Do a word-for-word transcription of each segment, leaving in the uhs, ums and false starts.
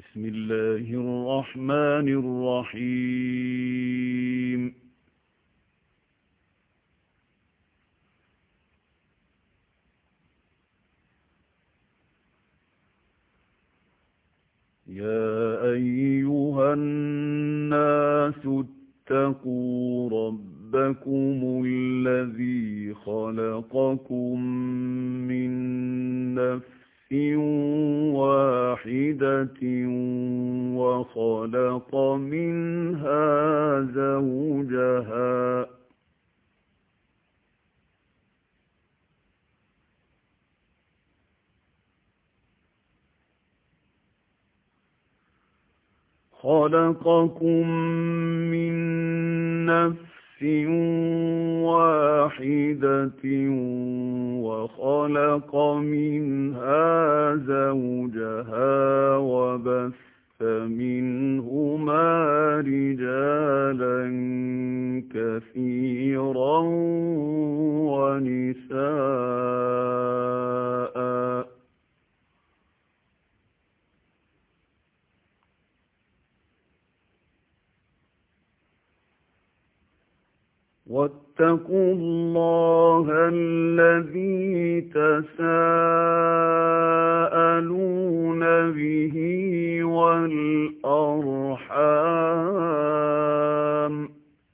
بسم الله الرحمن الرحيم يا أيها الناس اتقوا ربكم الذي خلقكم من نفس واحدة وخلق منها زوجها خلقكم من نفس واحدة وخلق منها زوجها وبث منهما رجالا كثيرا ونساء واتقوا الله الذي تساءلون به والأرحام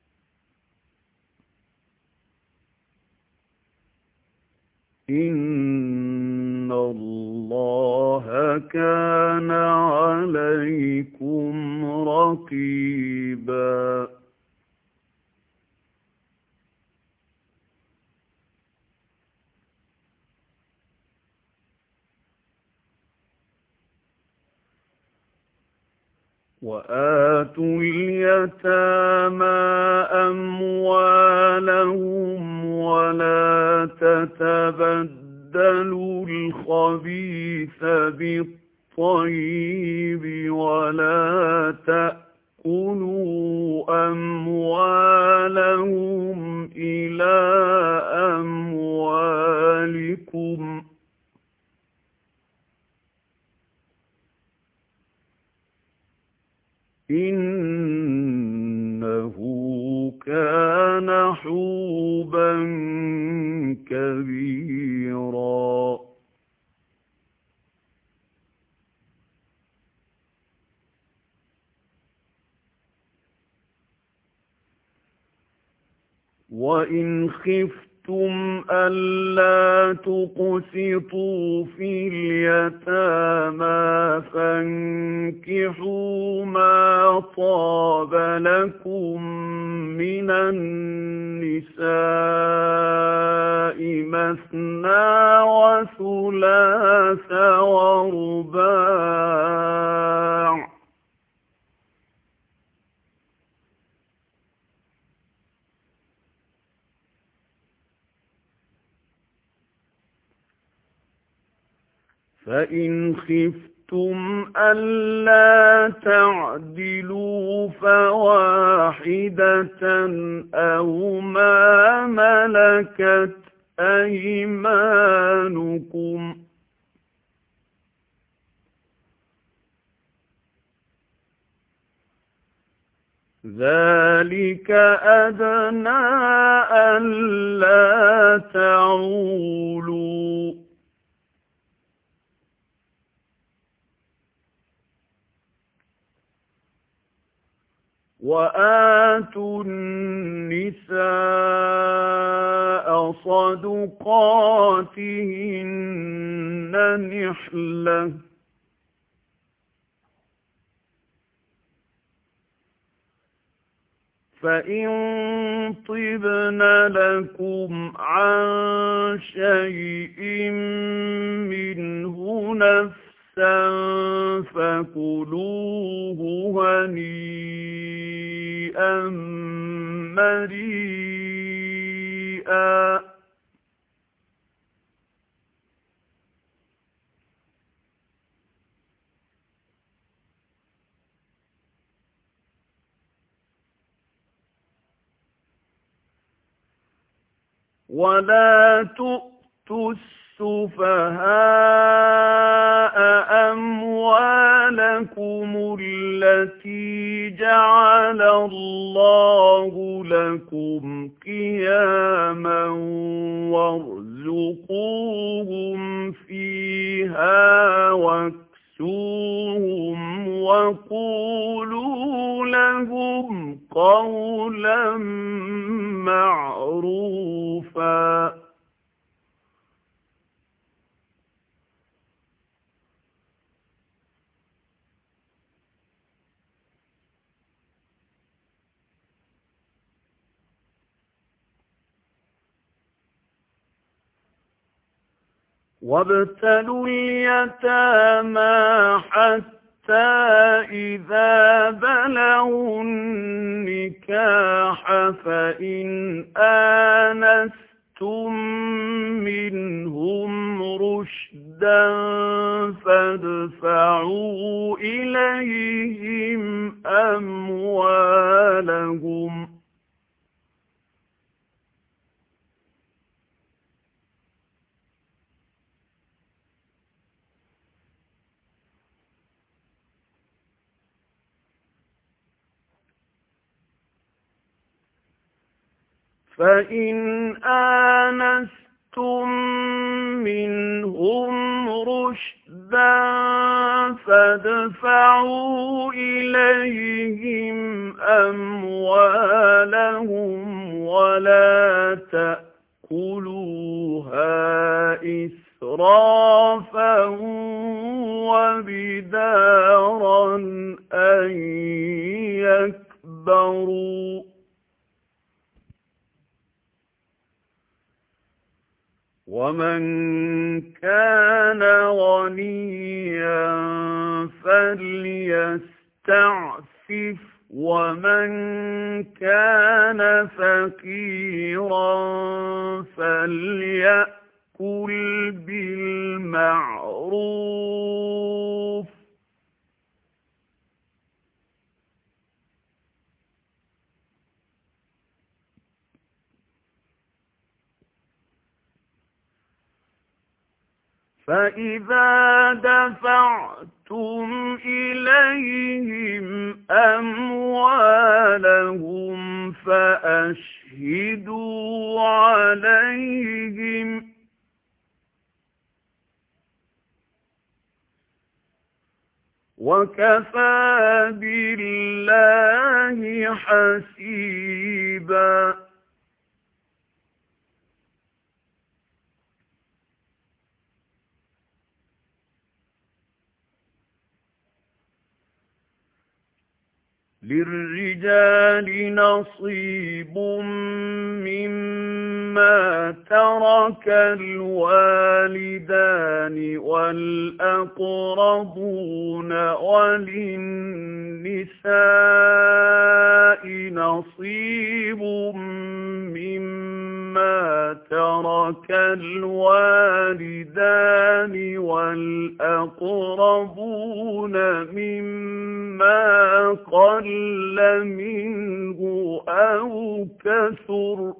إن الله كان عليكم رقيبا وآتوا اليتامى أموالهم ولا تتبدلوا الخبيث بالطيب ولا تأكلوا أموالهم إلى أموالكم إنه كان حوبا كبيرا وإن خفتم ألا تقسطوا في اليتامى فانكحوا ما طاب لكم من النساء مثنى وثلاث ورباع فإن خفتم ألا تعدلوا فواحدة أو ما ملكت أيمانكم ذلك أدنى ألا تعولوا وآتوا النساء صدقاتهن نحلة فإن طبن لكم عن شيء منه نفسا فكلوه هنيئا مريئا ولا تؤتوا السفهاء أموالكم جعل الله لكم قياما وارزقوهم فيها واكسوهم وقولوا لهم قولا معروفا. وابتلوا اليتامى حتى إذا بلغوا النكاح فإن آنستم منهم رشدا فادفعوا إليهم أموالهم فإن آنستم منهم رشدا فادفعوا إليهم أموالهم ولا تأكلوها إسرافا وبدارا أن يكبروا ومن كان غنيا فليستعفف ومن كان فقيرا فليأكل بالمعروف فإذا دفعتم إليهم أموالهم فأشهدوا عليهم وكفى بالله حسيبا. للرجال نصيب مما ترك الوالدان والأقربون وللنساء نصيب مما ترك الوالدان والأقربون مما قل منه أو كثر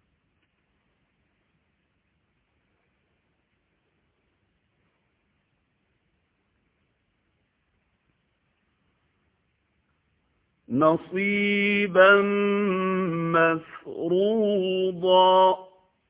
نصيبا مفروضا.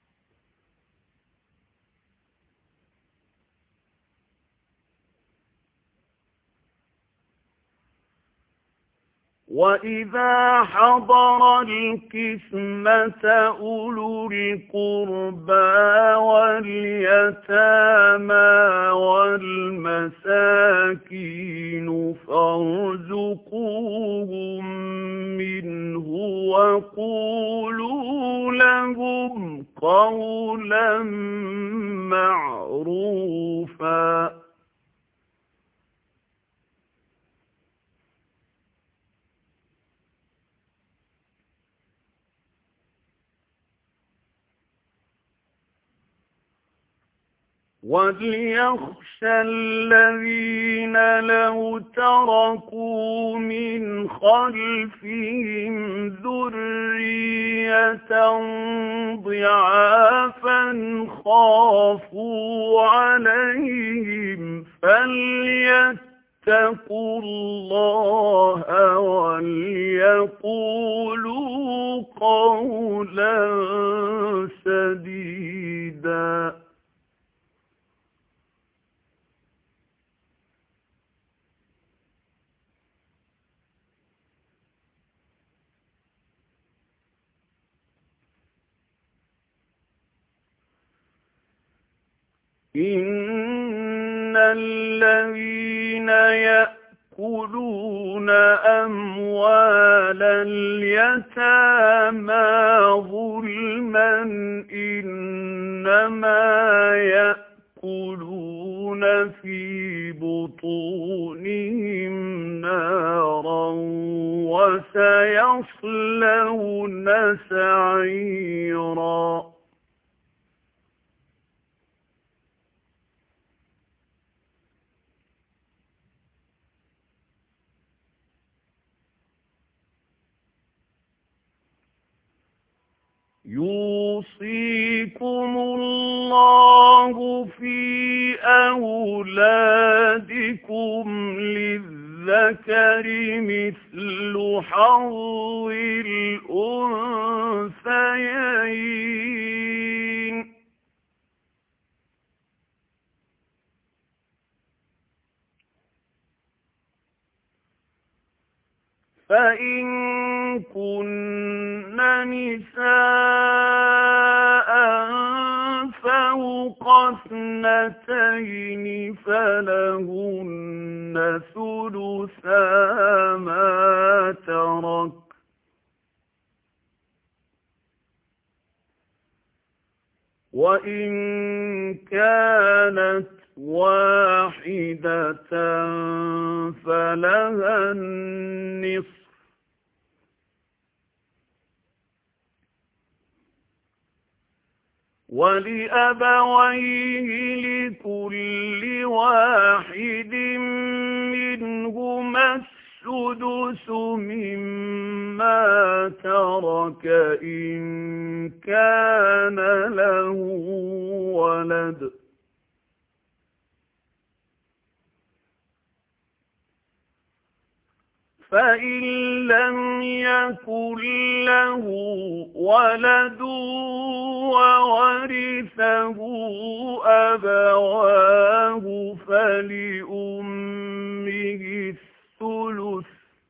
وَإِذَا حَضَرَ الْقِسْمَةَ أُولُو الْقُرْبَى وَالْيَتَامَى وَالْمَسَاكِينُ فَارْزُقُوهُم مِّنْهُ وَقُولُوا لَهُمْ قَوْلًا مَّعْرُوفًا. وَلْيَخْشَى الَّذِينَ لَوْ تَرَكُوا مِنْ خَلْفِهِمْ ذُرِّيَّةً ضِعَافًا خَافُوا عَلَيْهِمْ فَلْيَتَّقُوا فليتقوا الله وليقولوا قولا سديدا. إن الذين يأكلون أموال اليتامى ظلما إنما يأكلون في بطونهم نارا وسيصلون سعيرا. يوصيكم الله في أولادكم للذكر مثل حظ الأنثيين. فإن كن نساء فوق اثنتين فلهن ثلثا ما ترك، وإن كانت واحدة فلها النصف، ولأبويه لكل واحد منهما السدس مما ترك إن كان له ولد، فإن لم يكن له ولد وورثه أبواه فلأمه الثلث،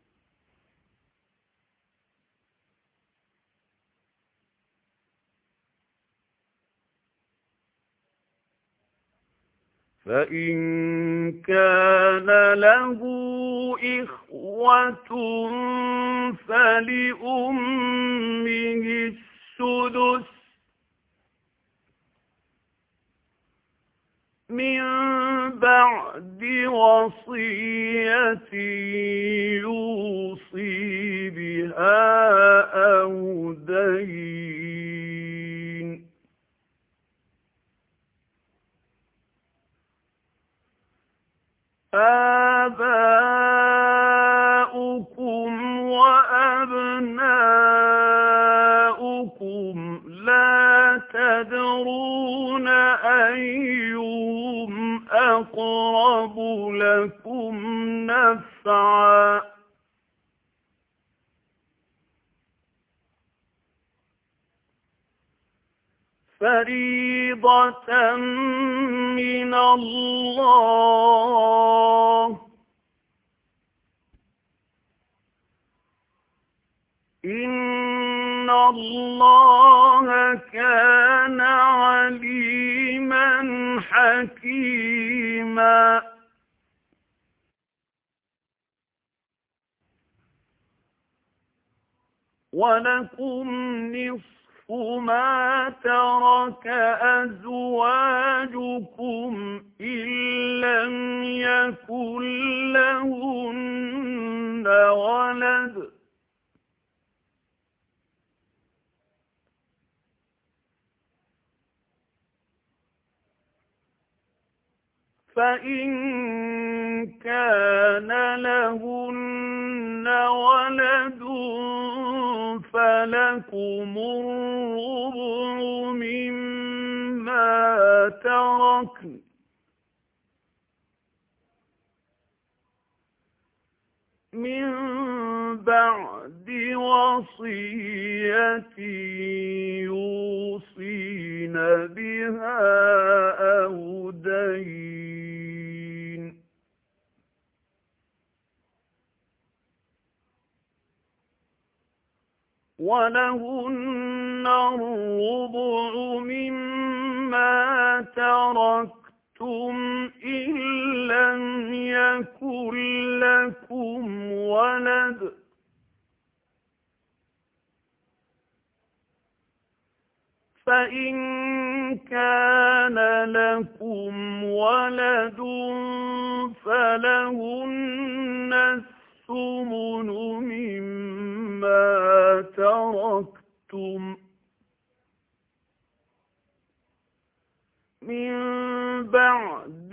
فإن كان له إخوة فلأمه السدس من بعد وصية يوصي بها أو دين. آباؤكم وأبناؤكم لا تدرون أيهم أقرب لكم نفعا فريضة من الله، إن الله كان عليما حكيما. ولكم نصف ما ترك أزواجكم إن لم يكن لهن ولد، فإن كان لهن ولد فلكم الربع مما تركن من بعد وصية يوصين بها أو دين. ولهن الربع مما تركتم إن لم يكن لكم ولد، فإن كان لكم ولد فلهن الثمن مما تركتم من بعد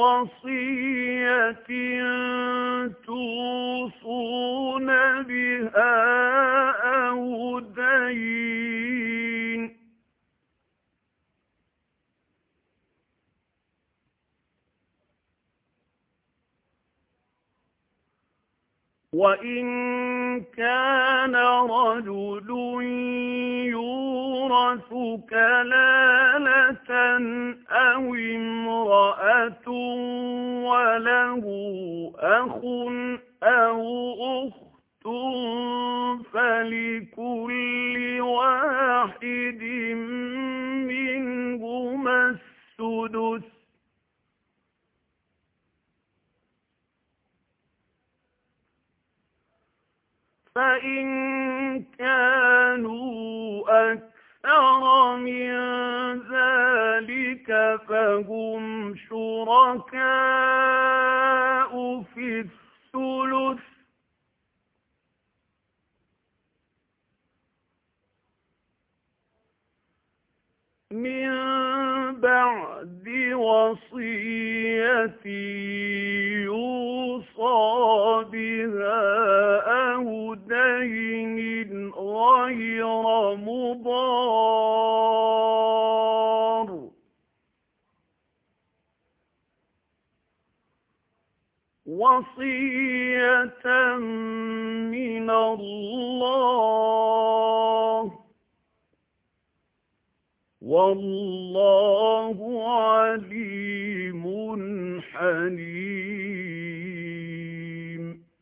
وصية توصون بها أو دين. وإن كان رجل يورث كلالة أو امرأة وله أخ أو أخت فلكل واحد منهما السدس، فإن كانوا أكثر من ذلك فهم شركاء في الثلث، من بعد وصية يوصى بها أو دين غير مضار. وصية من الله، والله عليم حليم.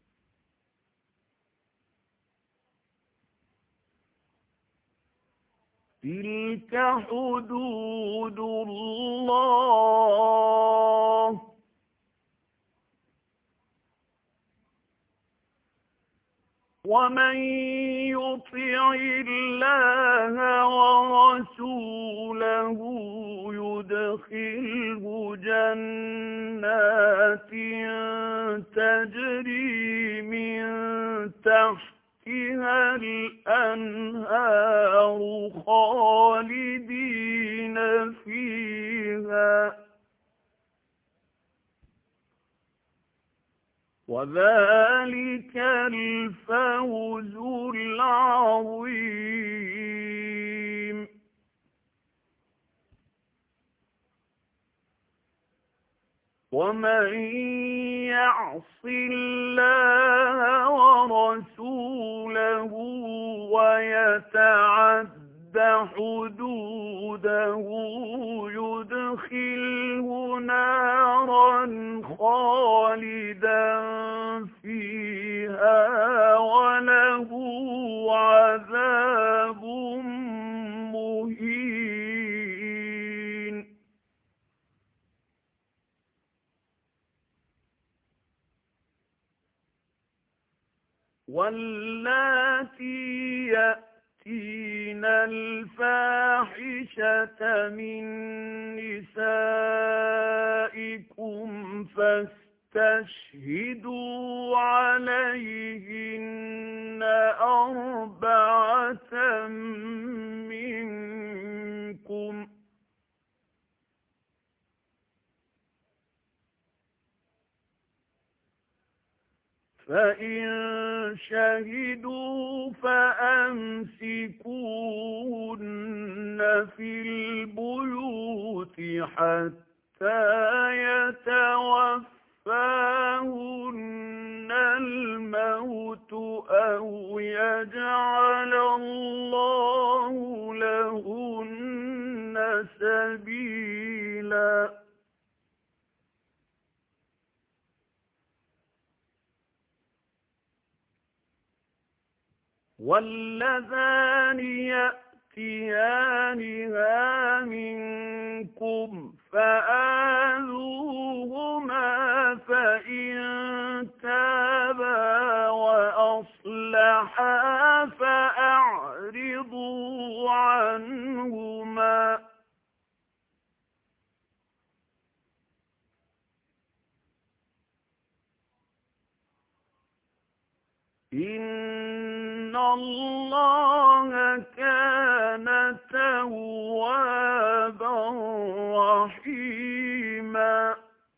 تلك حدود الله، ومن يطع الله ورسوله يدخله جنات تجري من تحتها الأنهار خالدين فيها، وذلك الفوز العظيم. ومن يعص الله ورسوله ويتعد حدوده يدخله نارا خالدا فيها وله عذاب مهين. واللاتي يأتين الفاحشة من نسائكم فاستشهدوا عليهن أربعة منكم، فإن شهدوا فأمسكوهن في البيوت حتى يتوفاهن الموت واللذان يأتيانها منكم فآذوهما فإن تابا وأصلحا فأعرضوا عنهما إِنَّ اللَّهَ كَانَ تَوَّابًا رَّحِيمًا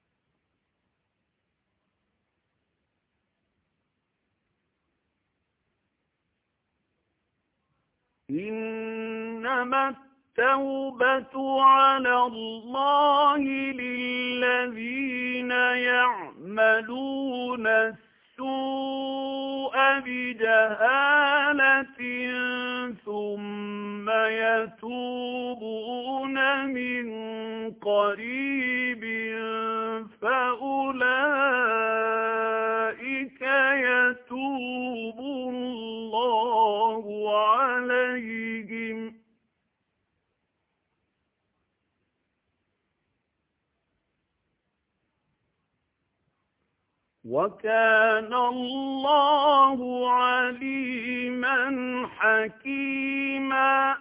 إِنَّمَا التَّوْبَةُ عَلَى اللَّهِ لِلَّذِينَ يَعْمَلُونَ السُّوءَ بِجَهَالَةٍ ثُمَّ يَتُوبُونَ مِن قَرِيبٍ فَأُولَئِكَ يَتُوبُ اللَّهُ عَلَيْهِمْ وَكَانَ اللَّهُ عَلِيمًا حَكِيمًا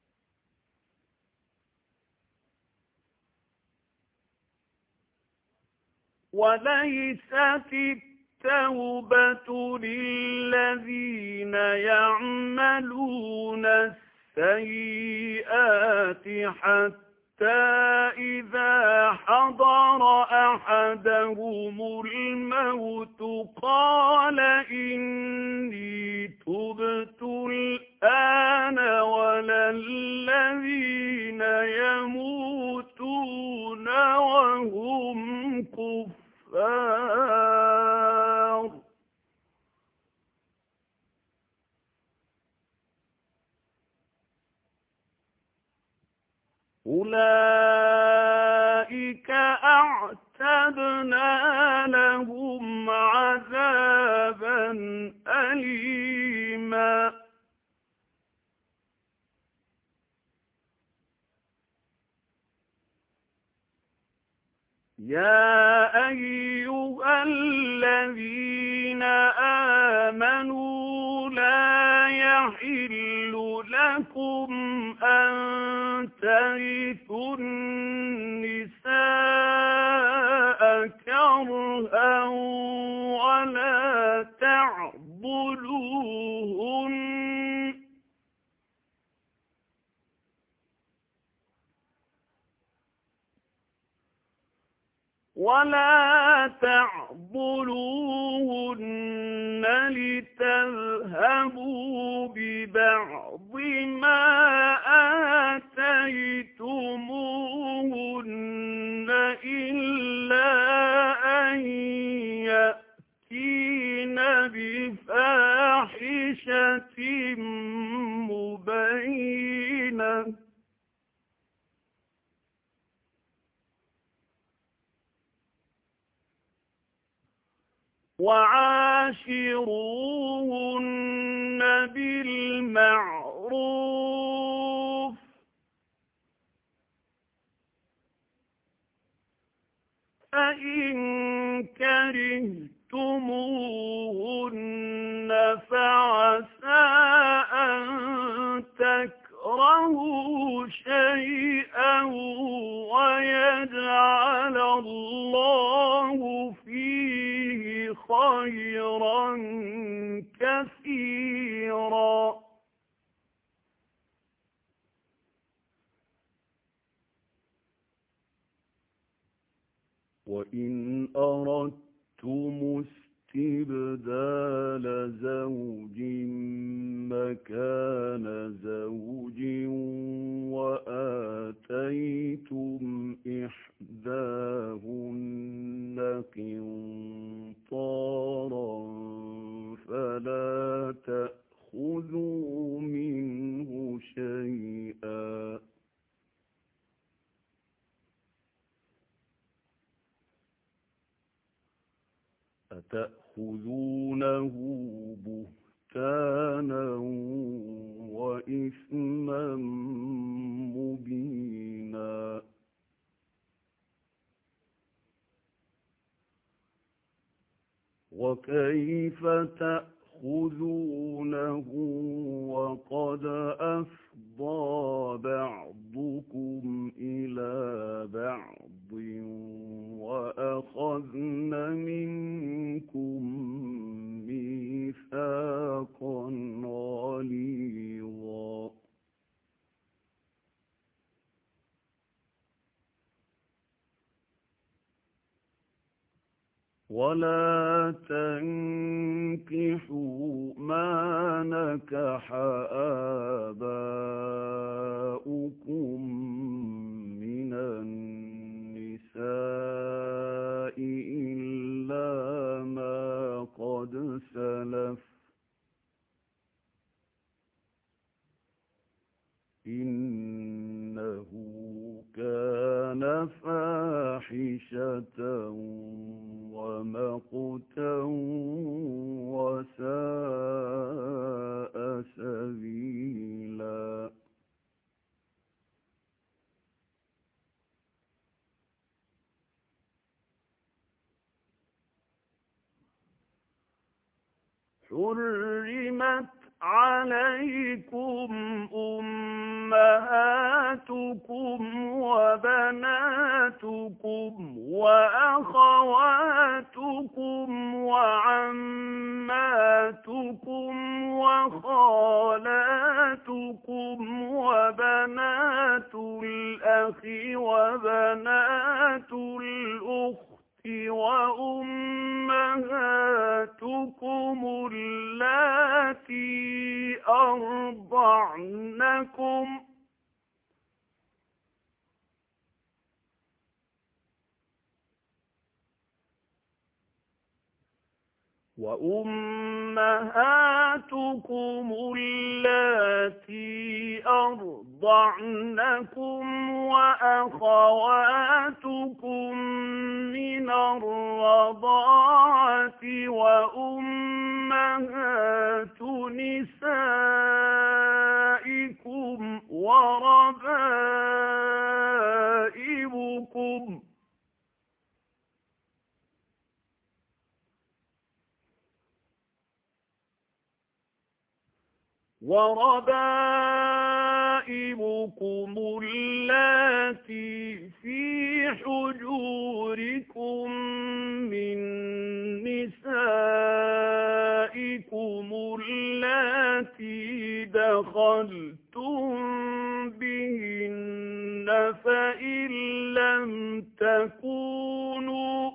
وَلَيْسَتِ التَّوْبَةُ لِلَّذِينَ يَعْمَلُونَ السَّيِّئَاتِ حَتَّى إِذَا حَضَرَ أَحَدَهُمُ الْمَوْتُ قَالَ إِنِّي تُبْتُ الْآنَ وَلَا الَّذِينَ يَمُوتُونَ وَهُمْ كُفَّارٌ أُولَئِكَ أَعْتَدْنَا لَهُمْ عَذَابًا أَلِيمًا يَا أَيُّهَا الَّذِينَ آمَنُوا لَا يَحِلُّ لَكُمْ أَن تَرِثُوا النِّسَاءَ كَرْهًا وَلَا تَعْضُلُوهُنَّ وَلَا تَعْضُلُوهُنَّ لِتَذْهَبُوا بِبَعْضِ مَا آتَيْتُمُوهُنَّ إِلَّا أَن يَأْتِينَ بِفَاحِشَةٍ مُبَيِّنَةٍ وَعَاشِرُوهُنَّ بِالْمَعْرُوفِ ۚ فَإِن كَرِهْتُمُوهُنَّ فَعَسَىٰ أَن تَكْرَهُوا شَيْئًا وَيَجْعَلَ اللَّهُ فِيهِ خَيْرًا كَثِيرًا وَإِنْ أَرَدتُّمُ اسْتِبْدَالَ زَوْجٍ مَّكَانَ زَوْجٍ وَآتَيْتُمْ إِحْدَاهُنَّ قِنطَارًا فَلَا تَأْخُذُوا مِنْهُ شَيْئًا أَتَأْخُذُونَهُ بهتانا وإثما مبينا. وكيف تأخذونه وقد أفضى بعضكم إلى بعض وأخذن منكم ميثاقا غليظا. ولا تنكحوا ما نكح آباؤكم من النساء إلا ما قد سلف، إنه كان فاحشة ومقتا وساء سبيلا. حرمت عليكم أمهاتكم وبناتكم وأخواتكم وعماتكم وخالاتكم وبنات الأخ وبنات الأخت وأمهاتكم اللاتي أرضعنكم وأمهاتكم اللاتي أرضعنكم وأخواتكم من الرضاعة وأمهات نسائكم وربائبكم وربائبكم اللاتي في حجوركم من نسائكم اللاتي دخلتم بهن فإن لم تكونوا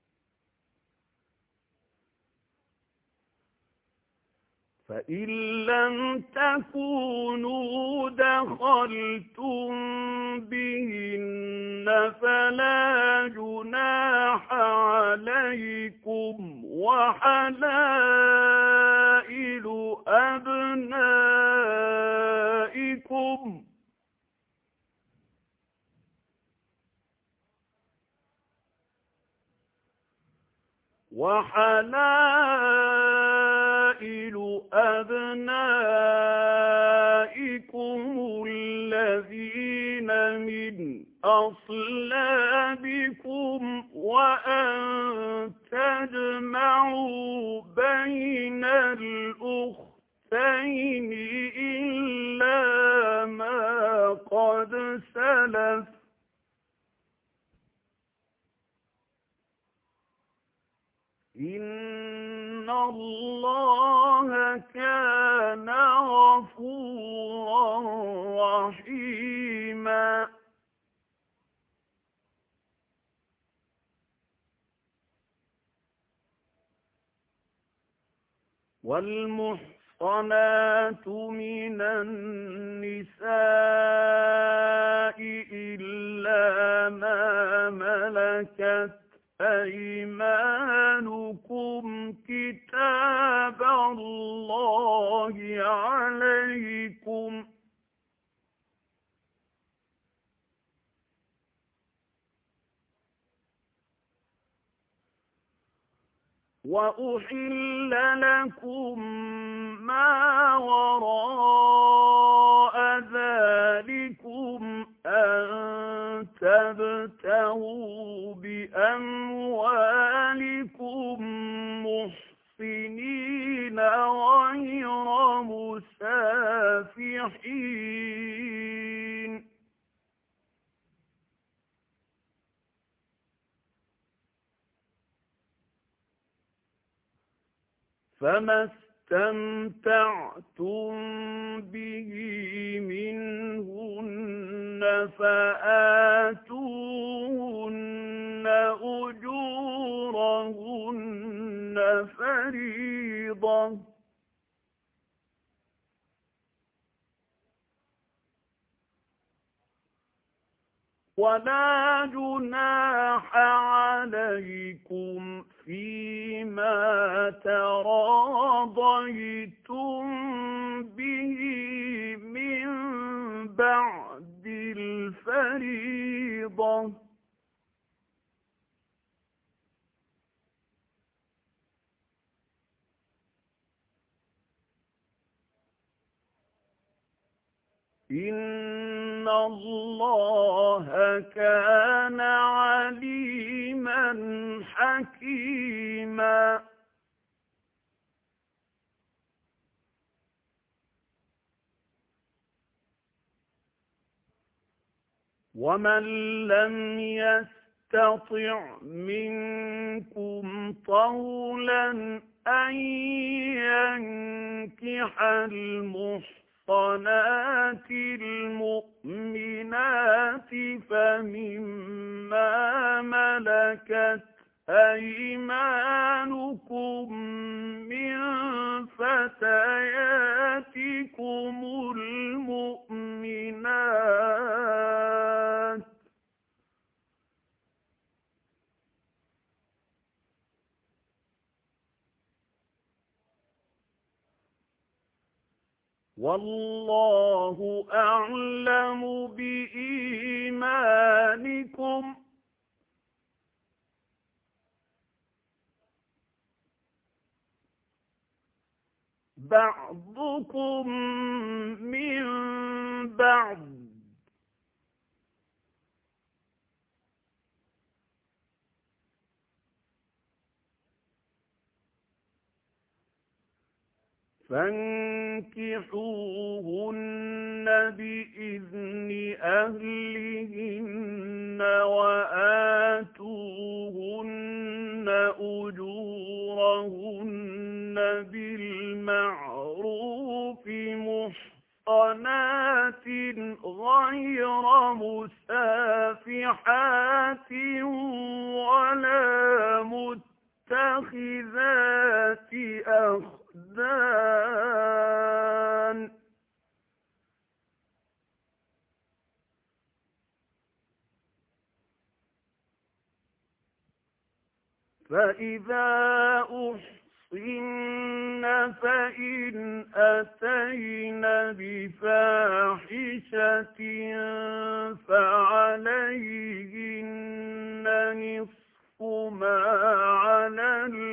فإن لم تكونوا دخلتم بهن فلا جناح عليكم وحلائل أبنائكم وحلائل أبنائكم الذين من أصلابكم وأن تجمعوا بين الأختين إلا ما قد سلف إن الله كان غفورا رحيما. والمحصنات من النساء إلا ما ملكت أيمانكم كتاب الله عليكم وأحل لكم ما وراء ذلكم أن تبتغوا بأموالكم محصنين غير مسافحين فما استمتعتم به منهن فآتوهن أجورهن فريضة ولا جناح عليكم فيما تراضيتم به من بعد الفريضة إن الله كان عليما حكيما ومن لم يستطع منكم طولا أن ينكح المحصنات الصلاة المؤمنات فمما ملكت أيمانكم من فتياتكم المؤمنات والله أعلم بإيمانكم بعضكم من بعض فانكحوهن بإذن أهلهن وآتوهن أجورهن بالمعروف محصنات غير مسافحات ولا متخذات أخدان فإذا أحصن فإن أتين بفاحشة فعليهن نصف ما على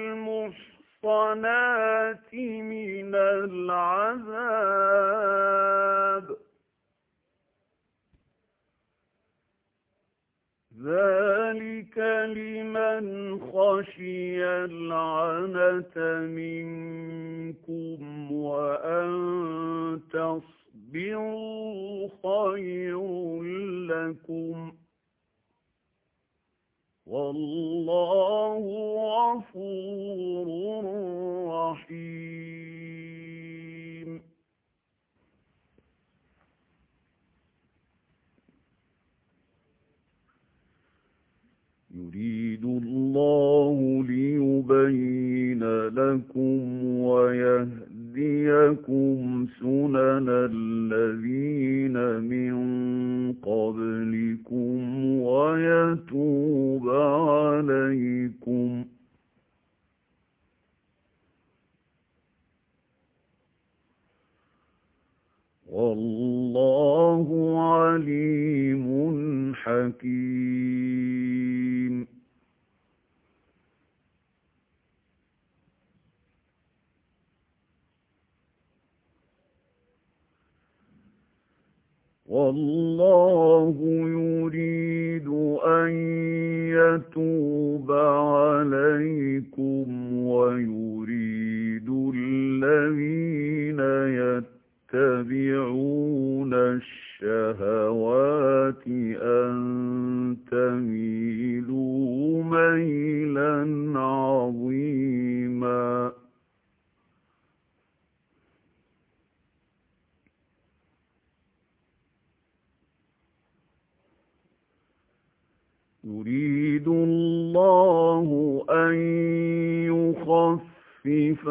المحصنات من العذاب ذلك لمن خشي العنة منكم وأن تصبروا خير لكم والله غفور رحيم يريد الله ليبين لكم ويهديكم سنن الذين من قبلكم ويتوب عليكم والله عليم حكيم والله يريد أن يتوب عليكم ويريد الذين يتبعون الشهوات أن تميلوا ميلا عظيما يريد الله أن يخفف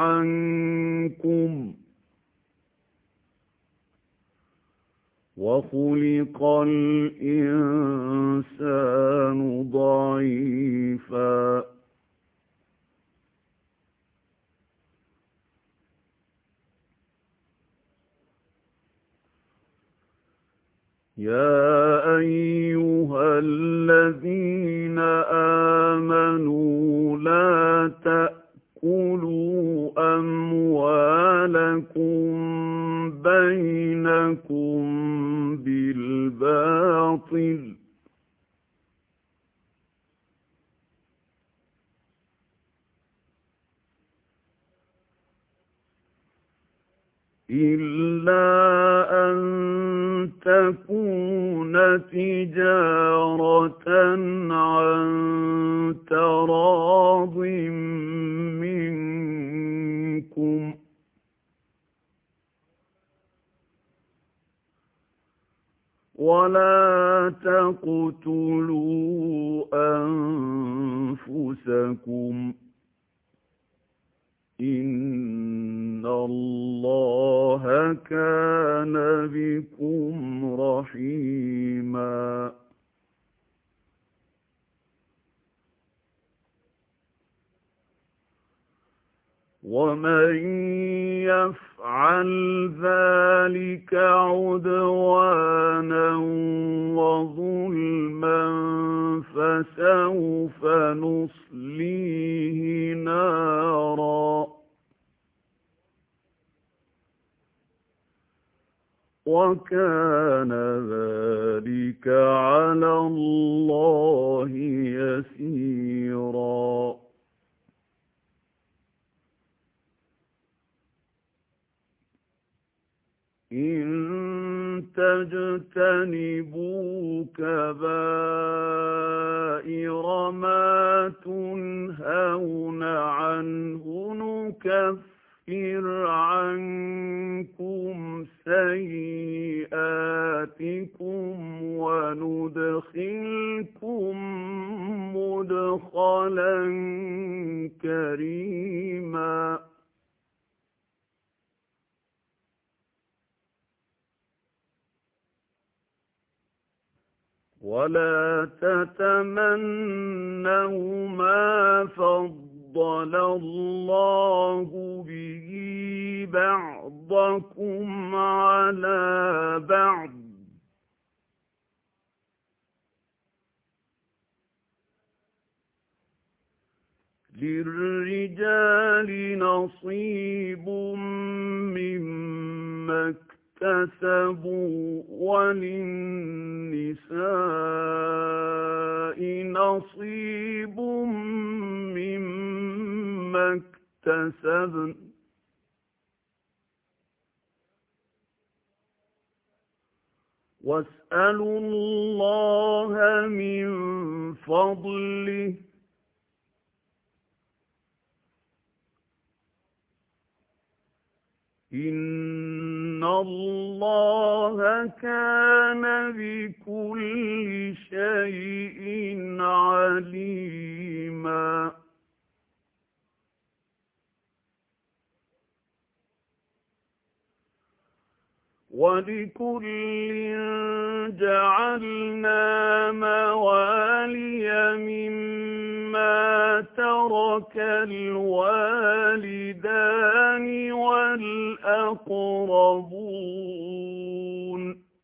عنكم وخلق الإنسان ضعيفا يا أيها الذين آمنوا لا تأكلوا أموالكم بينكم بالباطل إلا أن تكون تجارة عن تراض منكم ولا تقتلوا أنفسكم إن الله كان بكم رحيما ومن يفعل ذلك عدوانا وظلما فسوف نصليه نارا وكان ذلك على الله يسيرا إن تجتنبوا كبائر ما تنهون عنه نكفر عنكم سيئاتكم وندخلكم مدخلا كريما ولا تتمنوا ما فضل الله به بعضكم على بعض للرجال نصيب مما اكتسبوا وللنساء نصيب مما اكتسبن واسألوا الله من فضله إن الله كان بكل شيء عليما ولكل جعلنا موالي مما ترك الوالدان والأقربون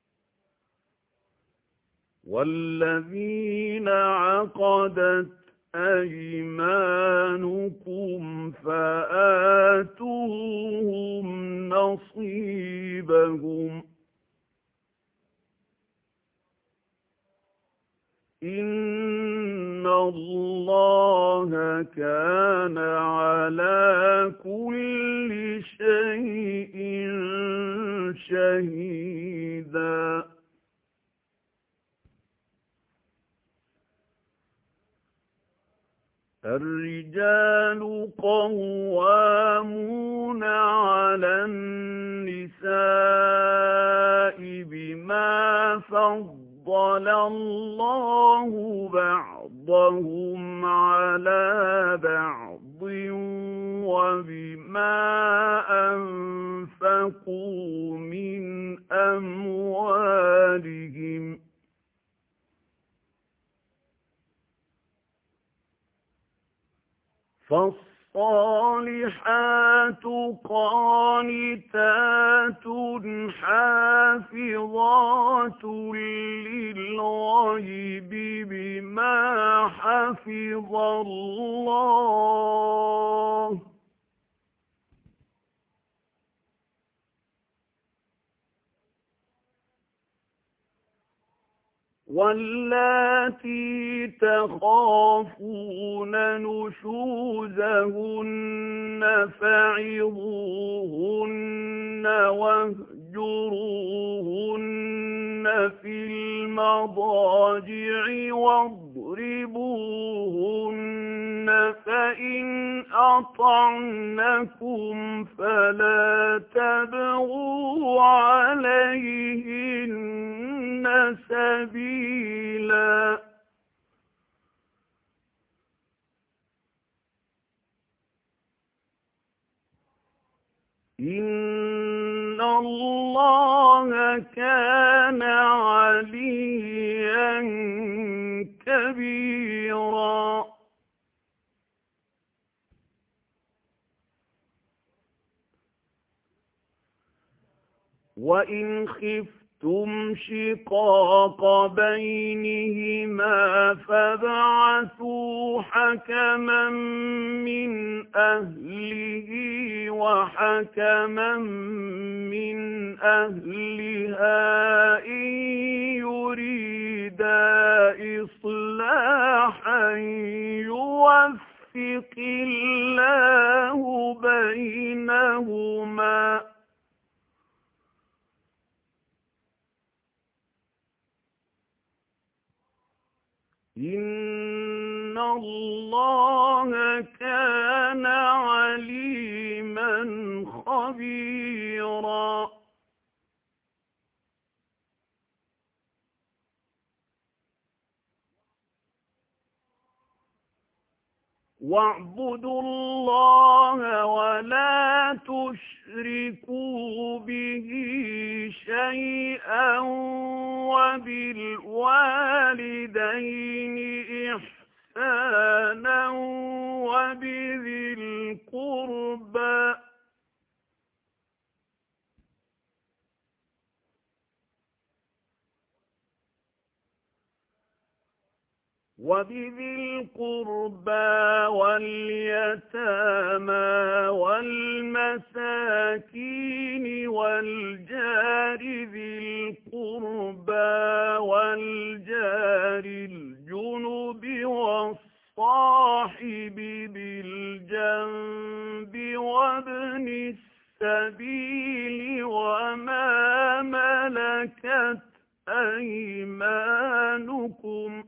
والذين عقدت أيمانكم فآتوهم نصيبهم إن الله كان على كل شيء شهيدا الرجال قوامون على النساء بما فضل الله بعضهم على بعض وبما أنفقوا من أموالهم فالصالحات قانتات حافظات للغيب بما حفظ الله واللاتي تخافون نشوزهن فعظوهن واهجروهن في المضاجع واضربوهن فإن أطعنكم فلا تبغوا عليهن سبيلا إن الله كان عليا كبيرا وإن خفتم شقاق بينهما فابعثوا حكما من أهله وحكما من أهلها إن يريدا إصلاحا يوفق الله بينهما إن الله كان عليما خبيرا واعبدوا الله ولا تشركوا به شيئا وبالوالدين إحسانا وبذي القربى وبذي القربى واليتامى والمساكين والجار ذي القربى والجار الجنب والصاحب بالجنب وابن السبيل وما ملكت أيمانكم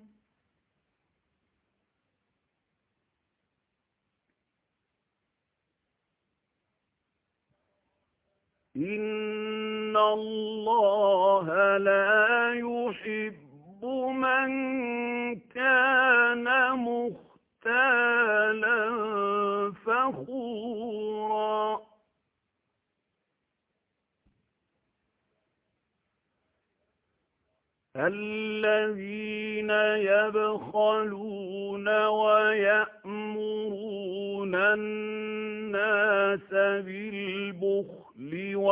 إن الله لا يحب من كان مختالا فخورا الذين يبخلون ويأمرون الناس بالبخل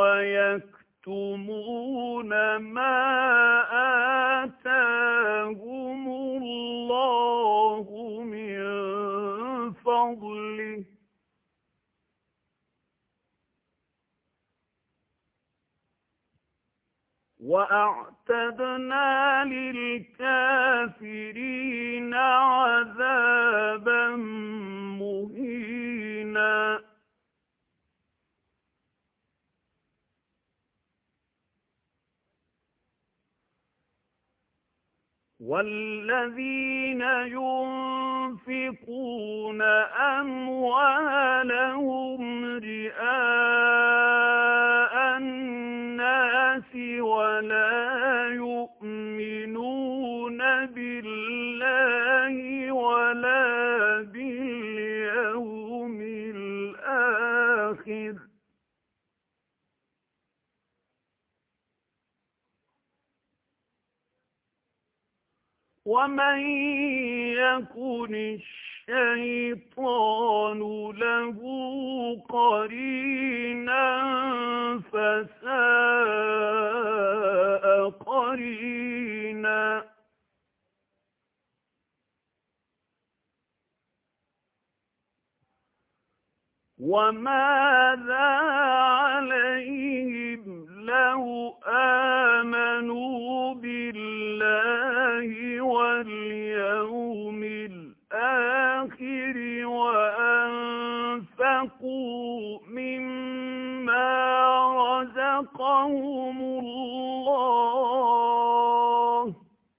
ويكتمون ما آتاهم الله من وأعتدنا للكافرين عذابا مهينا والذين ينفقون أموالهم رئاء الناس ولا يؤمنون بالله ولا باليوم الآخر ومن يكن الشيطان له قرينا فساء قرينا وماذا عليهم لو آمنوا بالله واليوم الآخر وأنفقوا مما رزقهم الله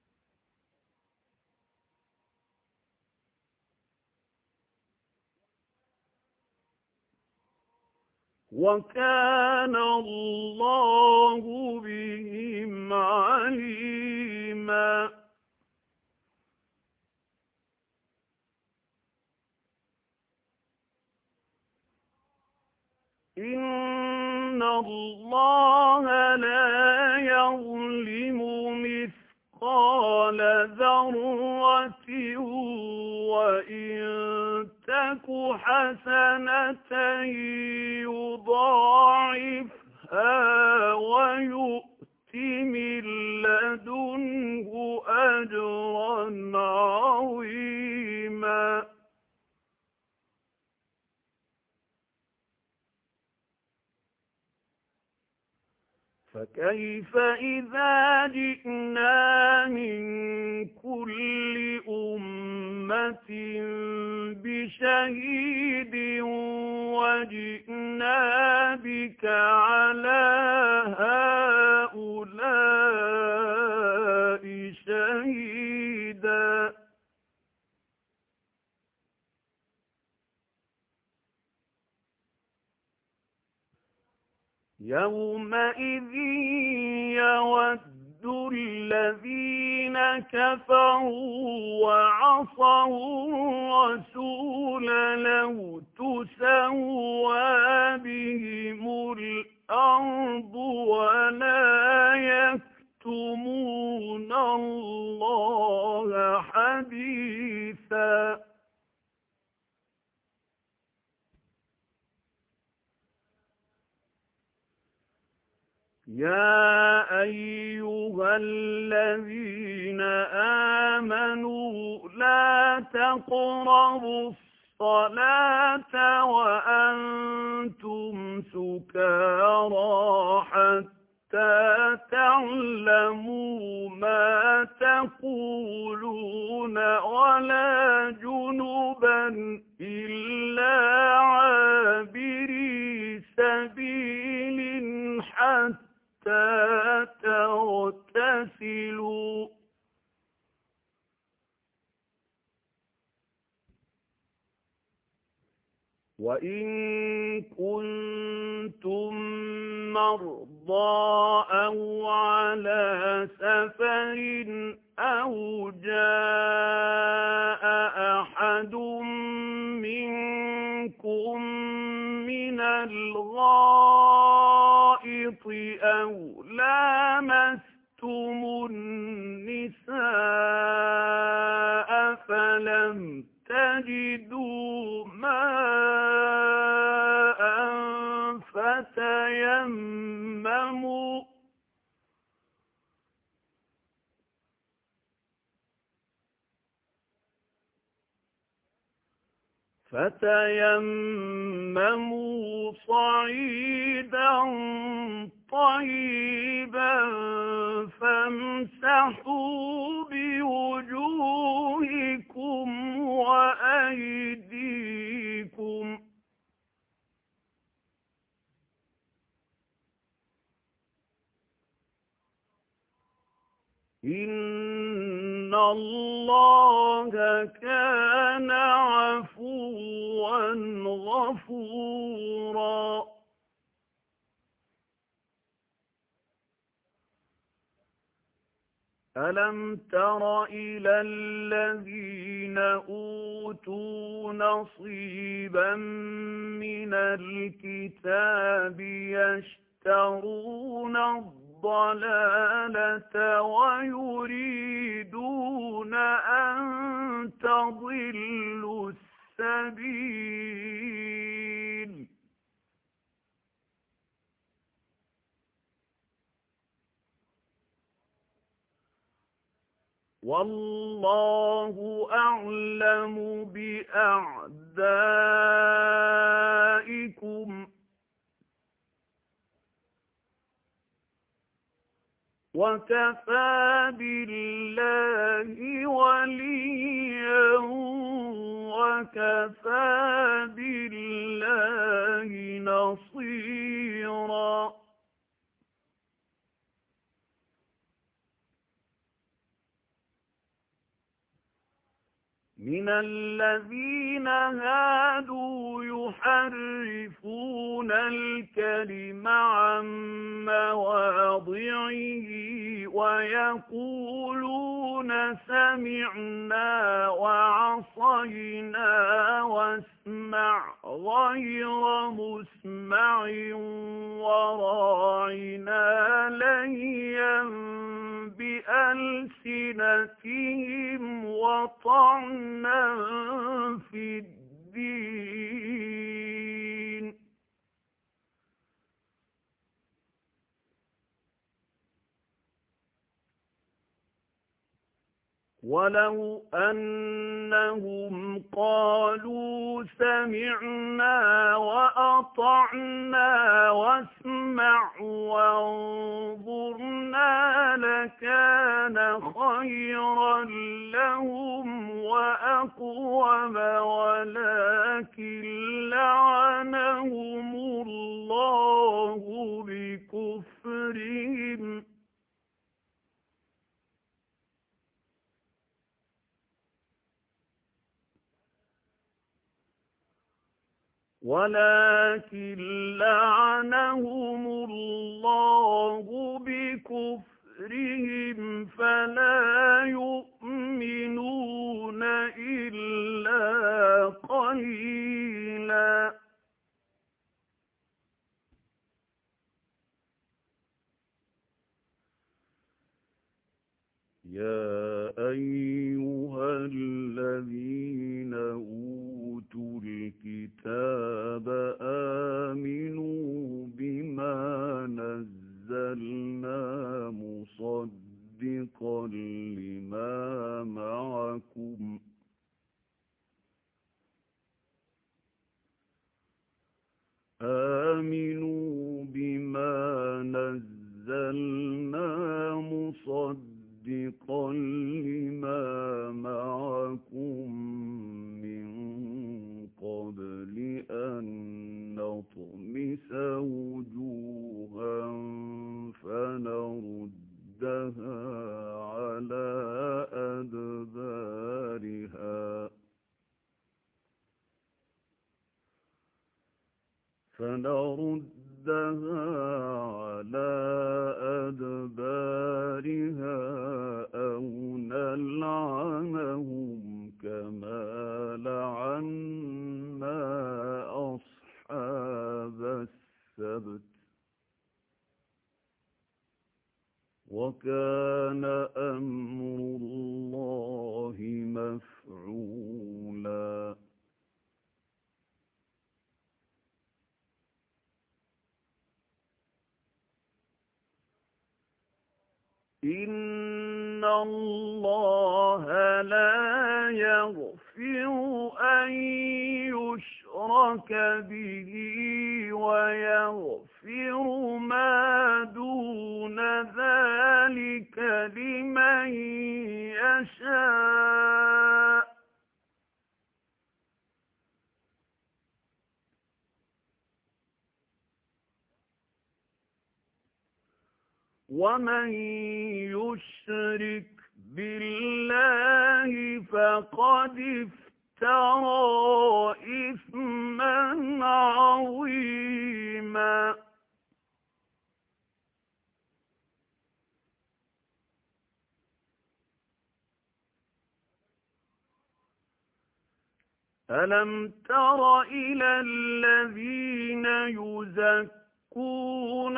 وكان الله بهم عليما إن الله لا يظلم مثقال ذرة وإن تك حسنة يضاعفها ويؤت من لدنه أجرا عظيما فكيف إذا جئنا من كل أمة بشهيد وجئنا بك على هؤلاء شهيدا يومئذ يود الذين كفروا وعصوا الرسول لو تسوى بهم الأرض ولا يكتمون الله حديثا يا أيها الذين آمنوا لا تقربوا الصلاة وأنتم سكارى حتى تعلموا ما تقولون ولا جنبا إلا عابري سبيل حتى تغتسلوا وإن كنتم مرضى أو على سفر أو جاء أحد منكم من الغائط أو لامستم النساء فلم تجدوا ماء فتيمموا فتيمموا صعيدا طيبا فامسحوا بوجوهكم وأيديكم إن الله كان عفوا غفورا. ألم تر إلى الذين أوتوا نصيبا من الكتاب يشترون الضلالة ويريدون أن تضلوا السبيل والله أعلم بأعدائكم وكفى بالله وليا وكفى بالله نصيرا. من الذين هادوا يحرفون الكلم عن مواضعه ويقولون سمعنا وعصينا واسمع غير مسمع وراعنا ليا بألسنتهم وطعنا في الدين ولو أنهم قالوا سمعنا وأطعنا واسمع وانظرنا لكان خيرا لهم وأقوم ولكن لعنهم الله بكفرهم ولكن لعنهم الله بكفرهم فلا يؤمنون إلا قليلا. يا أيها الذين أوتوا الكتاب آمنوا بما نزلنا مصدقا لما معكم آمنوا بما نزلنا مصدقا لما معكم من قبل أن نطمس وجوها فنردها على أدبارها فنردها على أدبارها أو نلعنهم كما لعنا أصحاب السبت وكان أمر الله مفعولا. إن الله لا يغفر أن يشرك به ويغفر ما ومن يشرك بالله فقد افترى إثما عظيما. ألم تر إلى الذين يزكون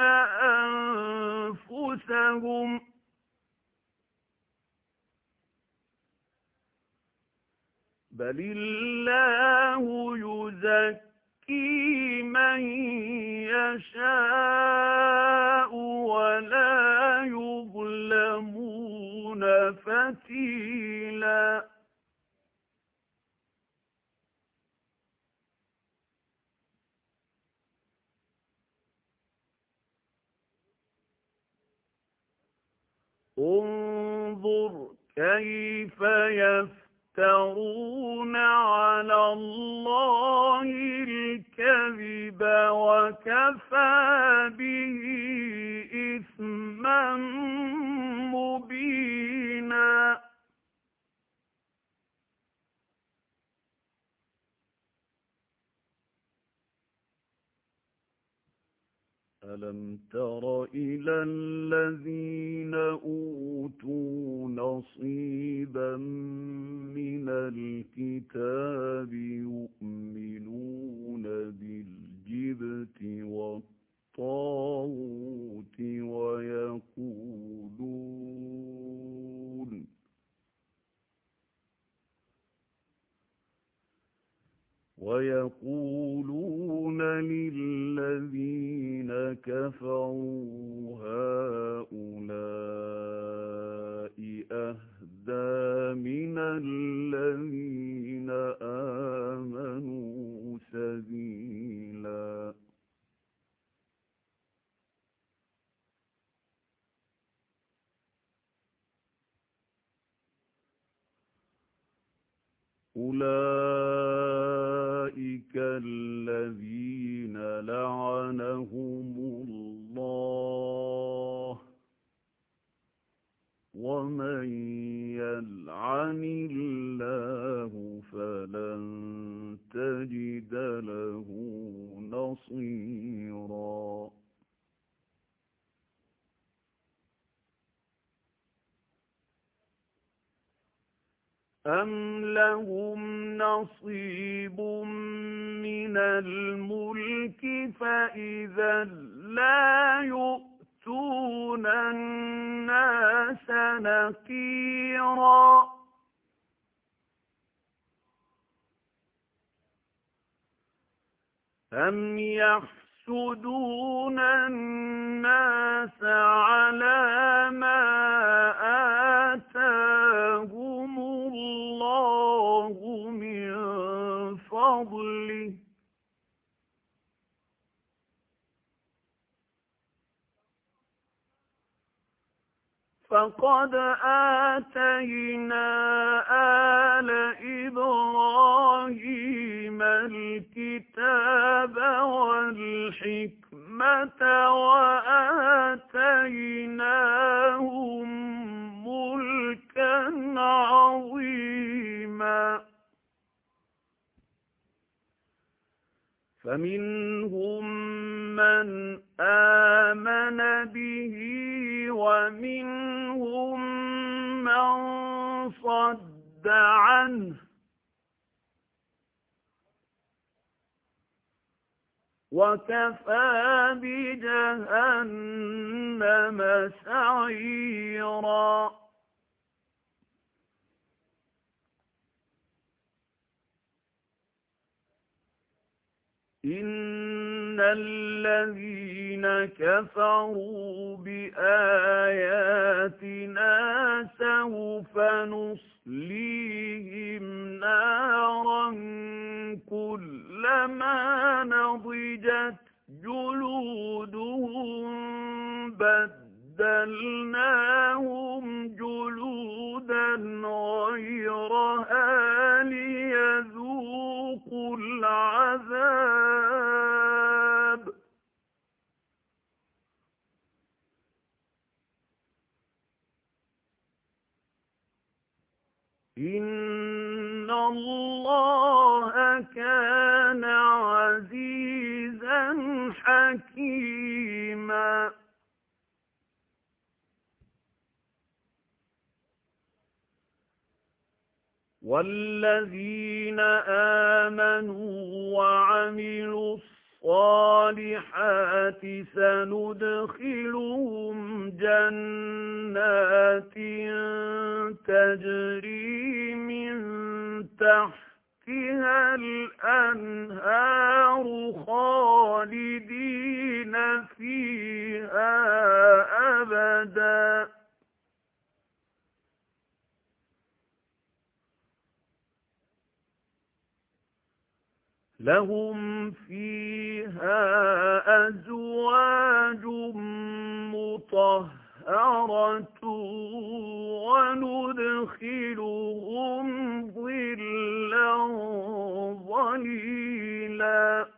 أنفسهم بل الله يزكي من يشاء ولا يظلمون فتيلا. انظر كيف يفترون على الله الكذب وكفى به إثما مبينا. ألم تر إلى الذين أوتوا نصيبا من الكتاب يؤمنون بالجبت والطاغوت ويقولون ويقولون للذين كفروا هؤلاء أهدى من الذين آمنوا سبيلا. أولئك الذين لعنهم الله ومن يلعن الله فلن تجد له نصيرا. أم لهم نصيب من الملك فإذا لا يؤتون الناس نقيرا. أم يحسدون الناس على ما آتاهم الله من فضله فقد آتينا آل إبراهيم الكتاب والحكمة وآتيناهم ملكا عظيما. فمنهم من آمن به ومنهم من صد عنه وكفى بجهنم سعيرا. إن الذين كفروا بآياتنا سوف نصليهم نارا كلما نضجت جلودهم بدلناهم جلودا غيرها ليذوقوا العذاب إِنَّ اللَّهَ كَانَ عَزِيزًا حَكِيمًا. وَالَّذِينَ آمَنُوا وَعَمِلُوا الصَّالِحَاتِ سَنُدْخِلُهُمْ جَنَّاتٍ تَجْرِي مِن تَحْتِهَا الْأَنْهَارُ خَالِدِينَ فِيهَا أَبَدًا. لَهُمْ فِيهَا أَزْوَاجٌ مُطَهَّرَةٌ وَنُدْخِلُهُمْ ظِلًّا ظَلِيلًا.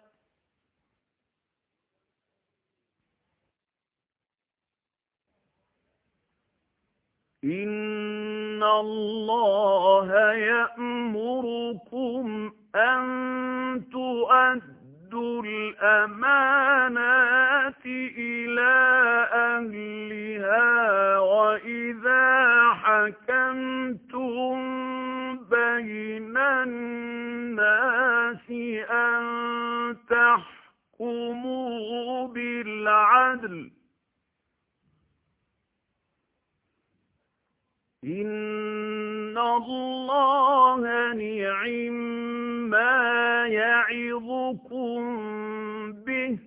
إِنَّ اللَّهَ يَأْمُرُكُمْ أَن تُؤَدُّوا الْأَمَانَاتِ إِلَى أَهْلِهَا وَإِذَا حَكَمْتُم بَيْنَ النَّاسِ أَن تَحْكُمُوا بِالْعَدْلِ. إِنَّ اللَّهَ نِعِمَّا يَعِظُكُم بِهِ.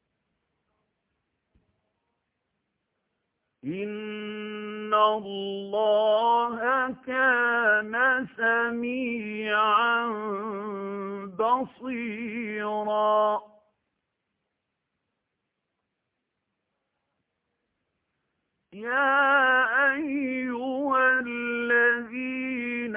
إِنَّ اللَّهَ كَانَ سَمِيعًا بَصِيرًا. يَا أَيُّهَا الَّذِينَ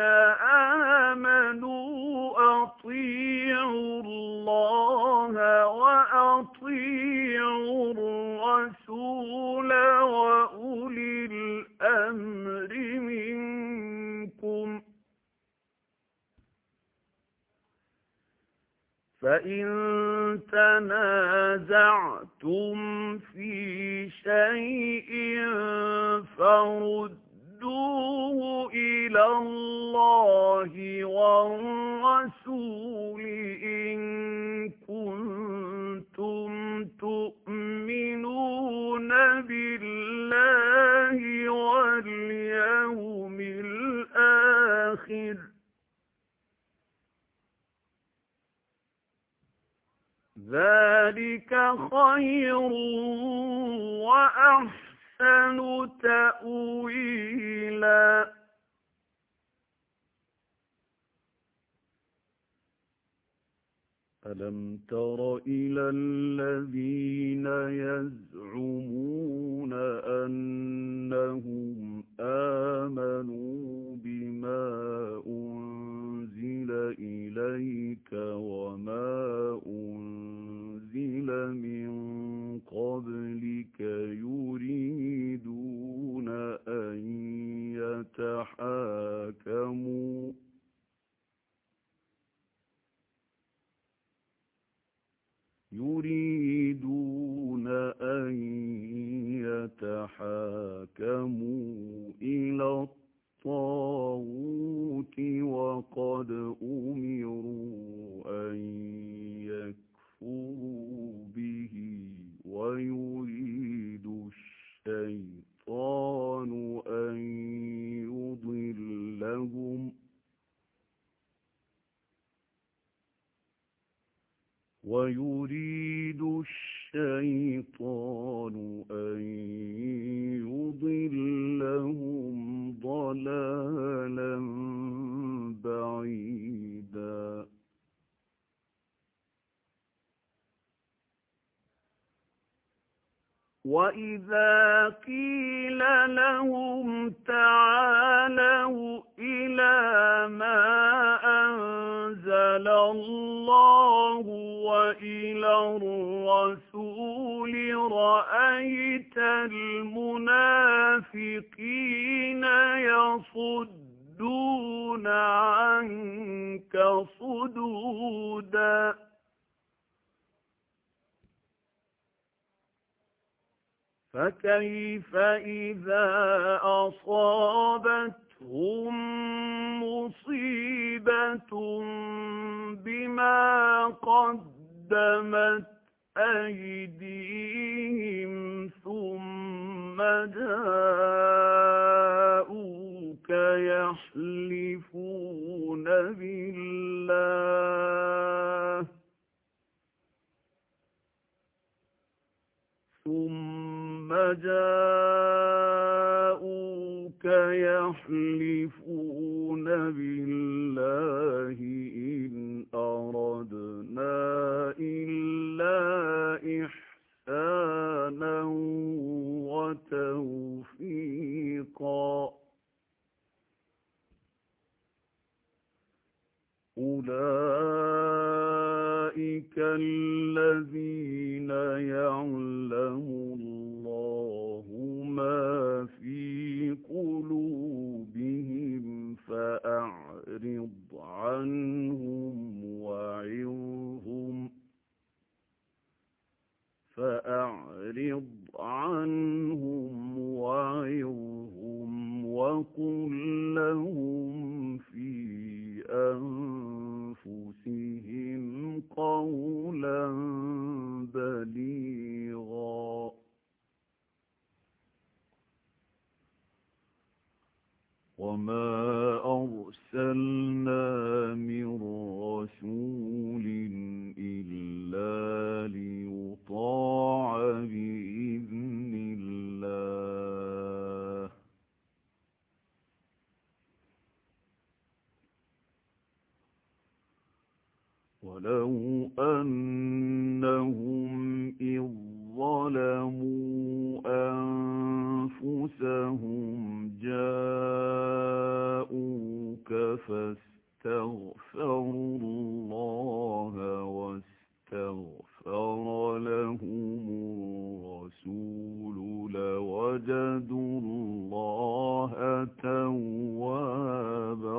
آمَنُوا أَطِيعُوا اللَّهَ وَأَطِيعُوا الرَّسُولَ وَأُولِي الْأَمْرِ مِنكُمْ. فَإِن تَنَازَعْتُمْ فِي شَيْءٍ فَرُدُّوهُ إِلَى اللَّهِ وَالرَّسُولِ إِن كُنتُمْ تُؤْمِنُونَ بِاللَّهِ وَالْيَوْمِ الْآخِرِ. ذَلِكَ خَيْرٌ وَأَحْسَنُ تَأْوِيلًا. أَلَمْ تَرَ إِلَى الَّذِينَ يَزْعُمُونَ أَنَّهُمْ آمَنُوا بِمَا أُنزِلَ إِلَيْكَ وَمَا أُنزِلَ مِن قَبْلِكَ يُرِيدُونَ أَن يَتَحَاكَمُوا يُرِيدُونَ أَن يَتَحَاكَمُوا إِلَى الطَّاغُوتِ وَقَدْ أُمِرُوا أَن يَكْفُرُوا بِهِ وَيُرِيدُ الشَّيْطَانُ أَن يُضِلَّهُمْ وَيُرِيدُ الشَّيْطَانُ أَن يُضِلَّهُمْ ضَلَالًا بَعِيدًا. وَإِذَا قِيلَ لَهُمْ تَعَالَوْا إِلَى مَا أَنزَلَ اللَّهُ وَإِلَى الرَّسُولِ رَأَيْتَ الْمُنَافِقِينَ يَصُدُّونَ يصدون عنك صدودا فكيف إذا أصابتهم مصيبة بما قدمت أيديهم ثم جاءوك يحلفون بالله ثم جاءوك يحلفون بالله إن أردنا إلا إحسانا وتوفيقا أولئك الذين يعلم الله ما في قلوبهم فأعرض عنهم وعظهم فأعرض عنهم وعظهم وقل لهم في أنفسهم قولا بليغا وما أرسلنا من رسول إلا ليطاع بإذن الله ولو أنهم إذ ظلموا أنفسهم جاءوك فاستغفروا الله واستغفر لهم الرسول لوجدوا الله توابا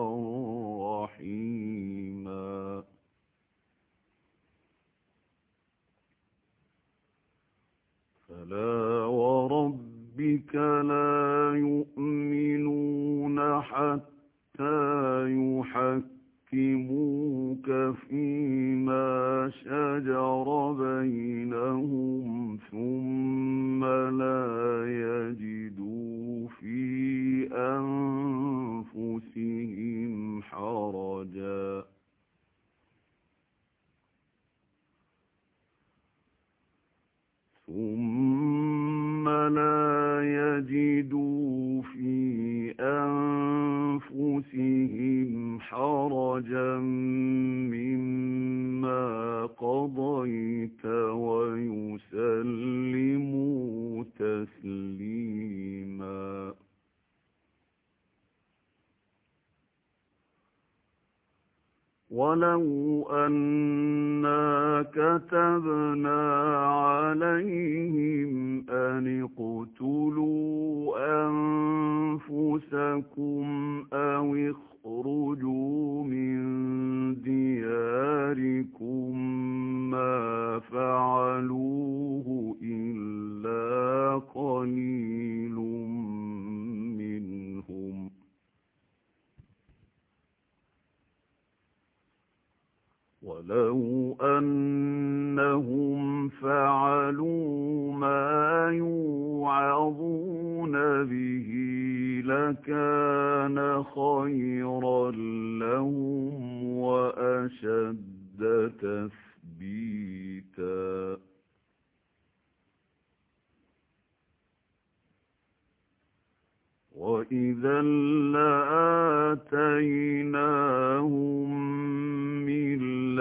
رحيما فلا وربك لا يؤمنون حتى يحكموك فيما شجر بينهم ثم لا يجدوا في أنفسهم حرجا ثم لا يجدوا في أنفسهم حرجا مما قضيت ويسلموا تسليما ولو أنا كتبنا عليهم أن اقتلوا أنفسكم أو اخرجوا من دياركم ما فعلوه إلا قليل منهم ولو أنهم فعلوا ما يوعظون به لكان خيرا لهم وأشد تثبيتا وإذا لآتيناهم من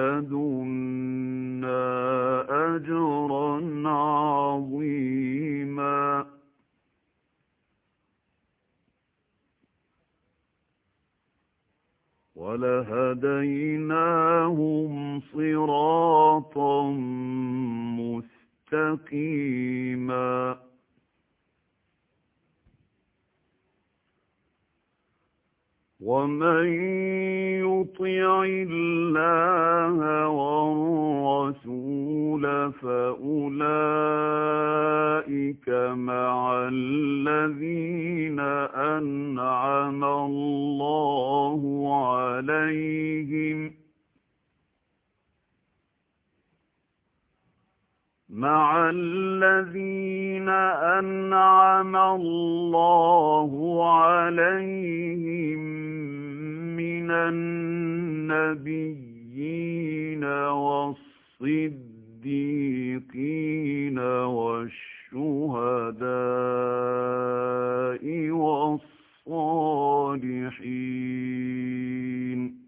لدنا أجرا عظيما ولهديناهم صراطا مستقيما ومن يطع الله والرسول فأولئك مع الذين أنعم الله عليهم مع الذين أنعم الله عليهم من النبيين والصديقين والشهداء والصالحين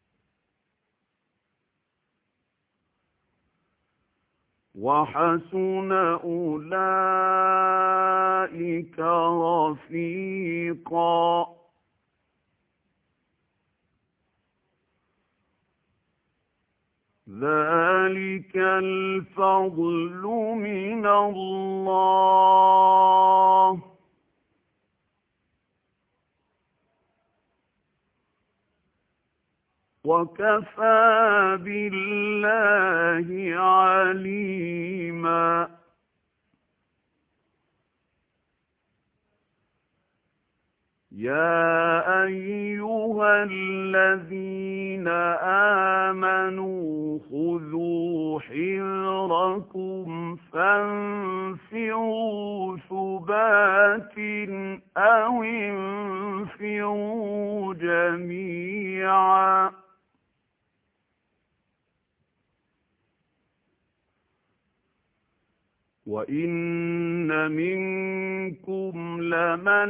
وحسن أولئك رفيقا ذلك الفضل من الله وكفى بالله عليما يا أيها الذين آمنوا خذوا حذركم فانفروا ثبات أو انفروا جميعا وإن منكم لمن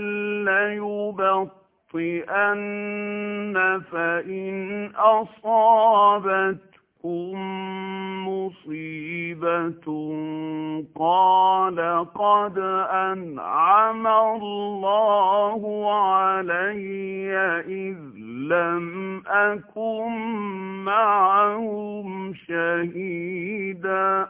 ليبطئن فإن أصابتكم مصيبة قال قد أنعم الله علي إذ لم أكن معهم شهيدا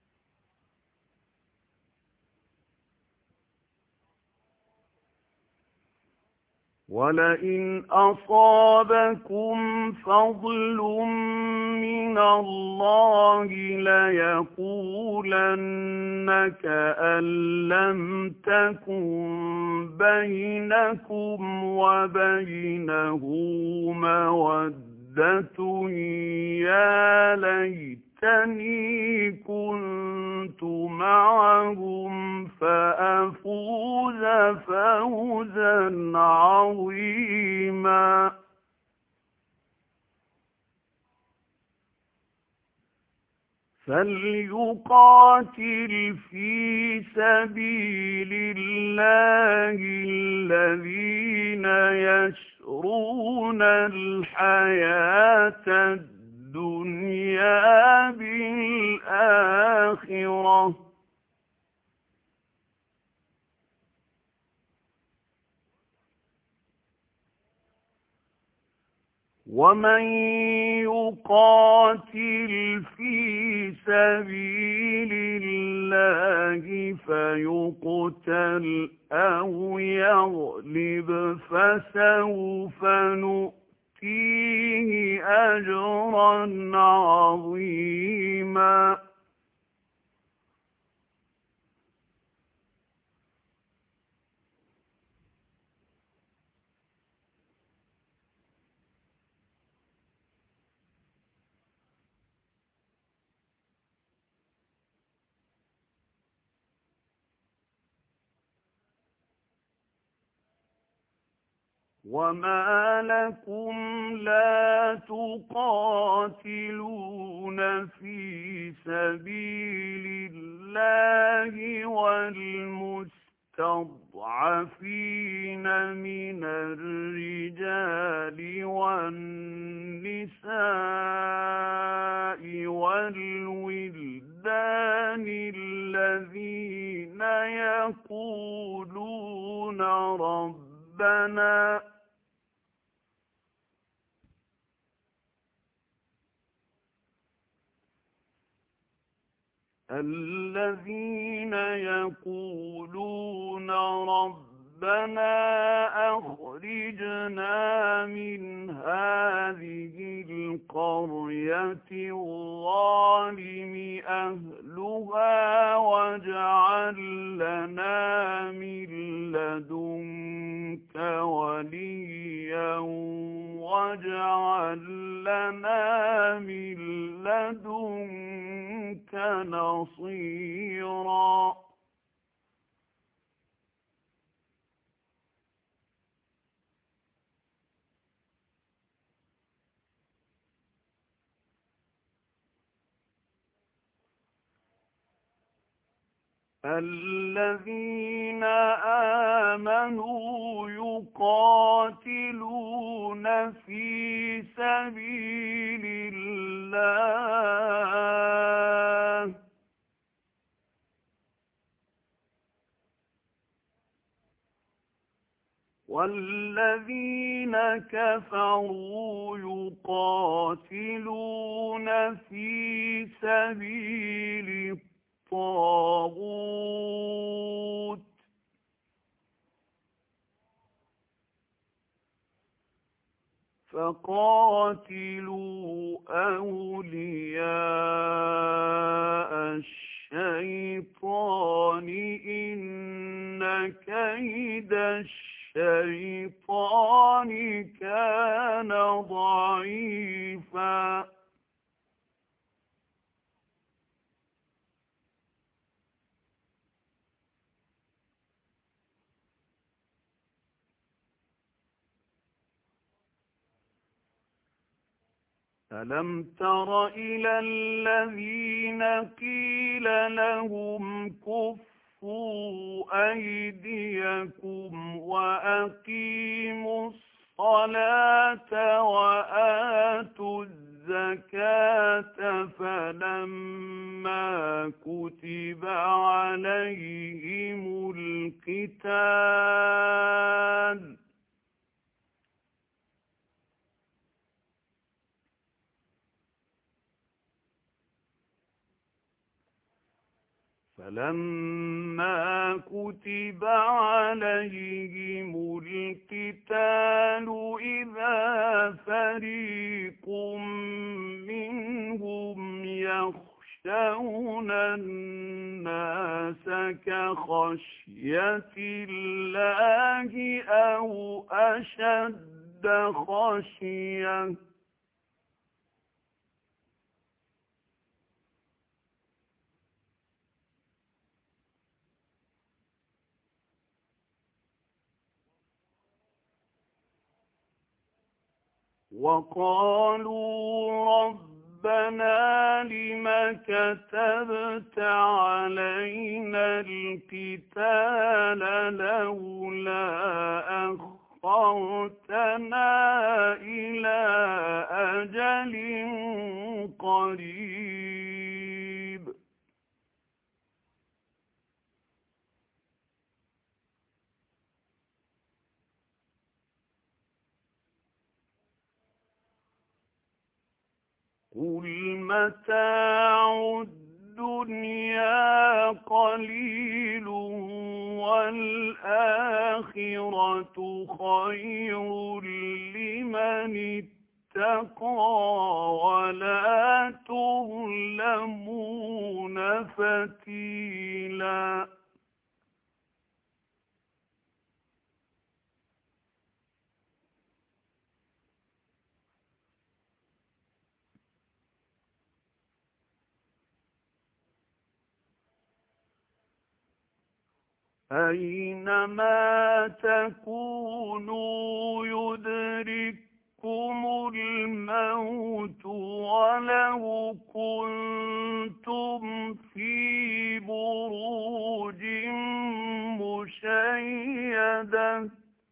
ولئن أصابكم فضل من الله ليقولن كأن لم تكن بينكم وبينه مودة يا ليتني كنت معهم فأفوز فوزا عظيما فليقاتل في سبيل الله الذين يشرون الحياة الدنيا بالآخرة ومن يقاتل في سبيل الله فيقتل أو يغلب فسوف نؤتيه أجرا عظيما وما لكم لا تقاتلون في سبيل الله والمستضعفين من الرجال والنساء والولدان الذين يقولون ربنا الذين يقولون ربنا أخرجنا من هذه القرية الظالم أهلها واجعل لنا من لدنك وليا واجعل لنا من لدنك نصيرا الذين آمنوا يقاتلون في سبيل الله والذين كفروا يقاتلون في سبيل الطاغوت فقاتلوا أولياء الشيطان إن كيد الشيطان كان ضعيفا ألم تر إلى الذين قيل لهم كفوا أيديكم وأقيموا الصلاة وآتوا الزكاة فلما كتب عليهم القتال فلما كتب عليهم القتال إذا فريق منهم يخشون الناس كخشية الله أو أشد خشية وقالوا ربنا لم كتبت علينا القتال لولا أخرتنا إلى أجل قريب قل متاع الدنيا قليل والآخرة خير لمن اتقى ولا تظلمون فتيلا أينما تكونوا يدرككم الموت ولو كنتم في بروج مشيدة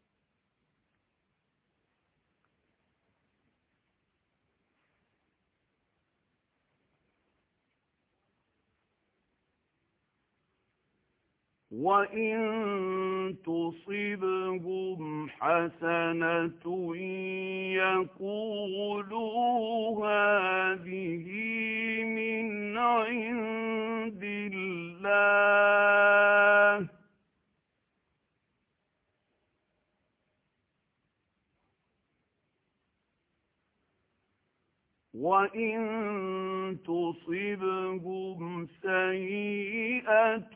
وإن تصبهم حسنة يقولوا هذه من عند الله وإن تصبهم سيئة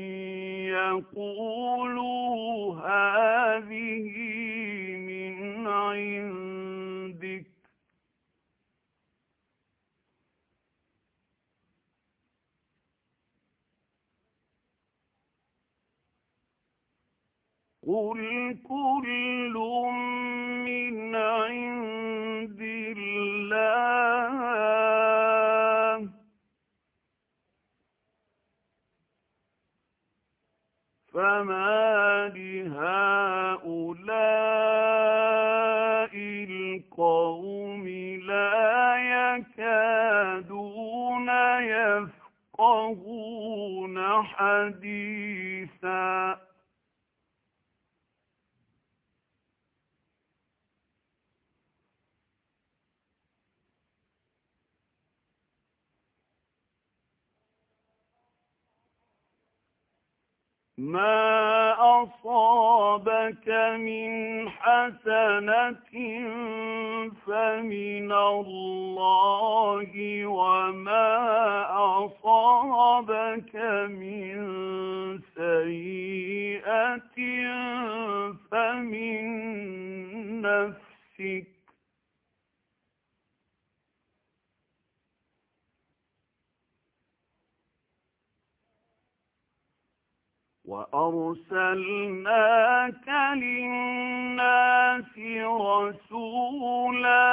يقولوا هذه من عندك قل كل من عند الله فما لهؤلاء القوم لا يكادون يفقهون حديثا ما أصابك من حسنة فمن الله وما أصابك من سيئة فمن نفسك وأرسلناك للناس رسولا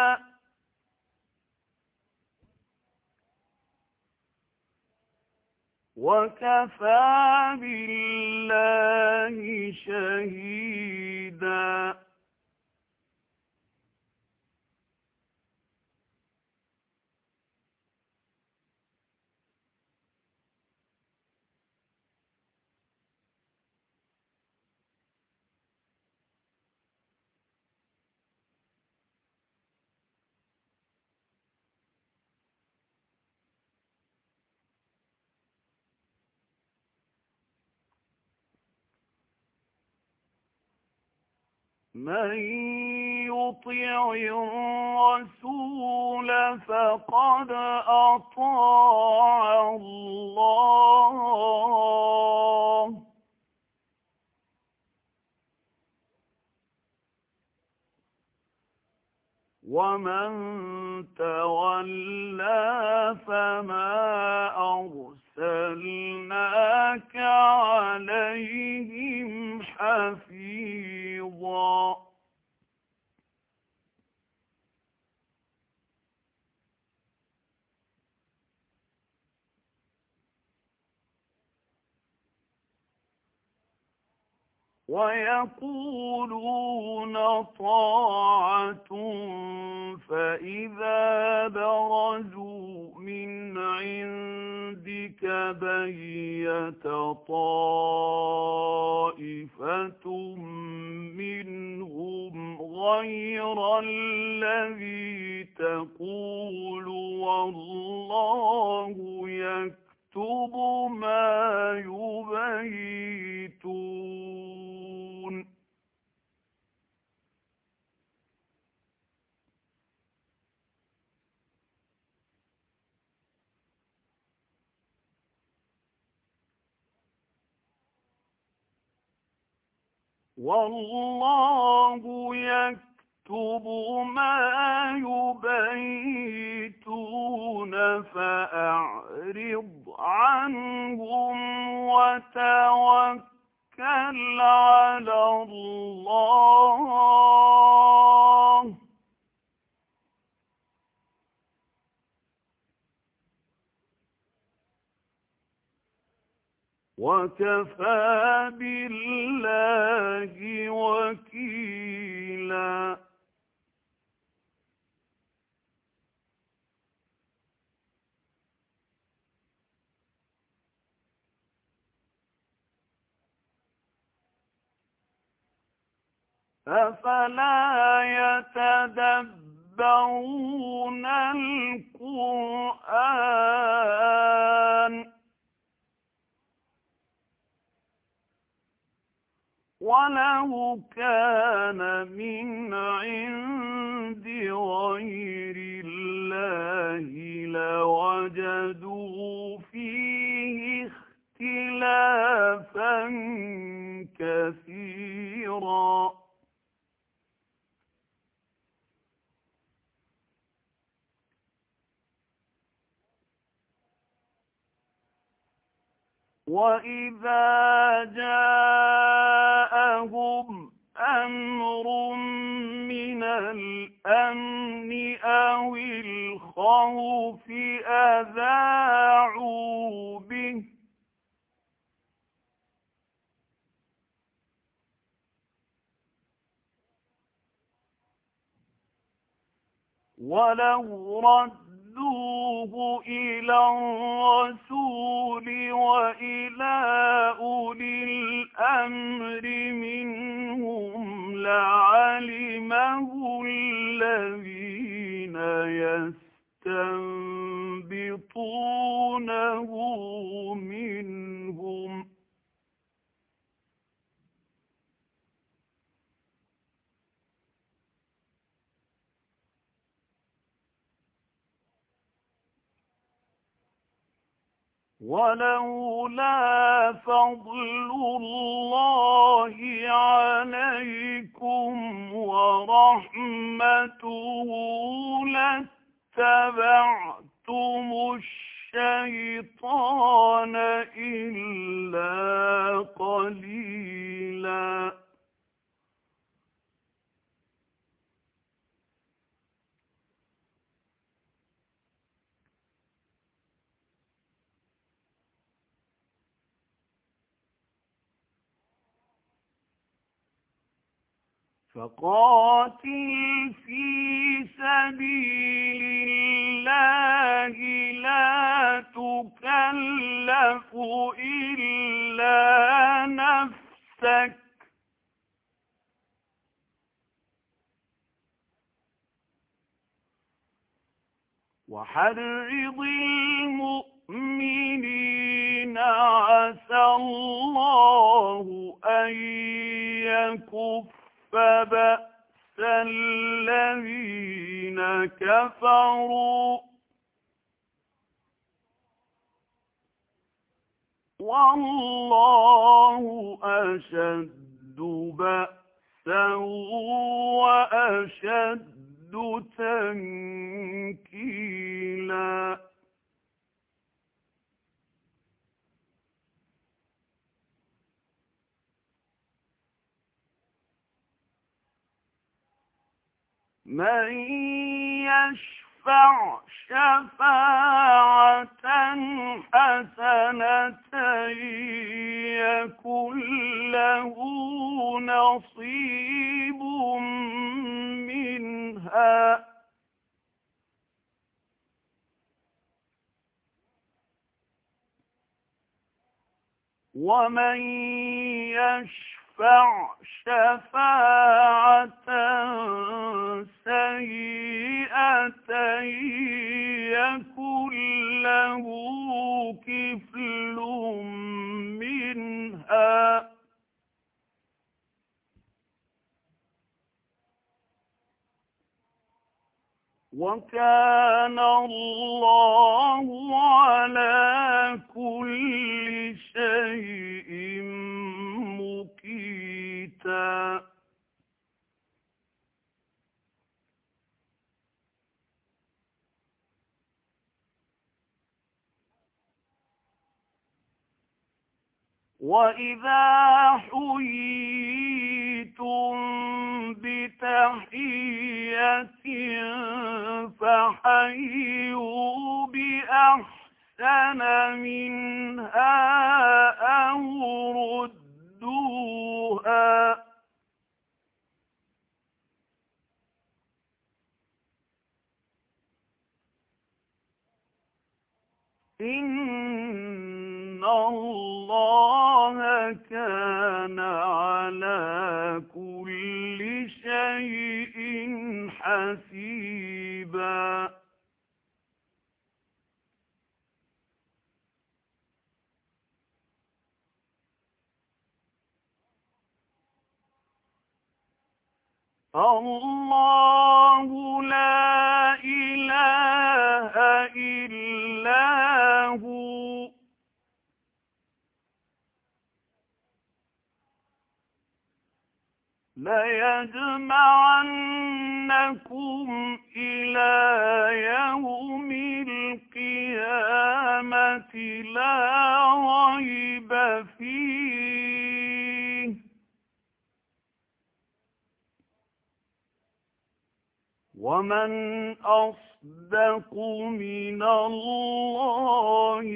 وكفى بالله شهيدا من يطع الرسول فقد أطاع الله ومن تولى فما أرسلناك عليهم حفيظا ويقولون طاعة فإذا برزوا من عندك بيت طائفة منهم غير الذي تقول والله يكتب ما يبيتون والله يكتب ما يبيتون فأعرض عنهم وتوكل على الله وكفى بالله وكيلا أفلا يتدبرون القرآن ولو كان من عند غير الله وَإِذَا جَاءَهُمْ أَمْرٌ مِّنَ الْأَمْنِ أَوِ الْخَوْفِ أَذَاعُوا بِهِ وَلَوْ رَدُّوهُ إِلَى الرَّسُولِ وَإِلَى أُولِي الْأَمْرِ مِنْهُمْ لَعَلِمَهُ الَّذِينَ يَسْتَنبِطُونَهُ مِنْهُمْ ۗ وَلَوْلَا فَضْلُ اللَّهِ عَلَيْكُمْ وَرَحْمَتُهُ لَاتَّبَعْتُمُ الشَّيْطَانَ إِلَّا قَلِيلًا. فَقَاتِلْ فِي سَبِيلِ اللَّهِ لَا تُكَلَّفُ إِلَّا نَفْسَكَ ۚ وَحَرِّضِ الْمُؤْمِنِينَ عَسَى اللَّهُ أَن يَكُفَّ بَأْسَ الَّذِينَ كَفَرُوا ۚ وَاللَّهُ أَشَدُّ بَأْسًا وَأَشَدُّ تَنكِيلًا. مَن يَشْفَعْ شَفَاعَةً حَسَنَةً يَكُن لَّهُ نَصِيبٌ مِّنْهَا ۖ وَمَن يَشْفَعْ شَفَاعَةً سَيِّئَةً يَكُن لَّهُ كِفْلٌ مِّنْهَا ۗ وَكَانَ اللَّهُ عَلَىٰ كُلِّ شَيْءٍ مُّقِيتًا. وَإِذَا حُيِّيتُم بِتَحِيَّةٍ فَحَيُّوا بِأَحْسَنَ مِنْهَا أَوْ رُدُّوهَا ۗ إِنَّ اللَّهَ كَانَ عَلَىٰ كُلِّ شَيْءٍ حَسِيبًا. اللَّهُ لَا إِلَٰهَ إِلَّا هُوَ ۚ لَيَجْمَعَنَّكُمْ إِلَىٰ يَوْمِ الْقِيَامَةِ لَا رَيْبَ ومن أصدق من الله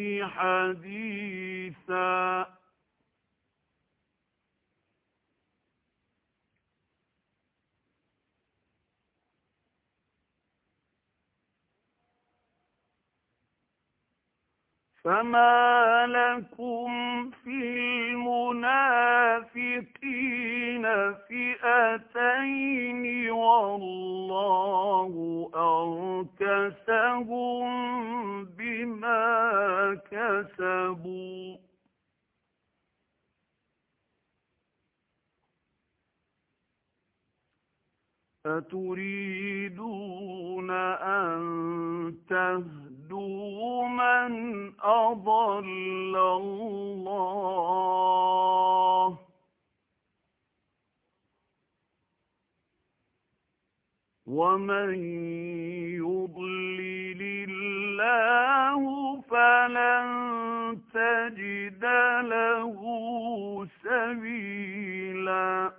حديثا. فما لكم في المنافقين فئتين والله أركسهم بما كسبوا أتريدون أن تهدوا من أضل الله ومن يضلل الله فلن تجد له سبيلا.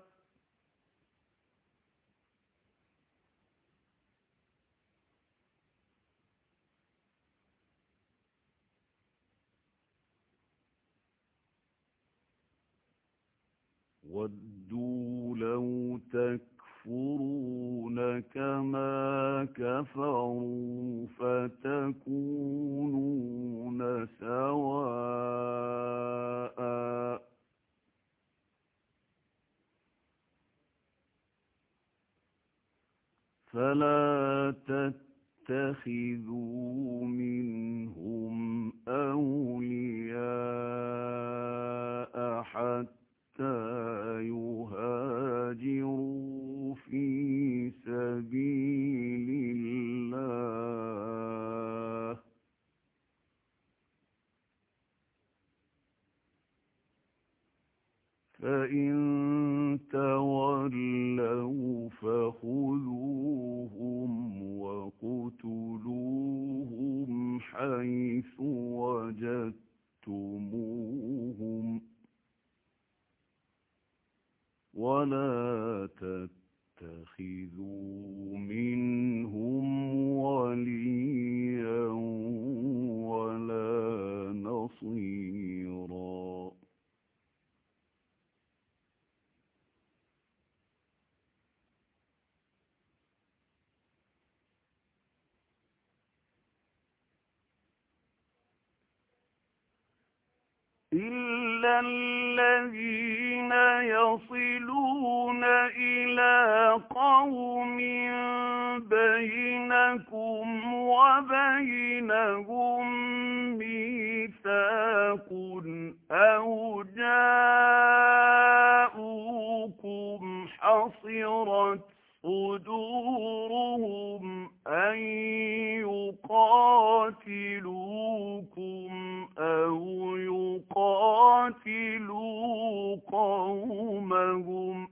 وَدُّوا لَوْ تَكْفُرُونَ كَمَا كَفَرُوا فَتَكُونُونَ سَوَاءً فَلَا تَتَّخِذُوا مِنْهُمْ أَوْلِيَاءَ حَتَّى يهاجروا في سبيل الله فإن تولوا فخذوهم وقتلوهم حيث وجدتموهم ولا تتخذوا منهم وليا ولا نصيرا. إلا الذين يصلون إلى قوم بينكم وبينهم ميثاق أو جاءوكم حصرت صدورهم أن يقاتلوكم أو يقاتلوا قومهم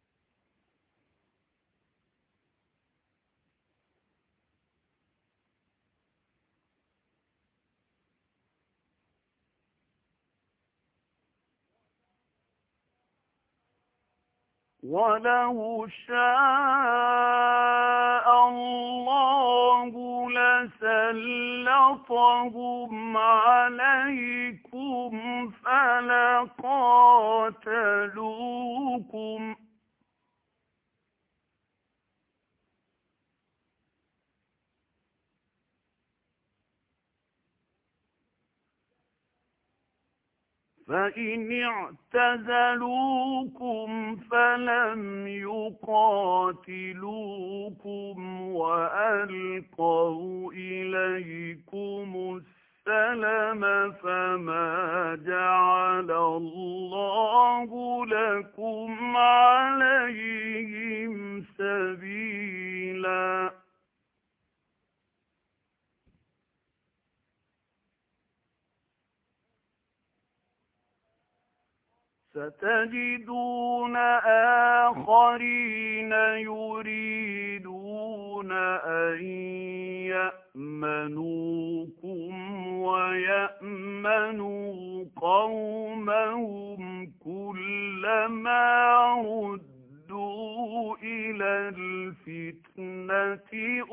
وَلَوْ شَاءَ اللَّهُ لَسَلَّطَهُمْ عَلَيْكُمْ فَلَقَاتَلُوكُمْ فإن اعتزلوكم فلم يقاتلوكم وألقوا إليكم السلم فما جعل الله لكم عليهم سبيلا. ستجدون آخرين يريدون أن يأمنوكم ويأمنوا قومهم كلما ردوا إلى الفتنة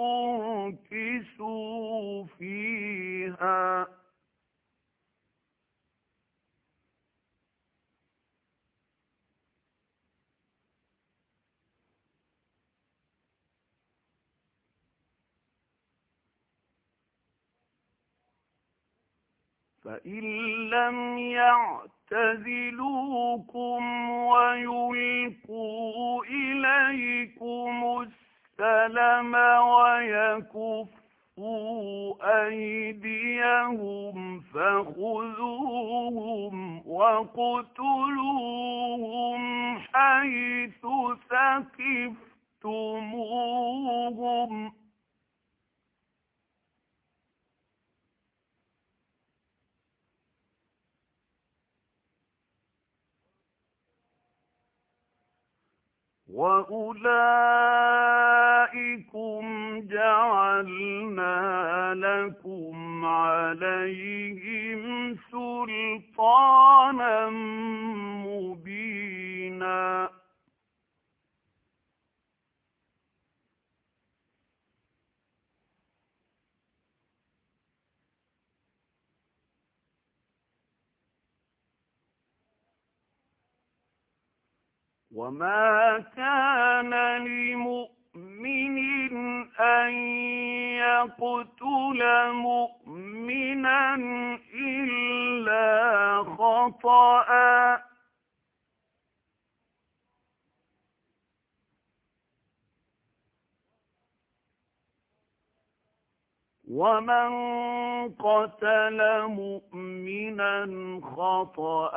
أركسوا فيها فإن لم يعتزلوكم ويلقوا إليكم السلم ويكفوا أيديهم فخذوهم واقتلوهم حيث ثقفتموهم وأولئكم جعلنا لكم عليهم سلطانا مبينا وما كان لمؤمن أن يقتل مؤمنا إلا خطأ ومن قتل مؤمنا خطأ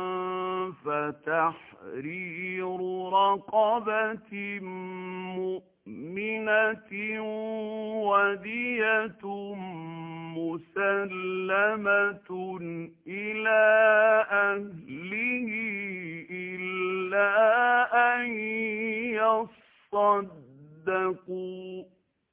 فتحرير رقبة مؤمنة ودية مسلمة إلى أهله إلا أن يصدقوا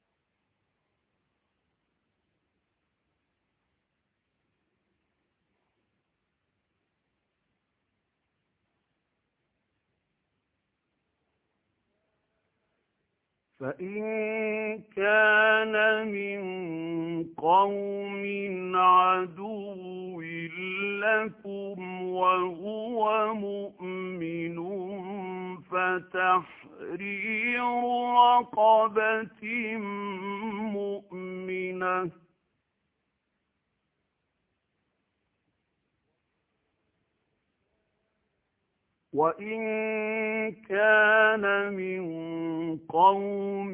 فإن كان من قوم عدو لكم وهو مؤمن فتحرير رقبة مؤمنة وإن كان من قوم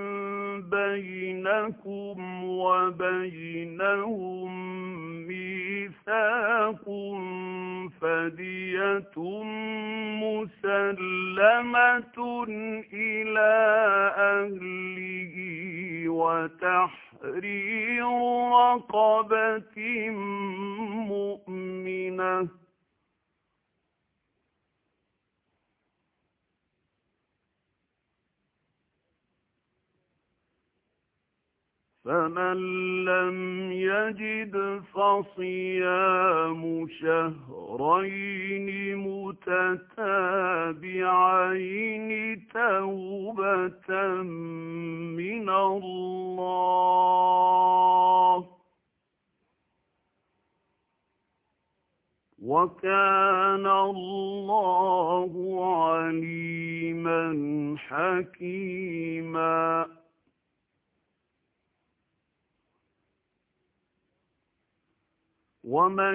بينكم وبينهم ميثاق فدية مسلمة إلى أهله وتحرير رقبة مؤمنة فمن لم يجد فصيام شهرين متتابعين توبة من الله وكان الله عليما حكيما ومن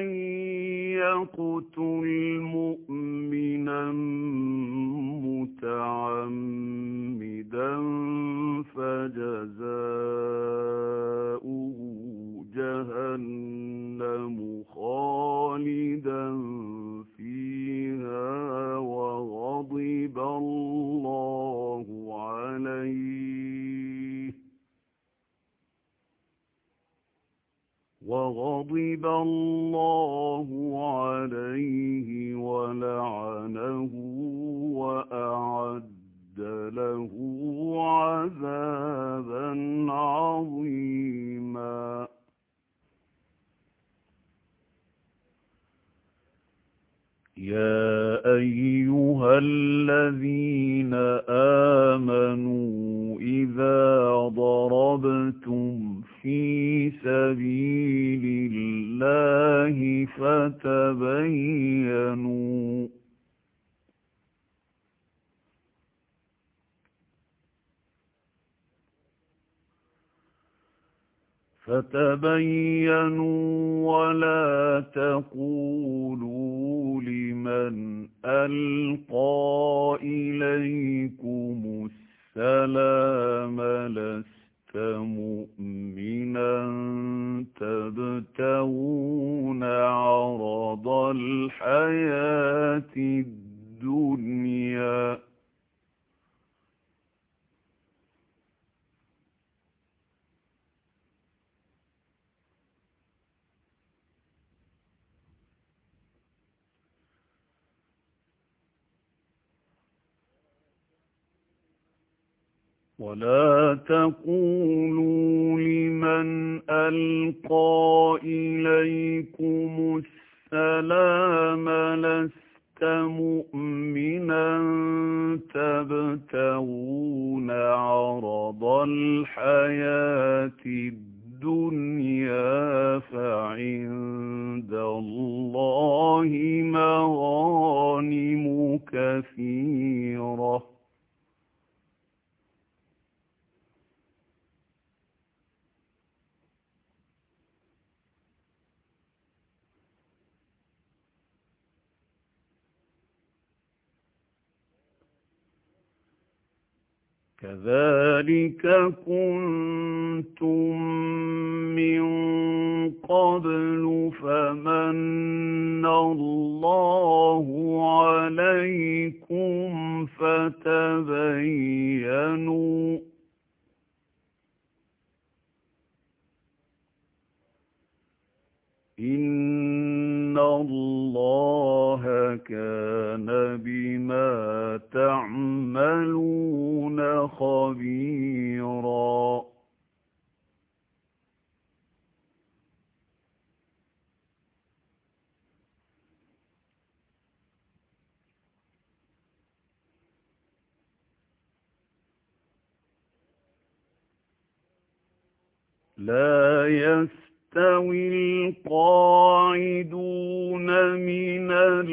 يقتل مؤمنا متعمدا فجزاؤه جهنم خالدا فيها وغضب الله عليه وغضب الله عليه ولعنه وأعد له عذابا عظيما يا أيها الذين آمنوا ضربتم في سبيل الله فتبينوا فتبينوا ولا تقولوا لمن ألقى إليكم السلام لست مؤمنا تبتغون عرض الحياة الدنيا ولا تقولوا لمن ألقى إليكم السلام لست مؤمنا تبتغون عرض الحياة الدنيا فعند الله مغانم كثيرة كذلك كنتم من قبل فمن الله عليكم فتبينوا إن الله كان بما تعملون خبيرا لا يستوي القاعدون من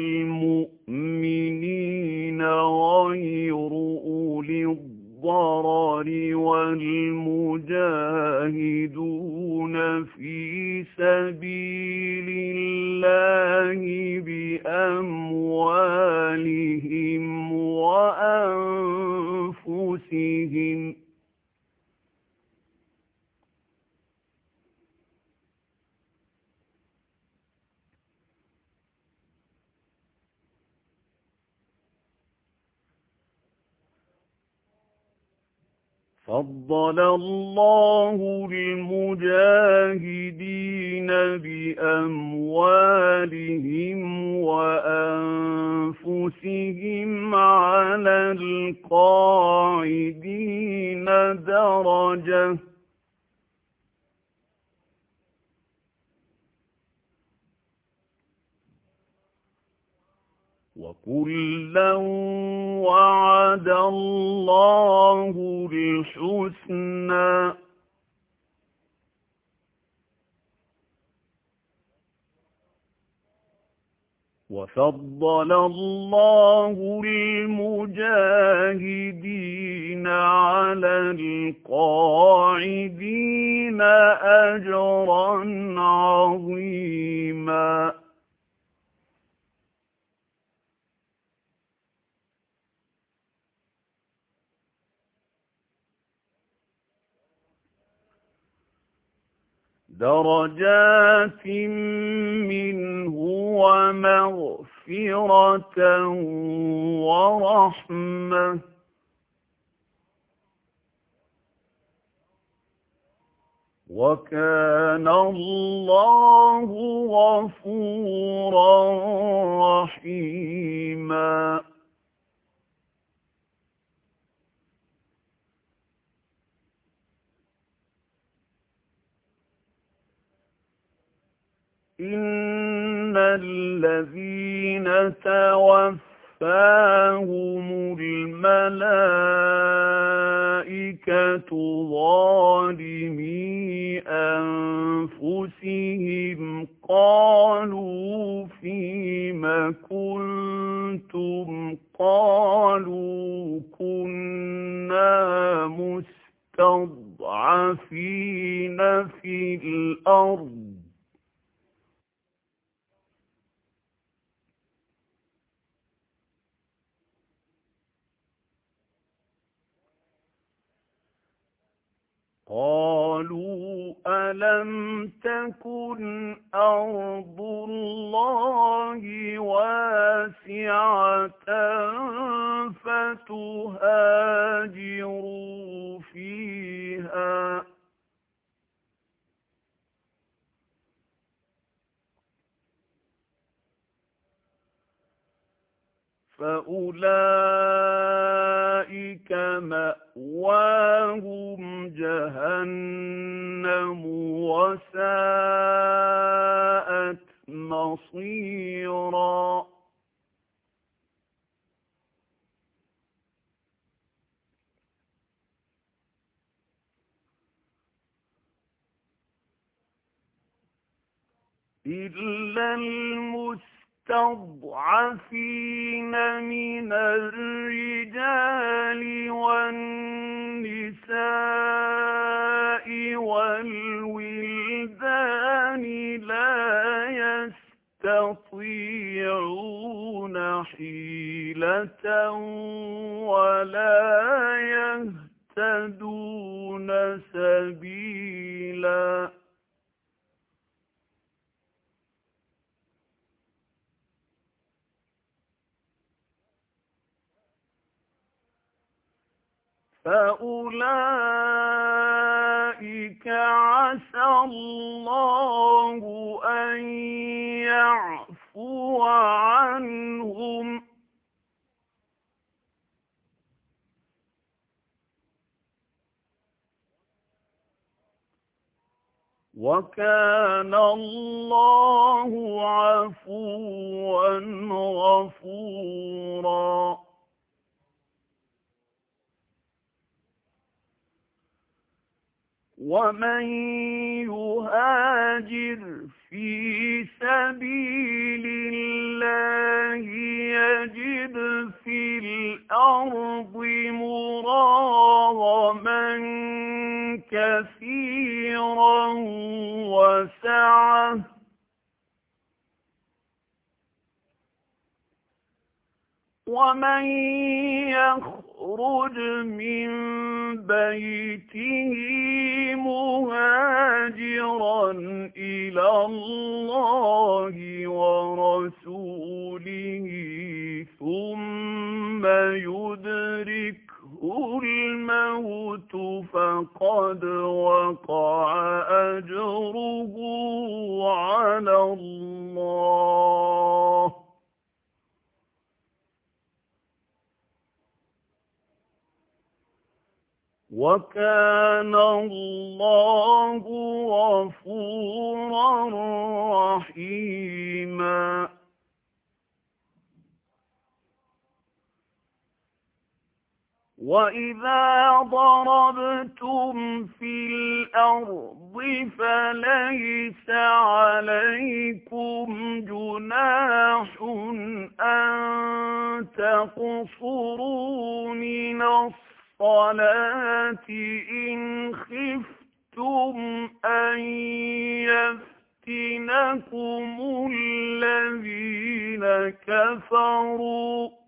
المؤمنين غير أولي الضرر والمجاهدون في سبيل الله بأموالهم وأنفسهم فضل الله المجاهدين بأموالهم وأنفسهم على القاعدين درجة وكلا وعد الله الحسنى وفضل الله المجاهدين على القاعدين أجرا عظيما درجات منه ومغفرة ورحمة وكان الله غفورا رحيما إن الذين توفاهم الملائكة الْمُؤْتَفِكَةُ ظَالِمِي أَنفُسِهِمْ قَالُوا فِيمَ كُنتُمْ قَالُوا كُنَّا مُسْتَضْعَفِينَ فِي الْأَرْضِ قَالُوا أَلَمْ تَكُنْ أَرْضُ اللَّهِ وَاسِعَةً فَتُهَاجِرُوا فِيهَا فَأُولَئِكَ مَأْوَاهُمْ جَهَنَّمُ وَسَاءَتْ مَصِيرًا إِلَّا الْمُسْتَضْعَفِينَ مِنَ الرِّجَالِ وَالنِّسَاءِ وَالْوِلْدَانِ لَا يَسْتَطِيعُونَ حِيلَةً وَلَا يَهْتَدُونَ سَبِيلًا فَأُولَئِكَ عَسَى اللَّهُ أَن يَعْفُوَ عَنْهُمْ ۚ وَكَانَ اللَّهُ عَفُوًّا غَفُورًا وَمَن يُهَاجِرْ فِي سَبِيلِ اللَّهِ يَجِدْ فِي الْأَرْضِ مُرَاغَمًا كَثِيرًا وَسَعَةً وَمَن يَخْرُجْ مِن بَيْتِهِ مُهَاجِرًا إِلَى اللَّهِ وَرَسُولِهِ ثُمَّ يُدْرِكْهُ الْمَوْتُ فَقَدْ وَقَعَ أَجْرُهُ عَلَى اللَّهِ ۗ وَكَانَ اللَّهُ غَفُورًا رَّحِيمًا وَإِذَا ضَرَبْتُمْ فِي الْأَرْضِ فَلَيْسَ عَلَيْكُمْ جُنَاحٌ أَن تَقْصُرُوا مِنَ الصَّلَاةِ إِنْ خِفْتُمْ أَن يَفْتِنَكُمُ الَّذِينَ كَفَرُوا ۚ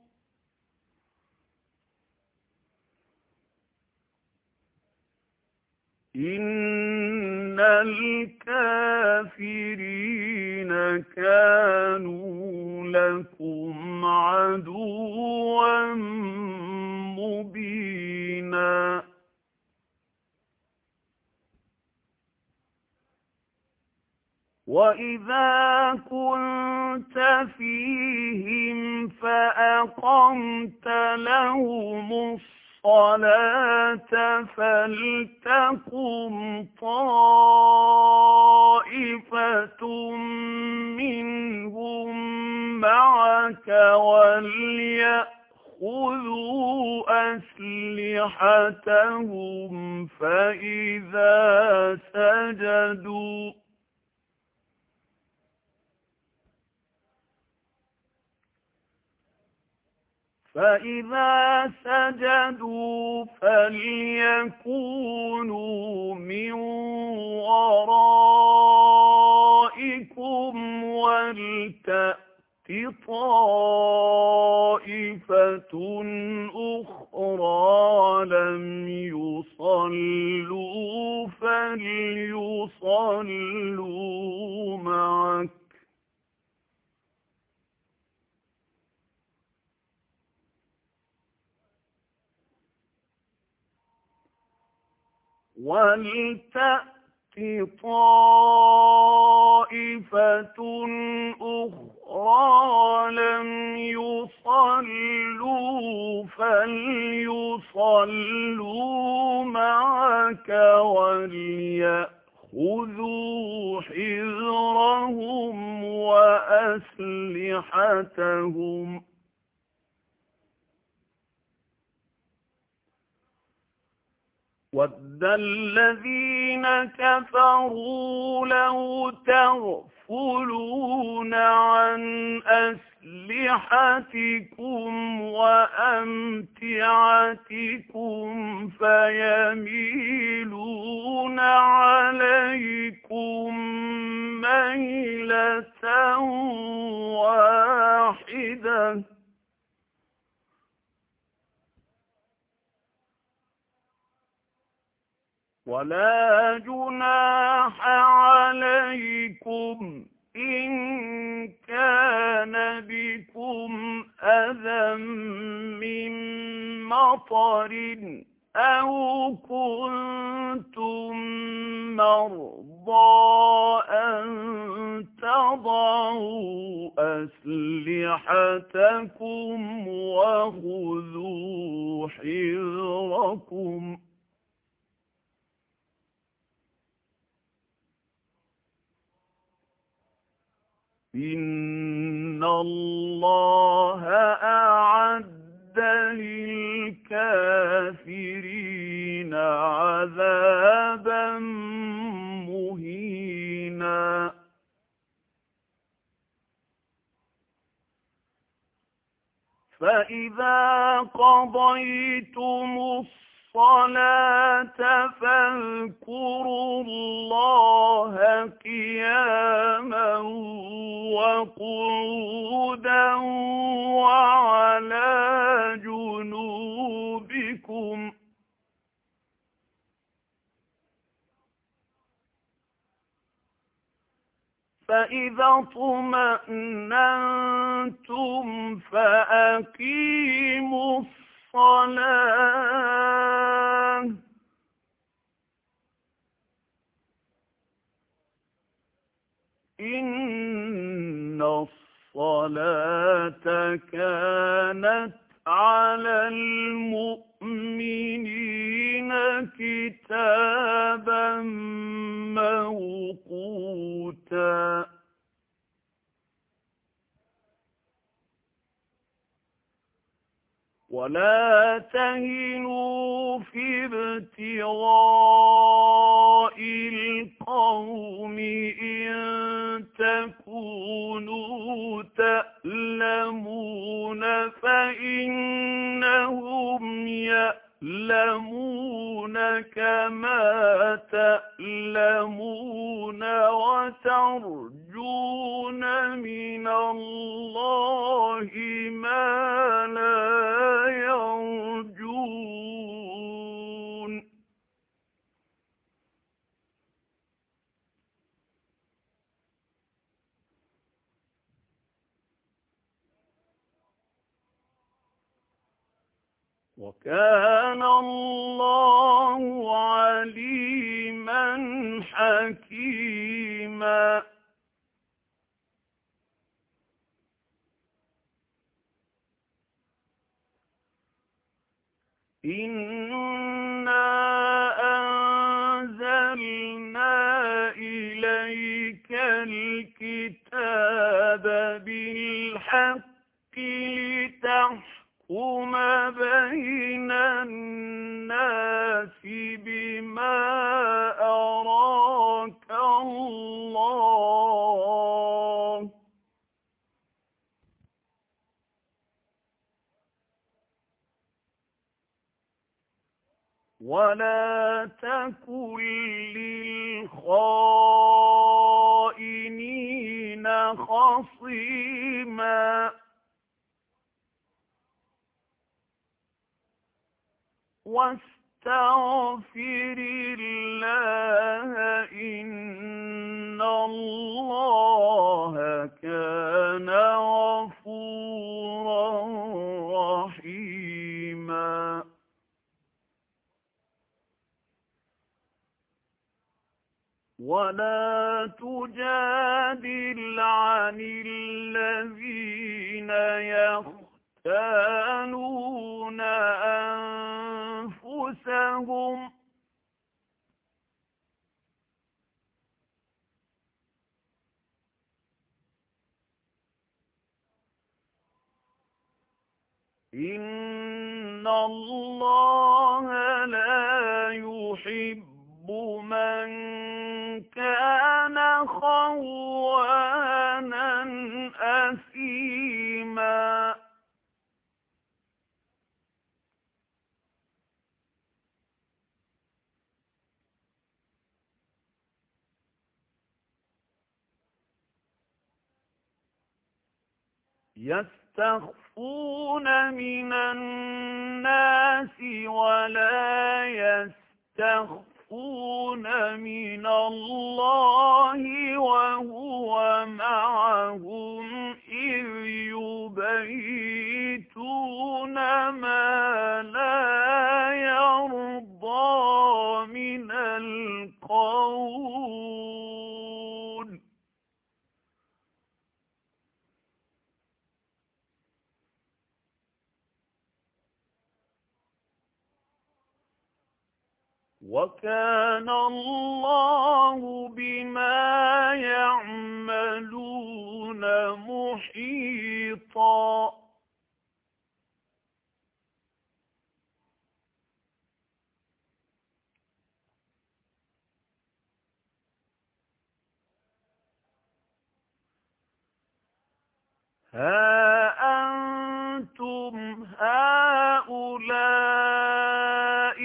إِنَّ الْكَافِرِينَ كَانُوا لَكُمْ عَدُوًّا مُّبِينًا وَإِذَا كُنتَ فِيهِمْ فَأَقَمْتَ لَهُمُ الصَّلَاةَ فَلْتَقُمْ طَائِفَةٌ مِّنْهُم مَّعَكَ وَلْيَأْخُذُوا خُذُوا أَسْلِحَتَهُمْ فَإِذَا سَجَدُوا فَإِذَا سَجَدُوا فَلْيَكُونُوا مِنْ وَرَائِكُمْ وَلْتَأْتِ طَائِفَةٌ أُخْرَىٰ لَمْ يُصَلُّوا فَلْيُصَلُّوا مَعَكَ وَلْتَأْتِ طَائِفَةٌ أُخْرَىٰ لَمْ يُصَلُّوا فَلْيُصَلُّوا مَعَكَ وَلْيَأْخُذُوا حِذْرَهُمْ وَأَسْلِحَتَهُمْ ۗ وَدَّ الَّذِينَ كَفَرُوا لَوْ تَغْفُلُونَ عَنْ أَسْلِحَتِكُمْ وَأَمْتِعَتِكُمْ فَيَمِيلُونَ عَلَيْكُمْ مَيْلَةً وَاحِدَةً وَلَا جُنَاحَ عَلَيْكُمْ إِن كَانَ بِكُمْ أَذًى مِّن مَّطَرٍ أَوْ كُنتُم مَّرْضَىٰ أَن تَضَعُوا أَسْلِحَتَكُمْ وَخُذُوا حِذْرَكُمْ ۗ إِنَّ اللَّهَ أَعَدَّ لِلْكَافِرِينَ عَذَابًا مُّهِينًا فَإِذَا قَضَيْتُمُ الصَّلَاةَ فَاذْكُرُوا اللَّهَ قِيَامًا وَقُعُودًا وَعَلَىٰ جُنُوبِكُمْ ۚ فَإِذَا اطْمَأْنَنتُمْ فَأَقِيمُوا الصَّلَاةَ ۚ إِنَّ الصَّلَاةَ كَانَتْ عَلَى الْمُؤْمِنِينَ كِتَابًا مَّوْقُوتًا وَلَا تَهِنُوا فِي ابْتِغَاءِ الْقَوْمِ إِن تَكُونُوا تَأْلَمُونَ فَإِنَّهُمْ يَأْلَمُونَ كَمَا تَأْلَمُونَ وَتَرْجُونَ مِنَ اللَّهِ مَا لَا يَرْجُونَ وَكَانَ اللَّهُ عَلِيمًا حَكِيمًا إِنَّا أَنزَلْنَا إِلَيْكَ الْكِتَابَ بِالْحَقِّ لِتَحْكُمَ ولا تكن للخائنين خصيما واستغفر الله إن الله كان غفورا رحيما ولا تجادل عن الذين يختانون أنفسهم إن الله لا يحب من كان خوانا أثيما يستخفون من الناس ولا يستخفون من الله وهو معهم إذ يبيتون ما لا يرضى من القول وكان الله بما يعملون محيطا ها أنتم هؤلاء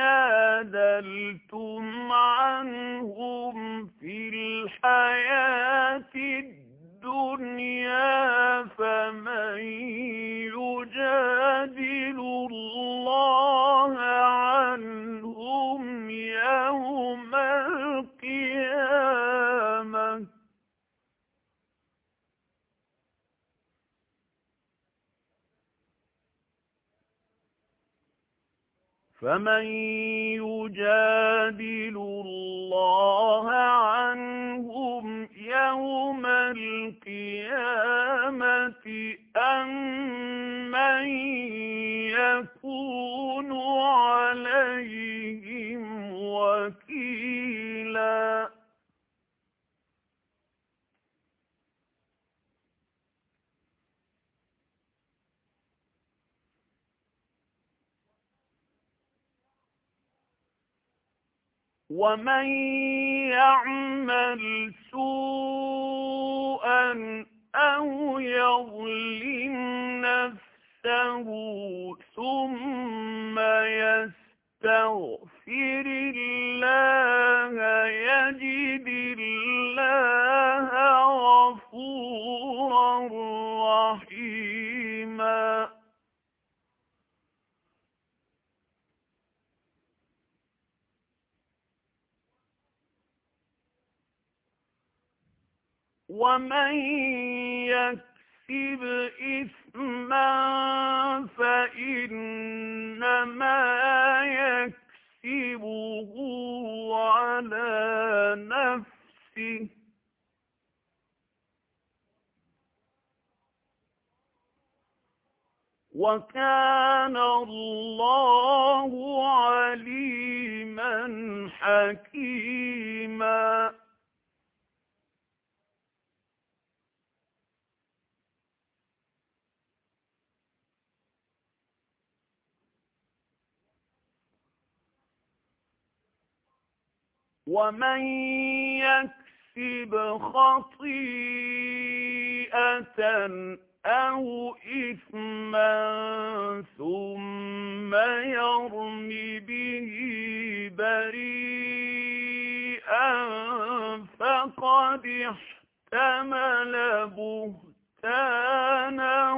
جادلتم عنهم في الحياة الدنيا فمن يجادل الله عنهم يوم القيامة فمن يجادل الله عنهم يوم القيامة أم من يكون عليهم وكيلا ومن يعمل سوءا أو يظلم نفسه ثم يستغفر الله يجد الله غفورا رحيما ومن يكسب إثما فإنما يكسبه على نفسه وكان الله عليما حكيما ومن يكسب خطيئة أو إثما ثم يرم به بريئا فقد احتمل بهتانا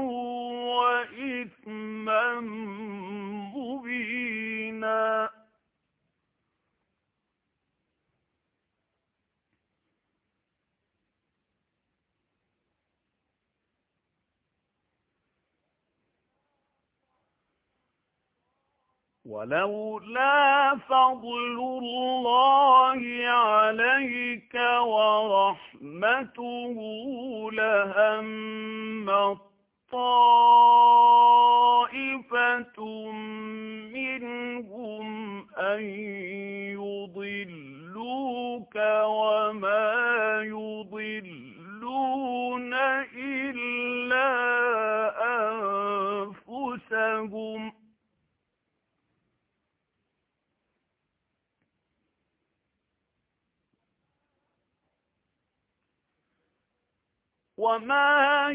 وإثما مبينا. ولولا فضل الله عليك ورحمته لهم طائفة منهم أن يضلوك وما يضلون إلا أنفسهم وما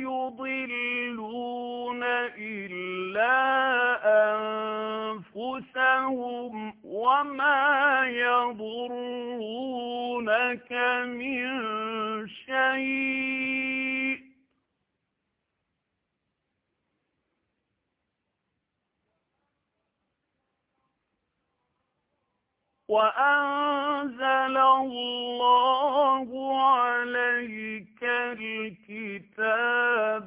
يضلون إلا أنفسهم وما يضرونك من شيء وأنزل الله عليك الكتاب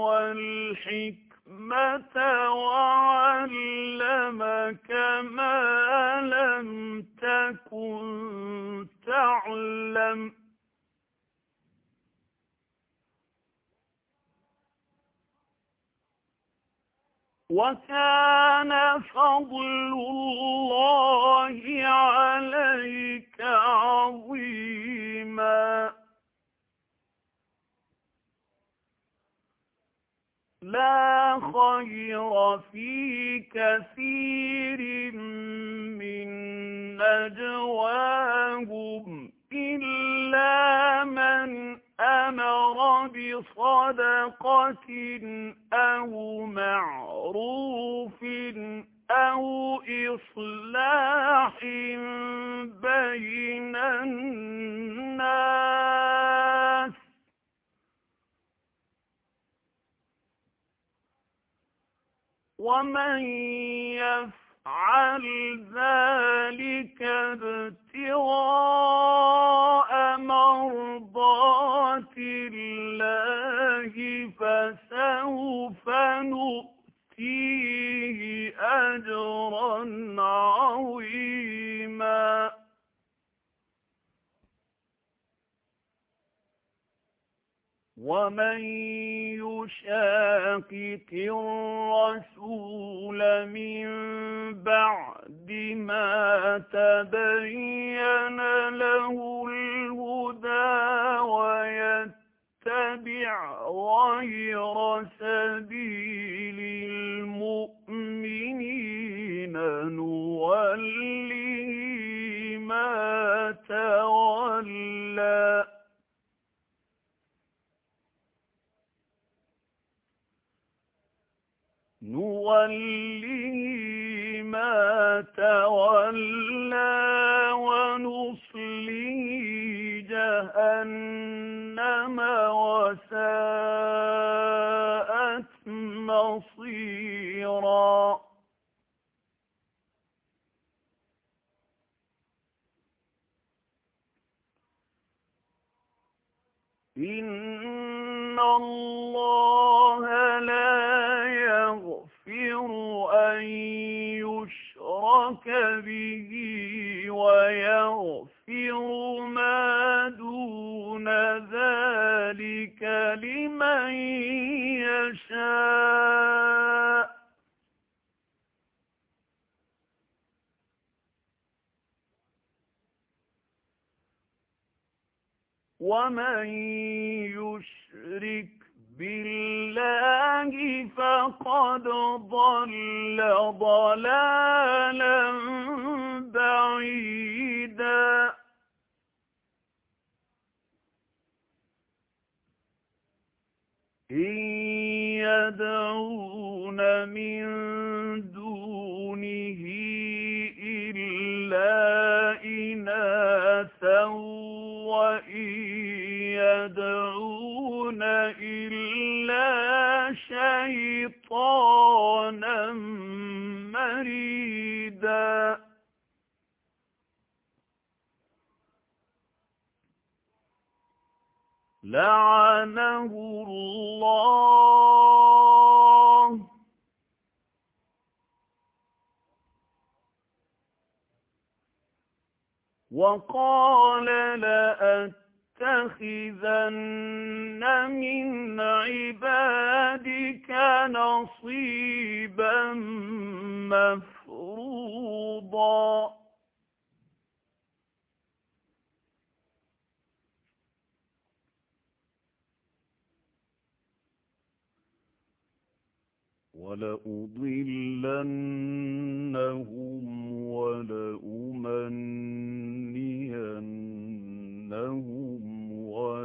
والحكمة وعلمك ما لم تكن تعلم وكان فضل الله عليك عظيما. لا خير في كثير من نجواهم إلا من أمر بصدقة أو معروف أو إصلاح بين الناس ومن يفعل ذلك ابتغاء مرضات الله فسوف نؤتيه أجرا عظيما. ومن يشاقق الرسول من بعد ما تبين له الهدى ويتبع غير سبيل المؤمنين نوله ما تولى نوله ما تولى ونصله جهنم وساءت مصيرا. إن الله لا يغفر أن يشرك به ويغفر ما دون ذلك لمن يشاء ومن يشرك بالله فقد ضل ضلالا بعيدا. إن يدعون من دونه إلا إناثا وإن يدعون إلا شيطانا مريدا لعنه الله وقال لأتخذن من عبادك نصيبا مفروضا ولأضلنهم ولأمنينهم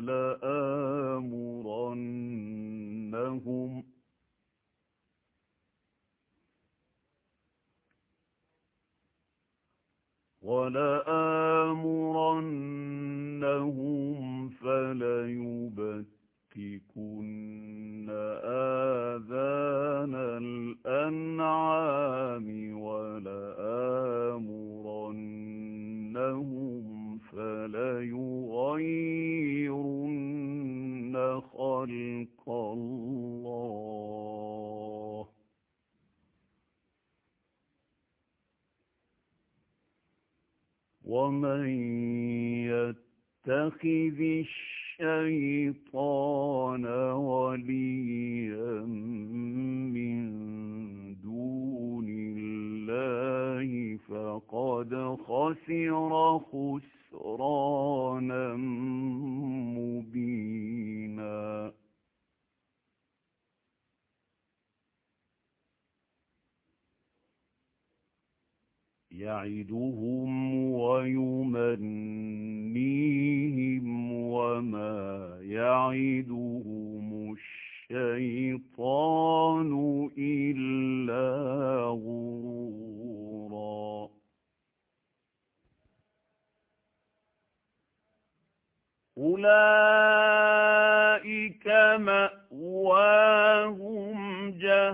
ولآمرنهم ولآمرنهم فليبتكن آذان الأنعام ولآمرنهم فليغيرن خلق الله ومن يتخذ الشيطان وليا من دون الله فقد خسر خسرانا مبينا يعدهم ويمنيهم وما يعدهم الشيطان إلا غرورا أولئك مأواهم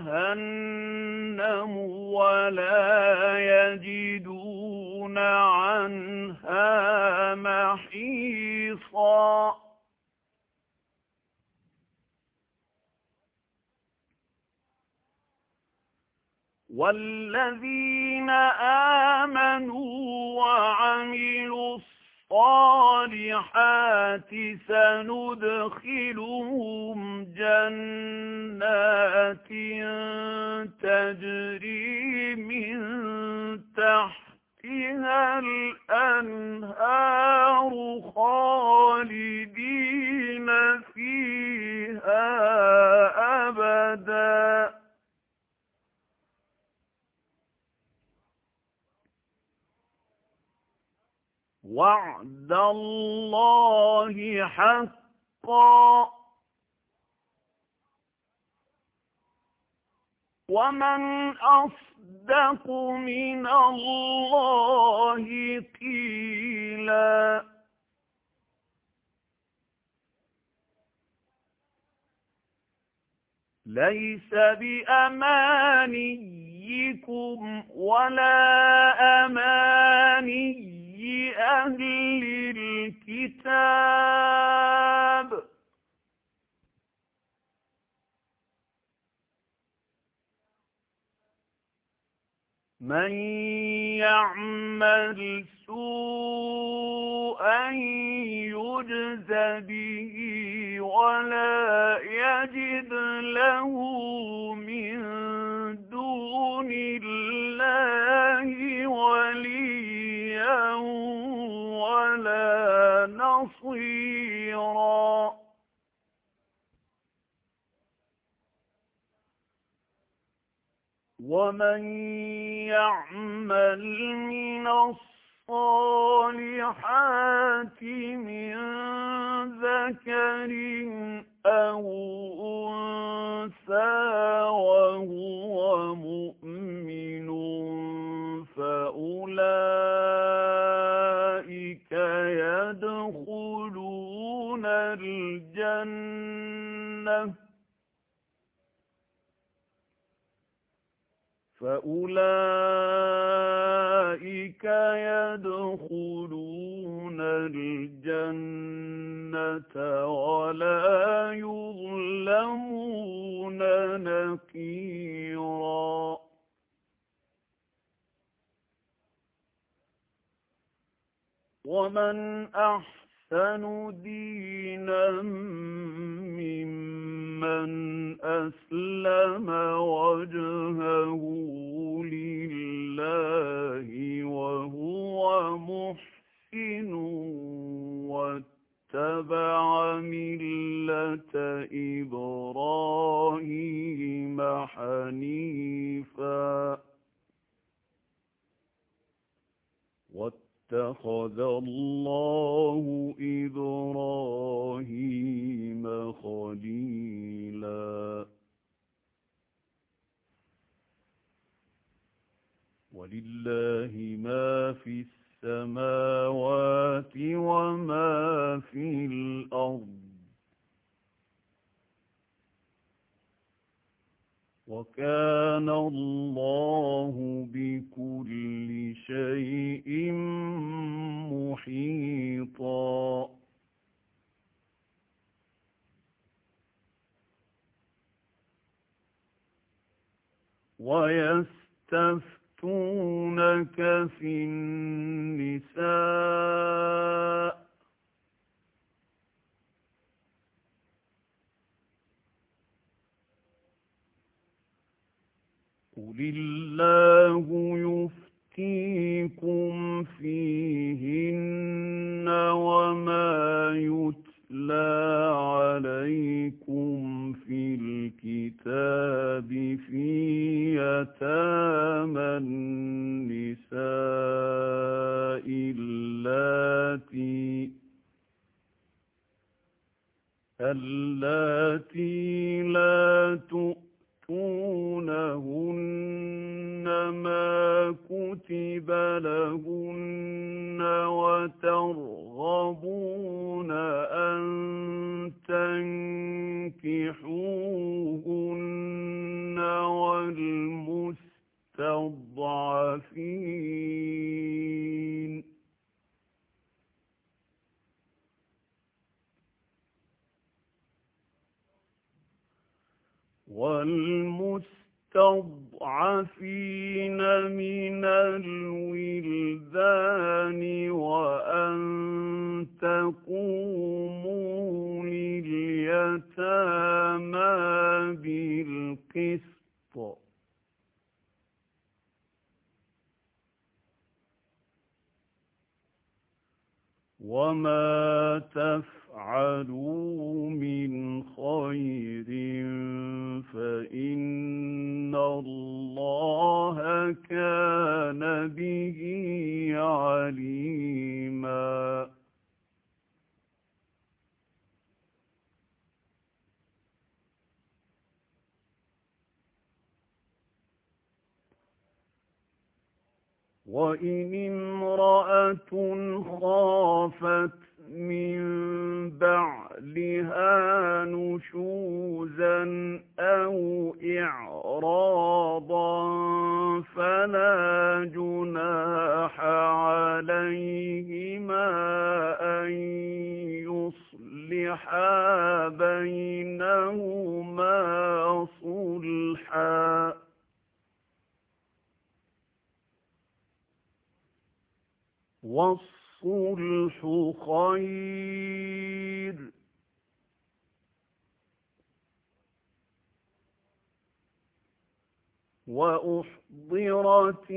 جهنم ولا يجدون عنها محيصا والذين آمنوا وعملوا الصالحات سندخلهم جنات تجري من تحتها الأنهار خالدين فيها أبدا وعد الله حقا ومن أصدق من الله قيلا ليس بأمانيكم ولا أماني أهل الكتاب من يعمل سوءا يجز به ولا يجد له من دون الله وليا ولا نصيرا ومن يعمل من الصالحات من ذكر أو وهو مؤمن فأولئك يدخلون الجنة فأولئك يدخلون الجنة ولا يظلمون نقيرا ومن أحسن دينا ممن أسلم وجهه لله وهو محسن واتبع ملة إبراهيم حنيفا واتخذ الله إبراهيم خليلا ولله ما في السماوات وما في الأرض وكان الله بكل شيء محيطا ويستفتونك في النساء قل الله يفتيكم فيهن وما يتلى عليكم في الكتاب في يتامى النساء اللاتي اللاتي لا تؤتونهن ما كتب لهن وترغبون أن تنكحوهن والمستضعفين والمستضعفين من الولدان وأن تقوموا لليتامى بالقسط وما تفعلوا من خير فإن الله كان به عليما وإن امرأة خافت من بعلها نشوزا أو إعراضا فلا جناح عليهما أن يصلحا بينهما صلحا والصلح خير وأحضرت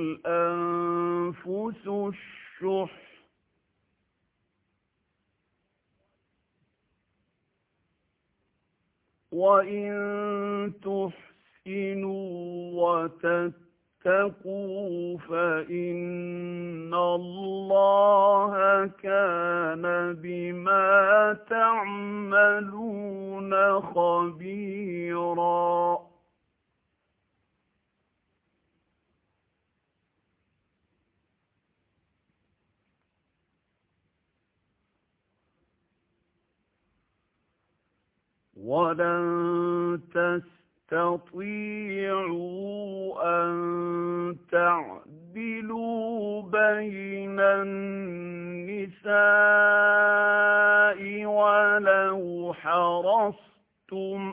الأنفس الشح وإن تحسنوا وتتقوا فإن الله كان بما تعملون كَانَ خَبِيرًا وَلَن تَسْتَطِيعُوا أَن تَعْدِلُوا بَيْنَ النِّسَاءِ وَلَوْ حَرَصْتُمْ ۖ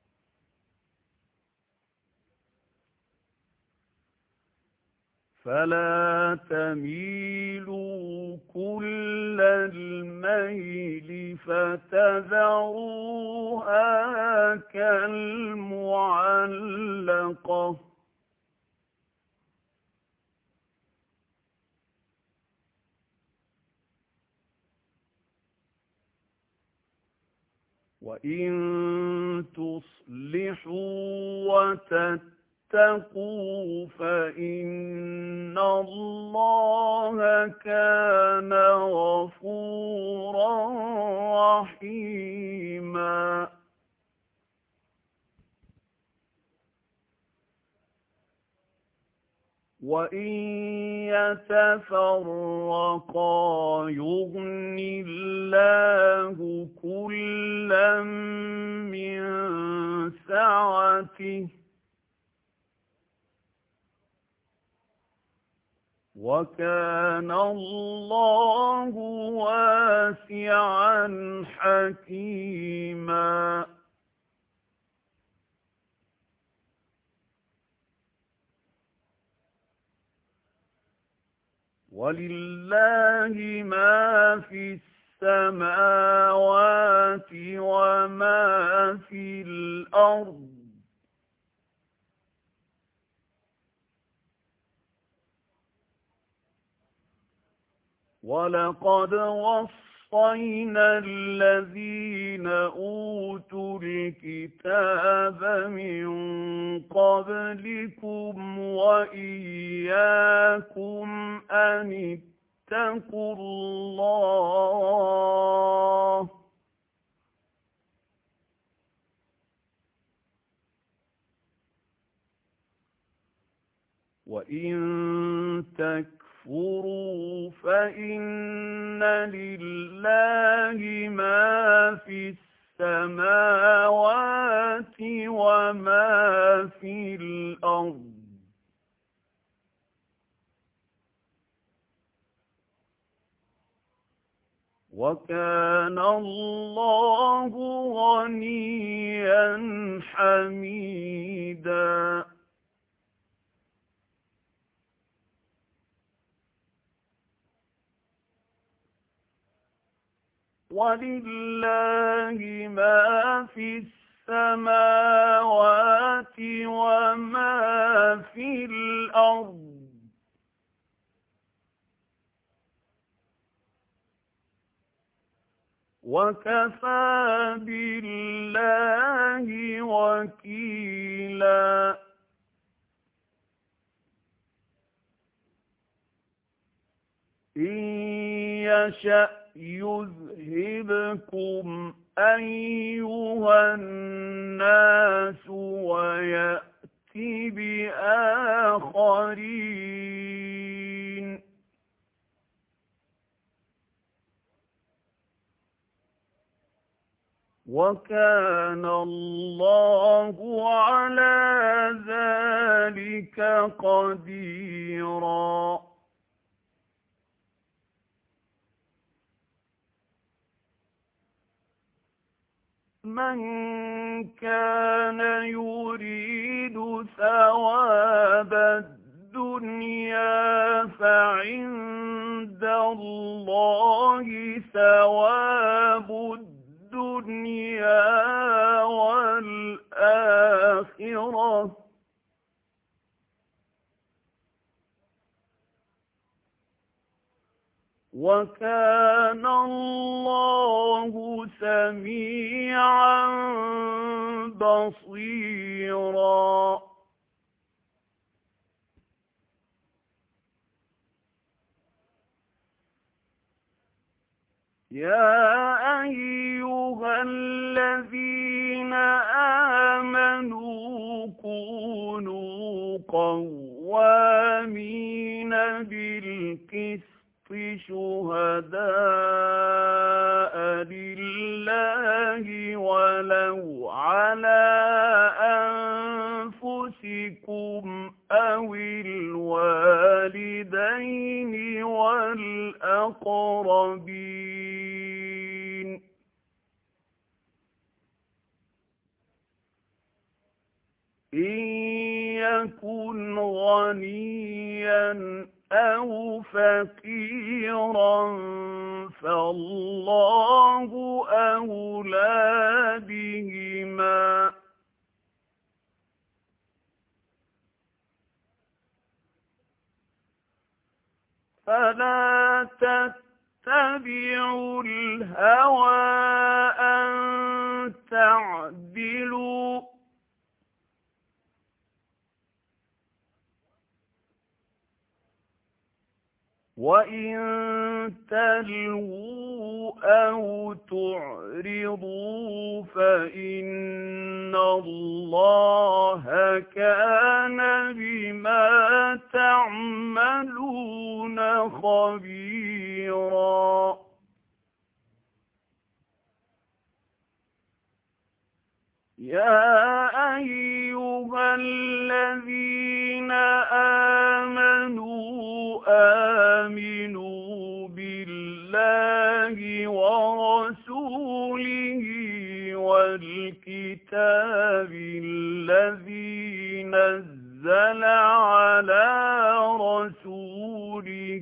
فَلَا تَمِيلُوا كُلَّ الْمَيْلِ فَتَذَرُوهَا كَالْمُعَلَّقَةِ ۚ وَإِن تُصْلِحُوا وَتَتَّقُوا فَإِنَّ اللَّهَ كَانَ غَفُورًا رَّحِيمًا. وَإِن يَتَفَرَّقَا يُغْنِ اللَّهُ كُلًّا مِّن سَعَتِهِ ۚ وَكَانَ اللَّهُ وَاسِعًا حَكِيمًا. وَلِلَّهِ مَا فِي السَّمَاوَاتِ وَمَا فِي الْأَرْضِ ۚ وَلَقَدْ وَصَّيْنَا الَّذِينَ أُوتُوا الْكِتَابَ مِن قَبْلِكُمْ وَإِيَّاكُمْ أَنِ اتَّقُوا اللَّهَ ۚ وَإِن تَكْفُرُوا فَإِنَّ لِلَّهِ مَا فِي السَّمَاوَاتِ وَمَا فِي الْأَرْضِ ۚ وَكَانَ اللَّهُ غَنِيًّا حَمِيدًا. وَلِلَّهِ مَا فِي السَّمَاوَاتِ وَمَا فِي الْأَرْضِ ۚ وَكَفَىٰ بِاللَّهِ وَكِيلًا. إِن يَشَأْ يُذْهِبْكُمْ أَيُّهَا النَّاسُ وَيَأْتِ بِآخَرِينَ ۚ وَكَانَ اللَّهُ عَلَىٰ ذَٰلِكَ قَدِيرًا. مَنْ كَانَ يُرِيدُ ثَوَابَ الدُّنْيَا فَعِندَ اللَّهِ ثَوَابُ الدُّنْيَا وَالْآخِرَةِ ۚ وَكَانَ اللَّهُ سَمِيعًا بَصِيرًا. يَا أَيُّهَا الَّذِينَ قوامين بالقسط شهداء لله ولو على أنفسكم أو الوالدين والأقربين إن يكن غنيا أو فقيرا فالله أولى بهما فلا تتبعوا الهوى أن تعدلوا وَإِن تَلْوُوا أَوْ تُعْرِضُوا فَإِنَّ اللَّهَ كَانَ بِمَا تَعْمَلُونَ خَبِيرًا يَا أَيُّهَا الَّذِينَ آمَنُوا آمنوا بالله ورسوله والكتاب الذي نزل على رسوله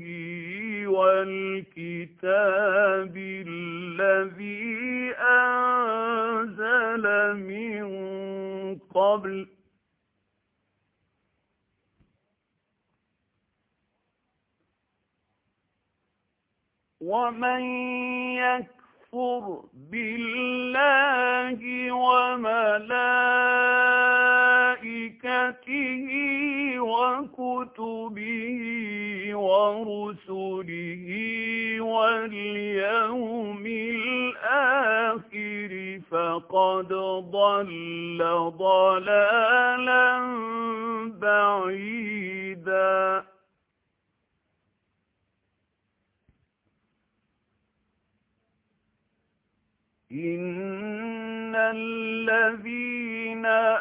والكتاب الذي أنزل من قبل ومن يكفر بالله وملائكته وكتبه ورسله واليوم الآخر فقد ضل ضلالا بعيدا إن الذين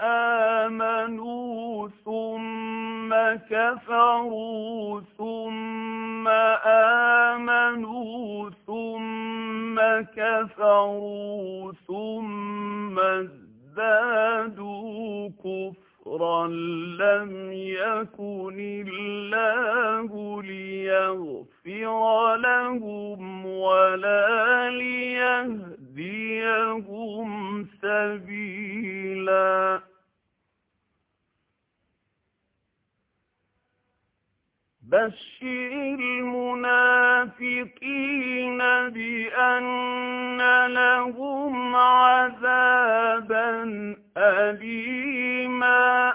آمنوا ثم كفروا ثم آمنوا ثم كفروا ثم ازدادوا كفرا لم يكن الله ليغفر لهم ولا ليهديهم سبيلا بشر المنافقين بأن لهم عذابا أليما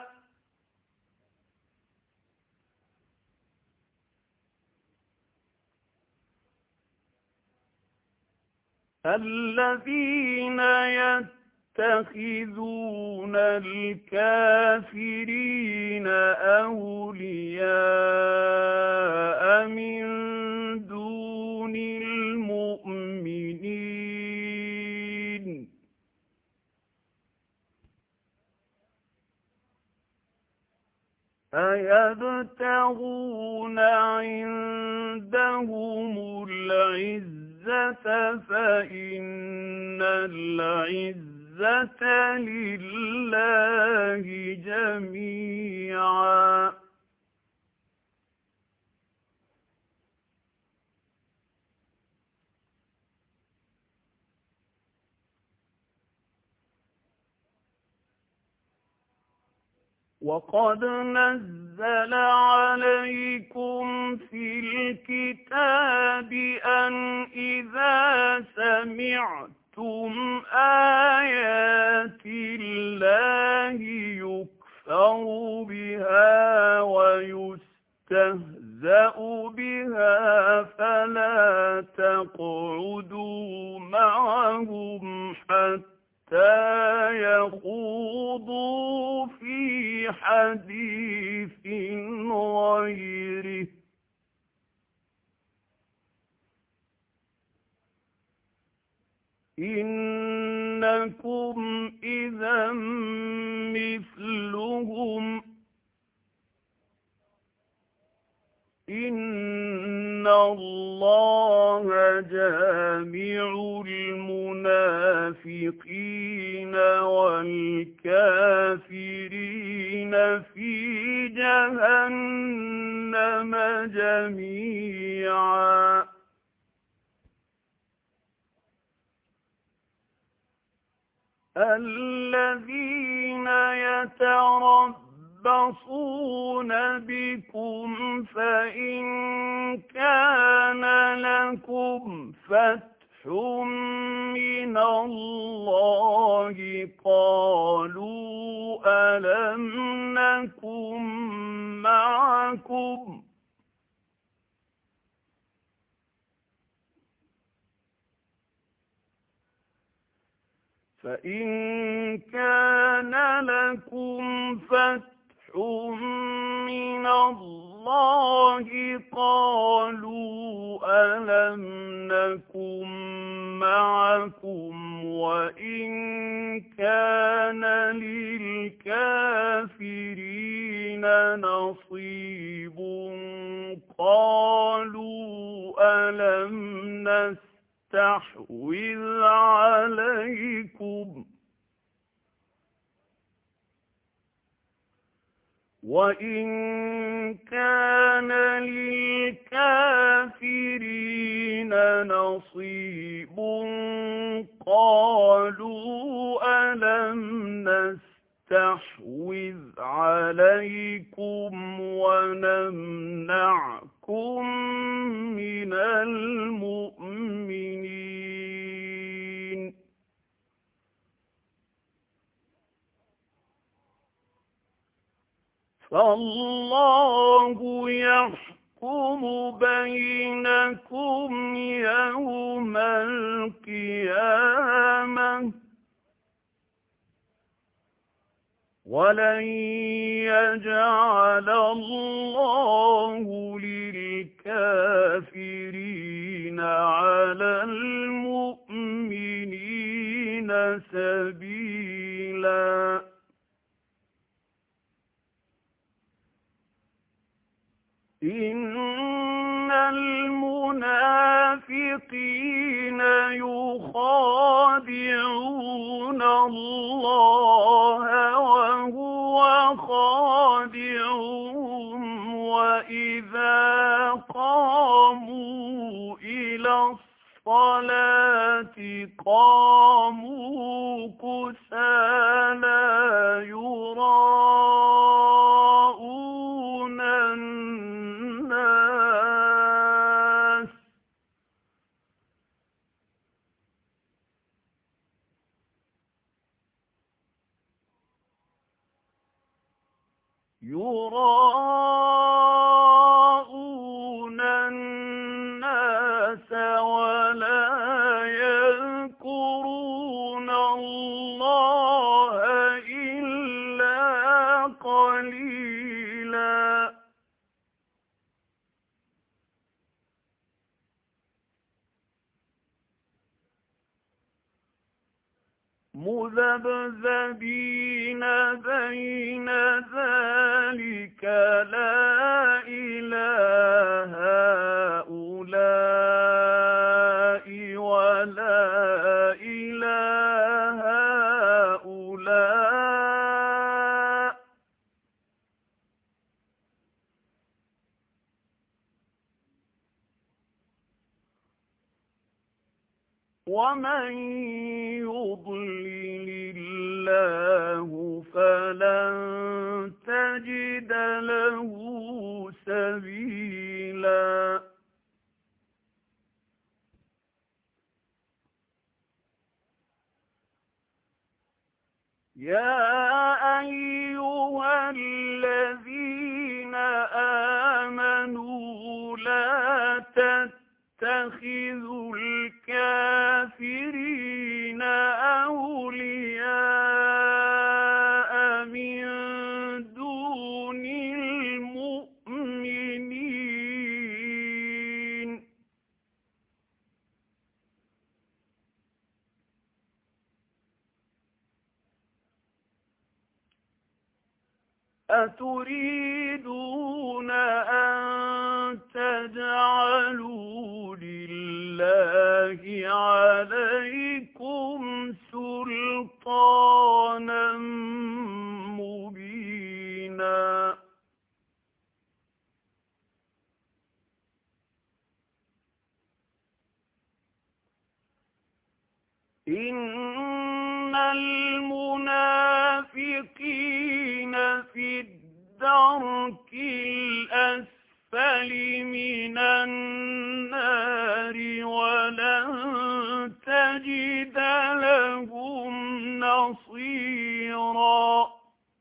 الذين يتخذون الكافرين أولياء من دون المؤمنين أيبتغون عندهم العزة فإن العزة لله جميعا وقد نزل عليكم في الكتاب أن إذا سمعتم آيات الله يكفر بها ويستهزأ بها فلا تقعدوا معهم حتى يخوضوا في حديث غيره إنكم إذا مثلهم إن الله جامع المنافقين والكافرين في جهنم جميعا الذين يتربصون بكم فإن كان لكم فتح من الله قالوا ألم نكن معكم فإن كان لكم فتح من الله قالوا ألم نكن معكم وإن كان للكافرين نصيب قالوا ألم نستحوذ عليكم وإن كان للكافرين نصيب قالوا ألم نستحوذ عليكم ونمنعكم من المؤمنين فالله يحكم بينكم يوم القيامة ولن يجعل الله للكافرين على المؤمنين سبيلا إن المنافقين يخادعون الله وهو خادعهم وإذا قاموا إلى الصلاة قاموا كسالى يراءون الناس يراءون الناس ولا يذكرون الله إلا قليلا مذبذبين بين ذلك لا إله هؤلاء ولا إله هؤلاء ومن يضلل الله فلن تجد له سبيلا يا أيها الذين آمنوا لا تتخذوا الكافرين أولياء أتريدون أن تجعلوا لله عليكم سلطانا مبينا إن المنافقين في الدرك الأسفل من النار ولن تجد لهم نصيرا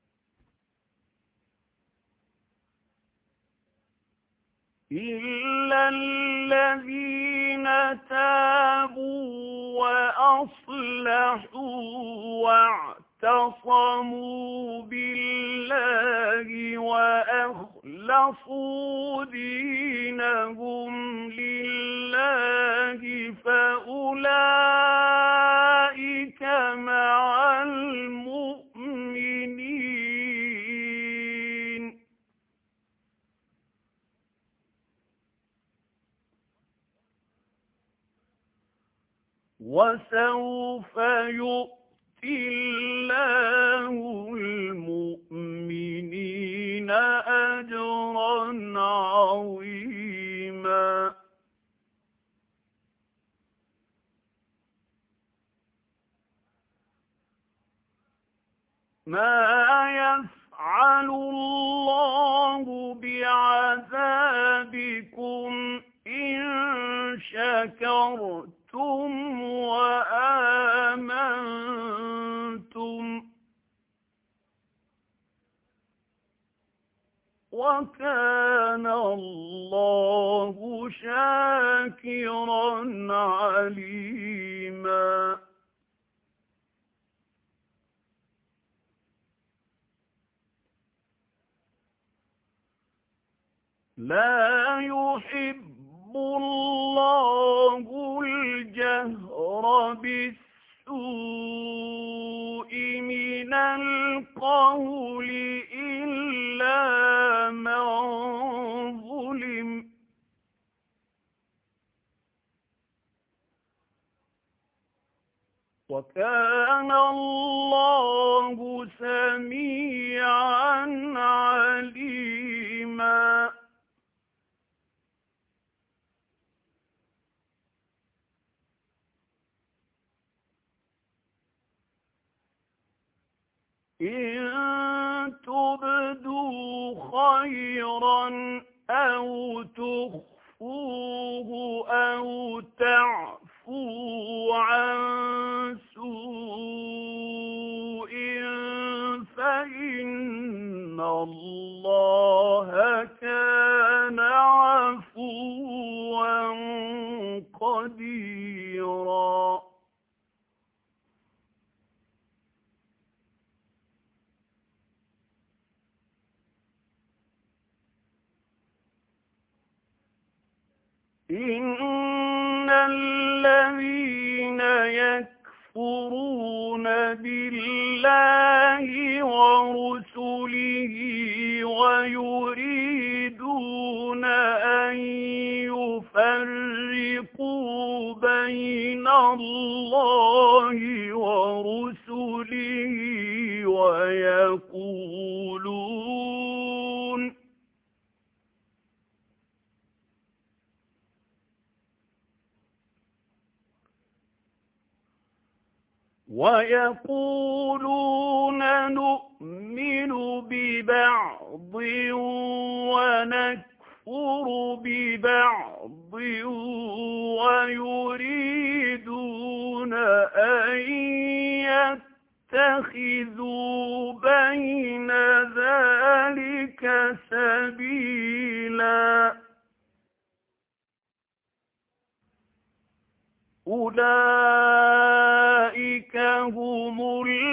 إلا الذين تابوا وأصلحوا واعتصموا بالله وأخلصوا دينهم لله فأولئك مع المؤمنين وسوف يؤتي الله المؤمنين أجرا عظيما ما يفعل الله بعذابكم إن شكرتم وآمنتم وكان الله شاكرا عليما لا يحب الله الجهر بالسوء من القول إلا من ظلم وكان الله سميعا عليما إن تبدوا خيرا أو تخفوه أو تعفوا عن سوء فإن الله كان عفوا قديرا إن الذين يكفرون بالله ورسله ويريدون أن يفرقوا بين الله ورسله ويقولون ويقولون نؤمن ببعض ونكفر ببعض ويريدون أن يتخذوا بين ذلك سبيلا أولئك هم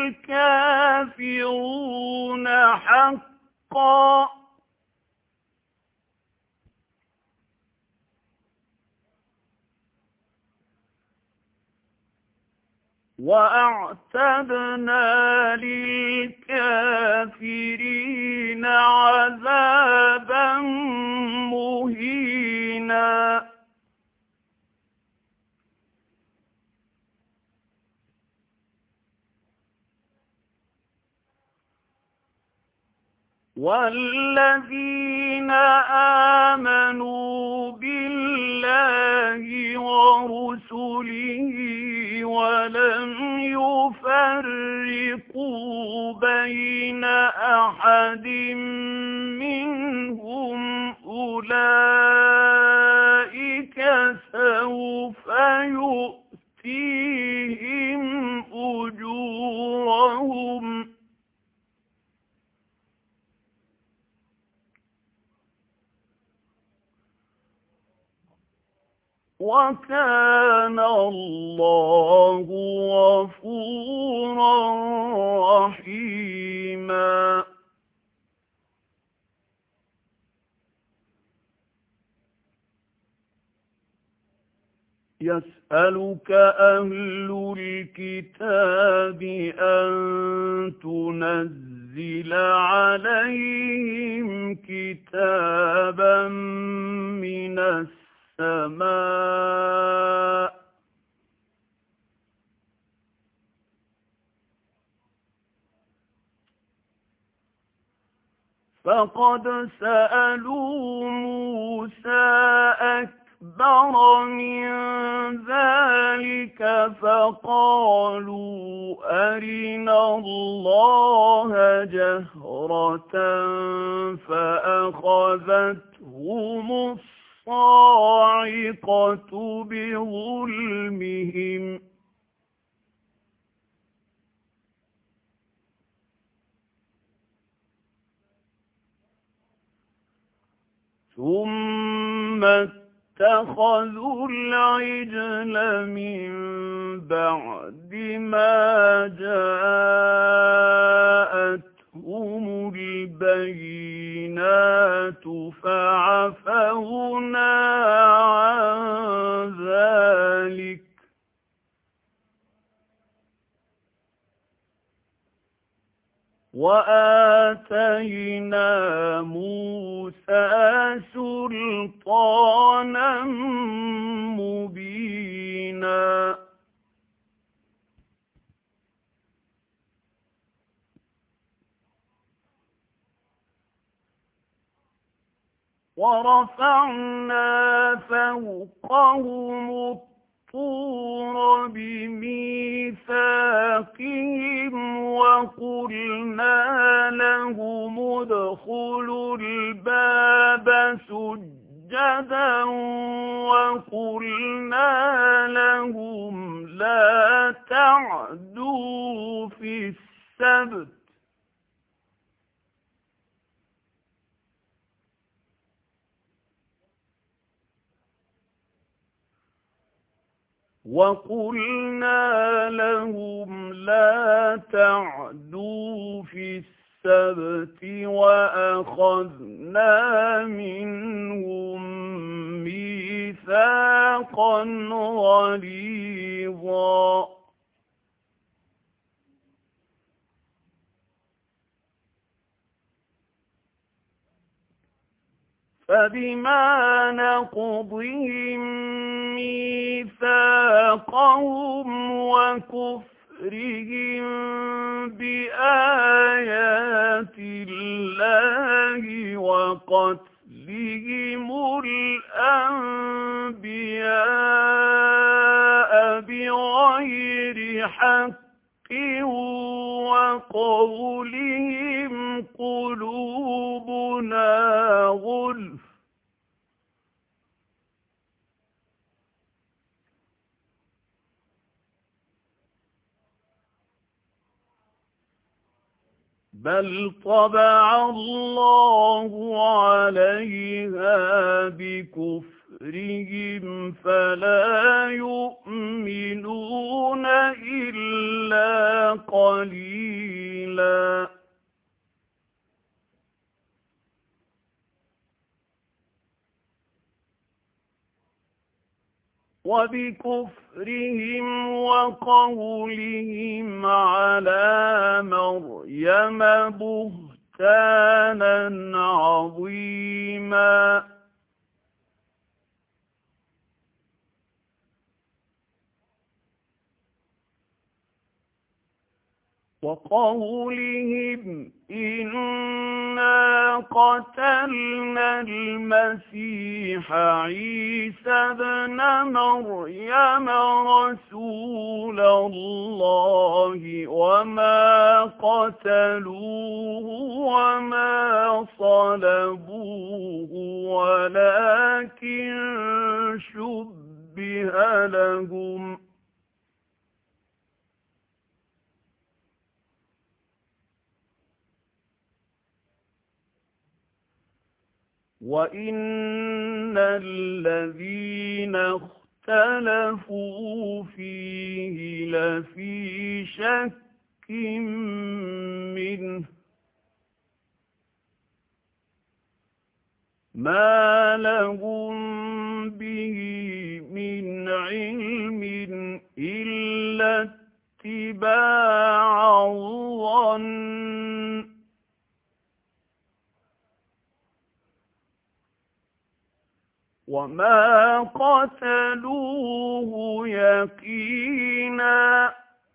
الكافرون حقا وأعتدنا للكافرين والذين آمنوا بالله ورسله ولم يفرقوا بين أحد منهم أولئك سوف يؤتيهم أجورهم وكان الله غفورا رحيما. يسألك أهل الكتاب أن تنزل عليهم كتابا من السماء فقد سألوا موسى أكبر من ذلك فقالوا أرنا الله جهرة فأخذتهم الصاعقة بظلمهم ثم اتخذوا العجل من بعد ما جاءتهم البينات فعفونا عن ذلك وآتينا موسى سلطانا مبينا. ورفعنا فوقهم الطور بميثاقهم وقلنا لهم ادخلوا الباب سجدا وقلنا لهم لا تعدوا في السبت وقلنا لهم لا تعدوا في السبت وأخذنا منهم ميثاقا غليظا. فبما نقضهم ميثاقهم وكفرهم بآيات الله وقتلهم الأنبياء بغير حق وقولهم قلوبنا غلف بل طبع الله عليها بكفرهم فلا يؤمنون إلا قليلا. وبكفرهم وقولهم على مريم بهتانا عظيما. وقولهم إنا قتلنا المسيح عيسى ابن مريم رسول الله وما قتلوه وما صلبوه ولكن شبه لهم وَإِنَّ الَّذِينَ اخْتَلَفُوا فِيهِ لَفِي شَكٍّ مِّنْهُ مَا لَهُم بِهِ مِنْ عِلْمٍ إِلَّا اتِّبَاعَ الظَّنِّ وَمَا قَتَلُوهُ يَقِينًا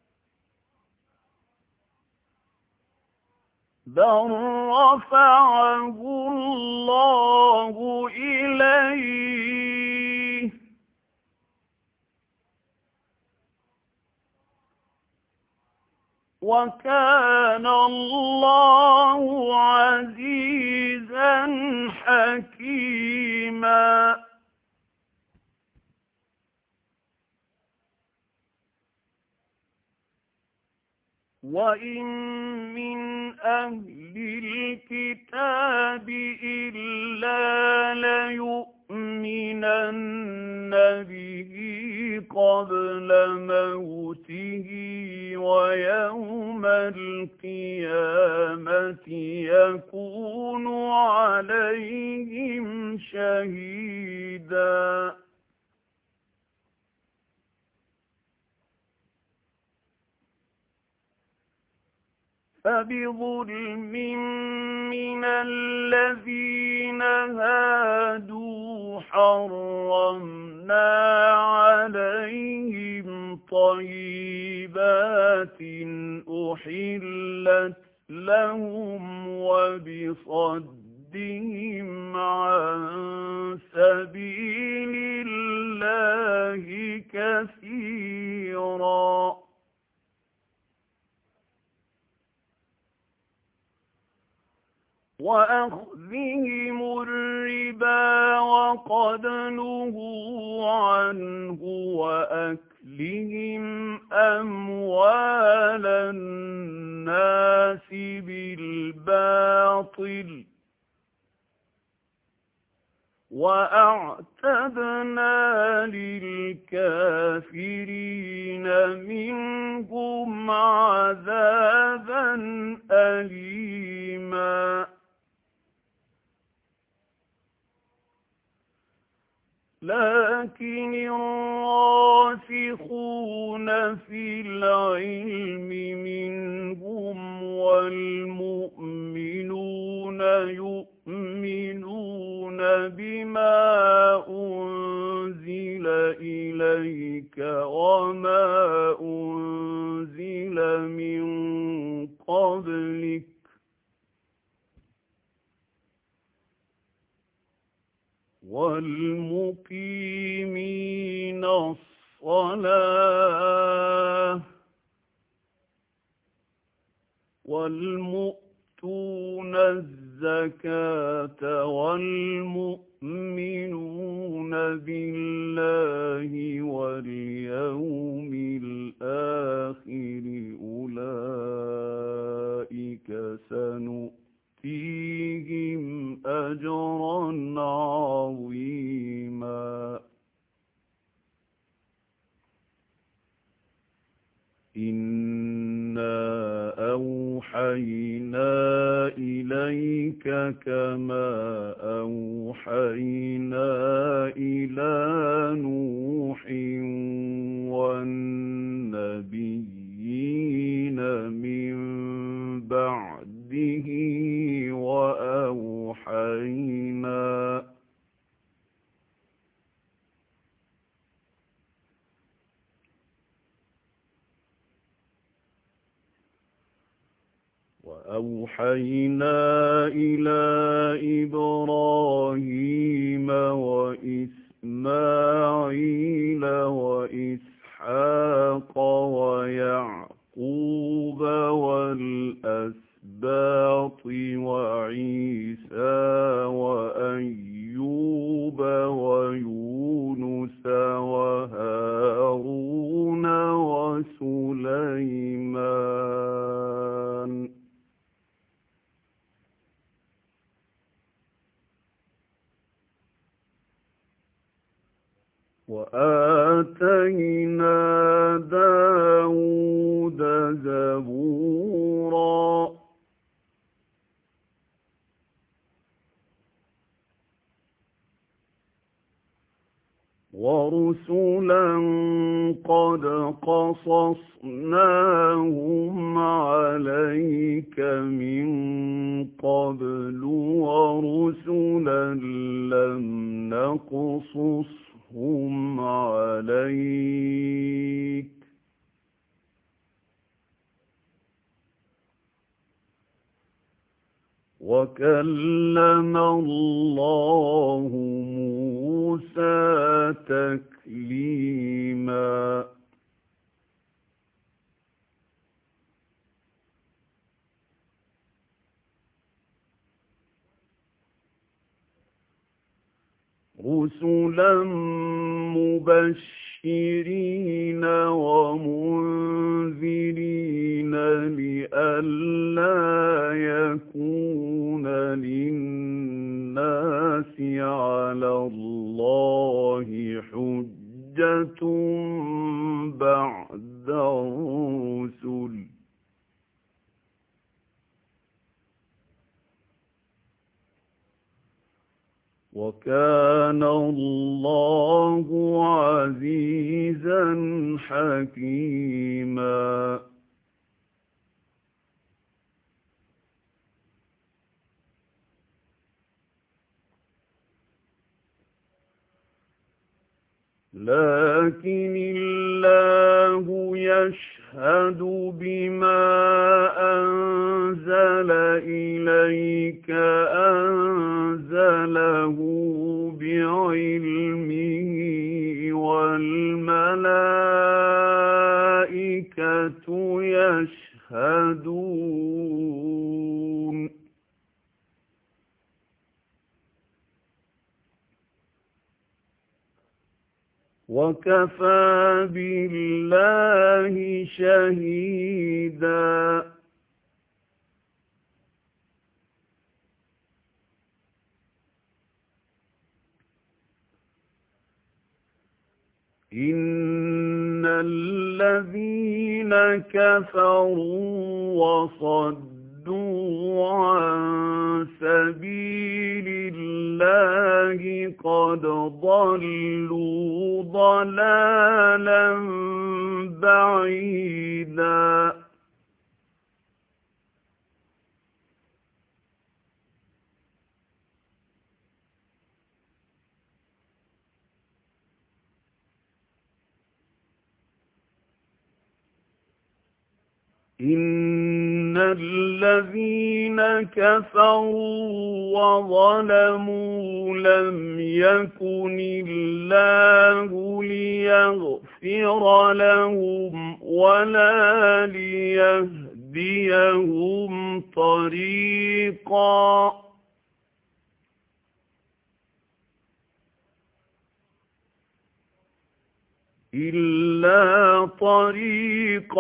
بَلْ رَفَعَهُ اللَّهُ إِلَيْهِ وَكَانَ اللَّهُ عَزِيزًا حَكِيمًا وَإِن مِّنْ أَهْلِ الْكِتَابِ إِلَّا لَيُؤْمِنَنَّ بِهِ قَبْلَ مَوْتِهِ وَيَوْمَ الْقِيَامَةِ يَكُونُ عَلَيْهِمْ شَهِيدًا فَبِظُلْمٍ مِّنَ الَّذِينَ هَادُوا حَرَّمْنَا عَلَيْهِمْ طَيِّبَاتٍ أُحِلَّتْ لَهُمْ وَبِصَدِّهِمْ عَن سَبِيلِ اللَّهِ كَثِيرًا وَأَخْذِهِمُ الرِّبَا وَقَدْ نُهُوا عَنْهُ وَأَكْلِهِمْ أَمْوَالَ النَّاسِ بِالْبَاطِلِ وَأَعْتَدْنَا لِلْكَافِرِينَ مِنْهُمْ عَذَابًا أَلِيمًا لكن الراسخون في العلم منهم والمؤمنون يؤمنون بما أنزل إليك وما أنزل من قبلك والمقيمين الصلاة والمؤتون الزكاة والمؤمنون بالله واليوم الآخر أولئك سنؤتيهم أجرا عظيما إنا أوحينا إليك كما أوحينا إلى نوح والنبيين من بعده وأوحينا وأوحينا إلى إبراهيم وإسماعيل وإسحاق ويعقوب والأسباط وعيسى وأيوب ويونس وهارون وسليمان وآتينا داود زبورا ورسلا قد قصصناهم عليك من قبل ورسلا لم نقصصهم عليك وكلم الله موسى تكليما رسلا مبشرين ومنذرين لئلا يكون للناس على الله حجة بعد الرسل وكان الله عزيزا حكيما لكن الله يشهد بما أنزل إليك أنزله بعلمه والملائكة يشهدون وكفى بالله شهيدا إن الذين كفروا وصدوا عن سبيل الله قد ضلوا ضلالا بعيدا إن الذين كفروا وظلموا لم يكن الله ليغفر لهم ولا ليهديهم طريقا إلا طريق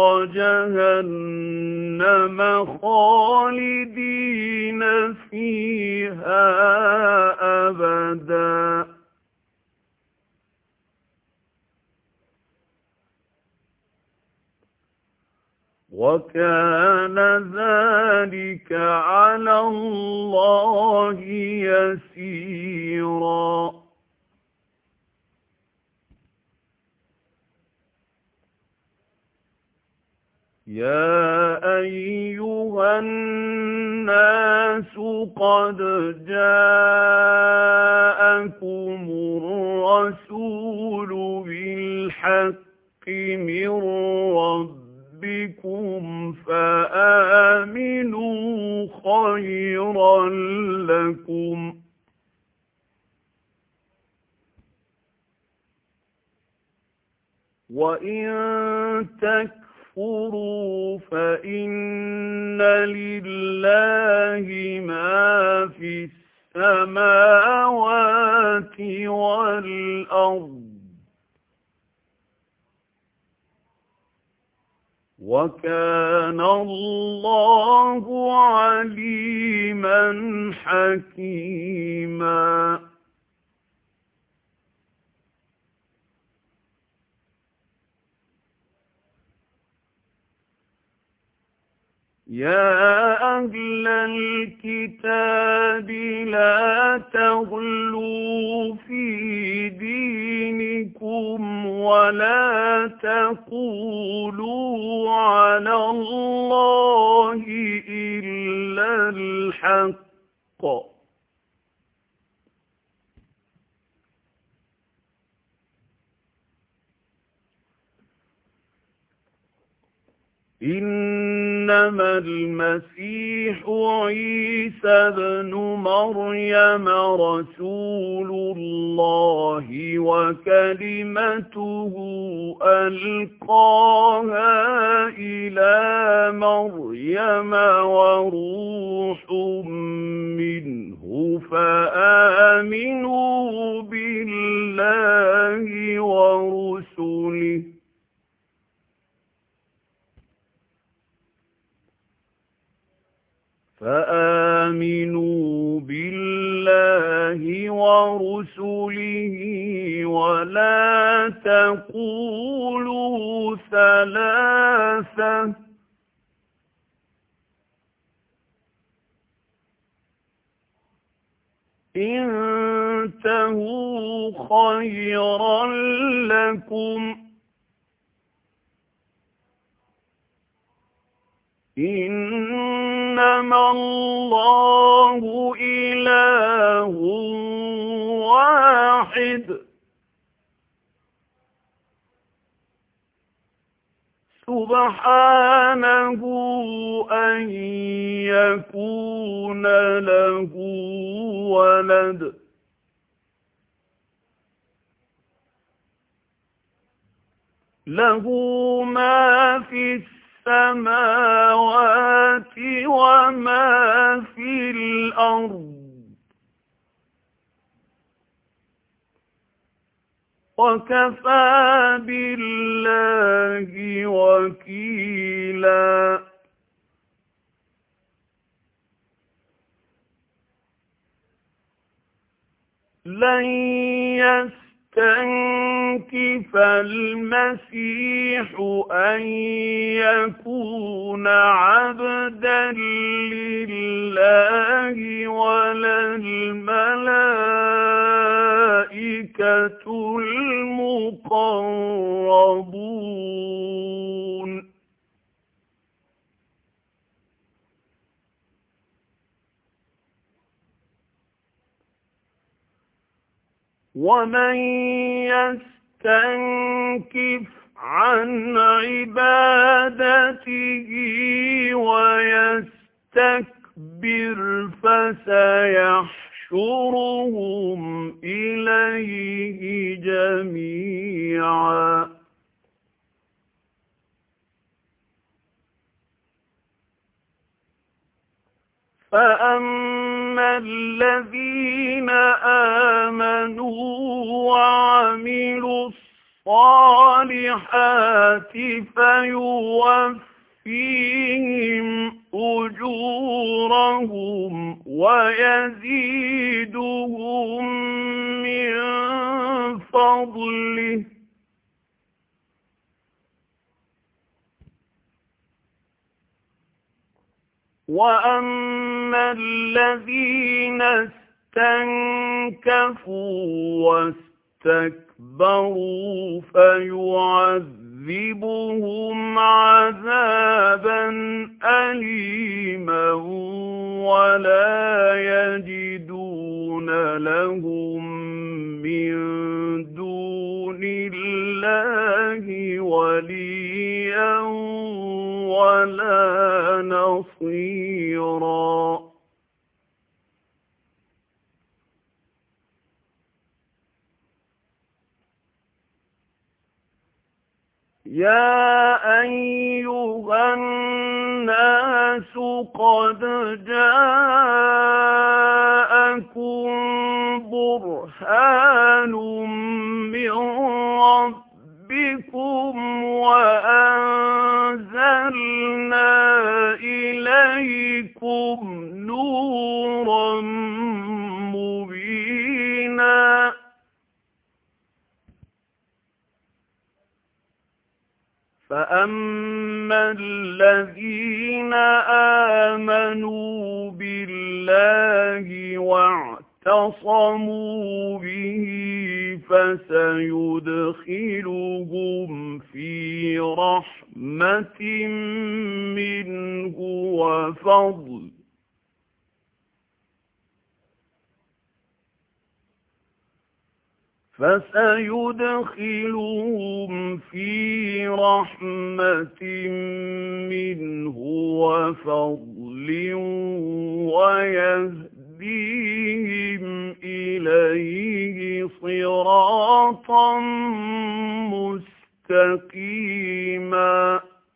جهنم خالدين فيها أبدا وكان ذلك على الله يسيرا يا أيها الناس قد جاءكم الرسول بالحق من ربكم فآمنوا وَإِن تَكْفُرُوا فَإِنَّ لِلَّهِ مَا فِي السَّمَاوَاتِ وَالْأَرْضِ وَكَانَ اللَّهُ عَلِيمًا حَكِيمًا. يَا أَهْلَ الْكِتَابِ لَا تَغْلُوا فِي دِينِكُمْ وَلَا تَقُولُوا عَلَى اللَّهِ إِلَّا الْحَقَّ إِنَّمَا الْمَسِيحُ عِيسَى ابْنُ مَرْيَمَ رَسُولُ اللَّهِ وَكَلِمَتُهُ أَلْقَاهَا إِلَى مَرْيَمَ وَرُوحٌ مِّنْهُ فَآمِنُوا بِاللَّهِ وَرُسُلِهِ فآمنوا بالله ورسله ولا تقولوا ثلاثة انتهوا خيرا لكم إنما الله إله واحد سبحانه أن يكون له ولد له ما في السماوات وما في الأرض وكفى بالله وكيلا لن يستنكف المسيح أن يكون عبدا لله ولا الملائكة المقربون ومن يستنكف عن عبادته ويستكبر فسيحشرهم إليه جميعا فأما الذين آمنوا وعملوا الصالحات فيوفيهم أجورهم ويزيدهم من فضله وَأَمَّا الَّذِينَ اسْتَنكَفُوا وَاسْتَكْبَرُوا فَيُعَذِّبُهُمْ عَذَابًا أَلِيمًا وَلَا يَجِدُونَ لَهُم مِّن دُونِ اللَّهِ وَلِيًّا وَلَا نَصِيرًا يَا أَيُّهَا النَّاسُ قَدْ جَاءَكُم بُرْهَانٌ مِّن رَّبِّكُمْ وَأَنزَلْنَا إِلَيْكُمْ نُورًا مُّبِينًا. فَأَمَّا الَّذِينَ آمَنُوا بِاللَّهِ وَاعْتَصَمُوا بِهِ فَسَيُدْخِلُهُمْ فِي رَحْمَةٍ مِّنْهُ وَفَضْلٍ فَسَيُدْخِلُهُمْ فِي رَحْمَةٍ مِّنْهُ وَفَضْلٍ وَيَهْدِيهِمْ إِلَيْهِ صِرَاطًا مُّسْتَقِيمًا.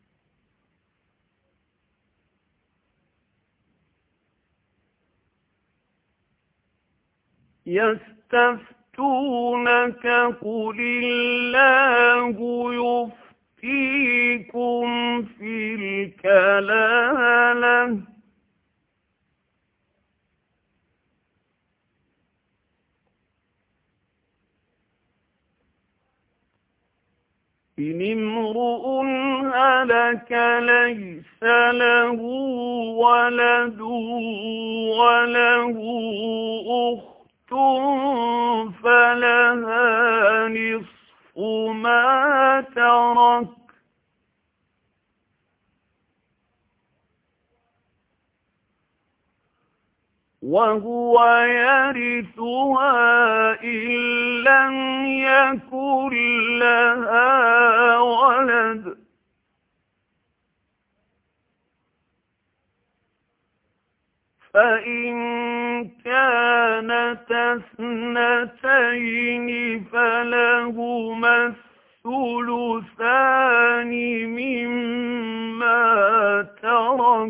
يَسْتَفْتُونَكَ قُلِ اللَّهُ يُفْتِيكُمْ فِي الْكَلَالَةِ إِنِ امْرُؤٌ هَلَكَ لَيْسَ لَهُ وَلَدٌ وَلَهُ أُخْتٌ فَلَهَا نِصْفُ مَا تَرَكَ وَهُوَ يَرِثُهَا إِن لَّمْ يَكُن لَّهَا وَلَدٌ فَإِن كَانَتَا اثْنَتَيْنِ فَلَهُمَا الثُّلُثَانِ مِمَّا تَرَكَ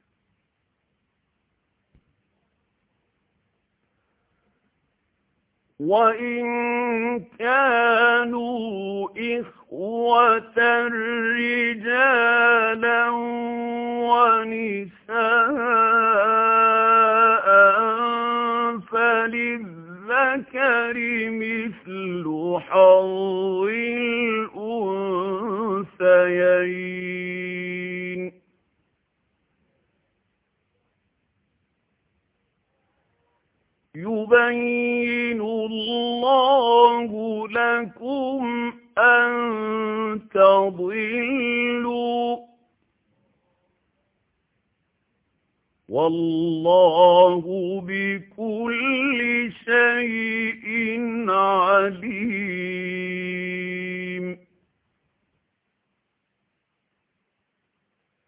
وَإِن كَانُوا إِخْوَةً رِّجَالًا وَنِسَاءً فَلِلذَّكَرِ مِثْلُ حَظِّ الْأُنثَيَيْنِ ۗ يُبَيِّنُ اللَّهُ لَكُمْ أَن تَضِلُّوا ۗ وَاللَّهُ بِكُلِّ شَيْءٍ عَلِيمٌ.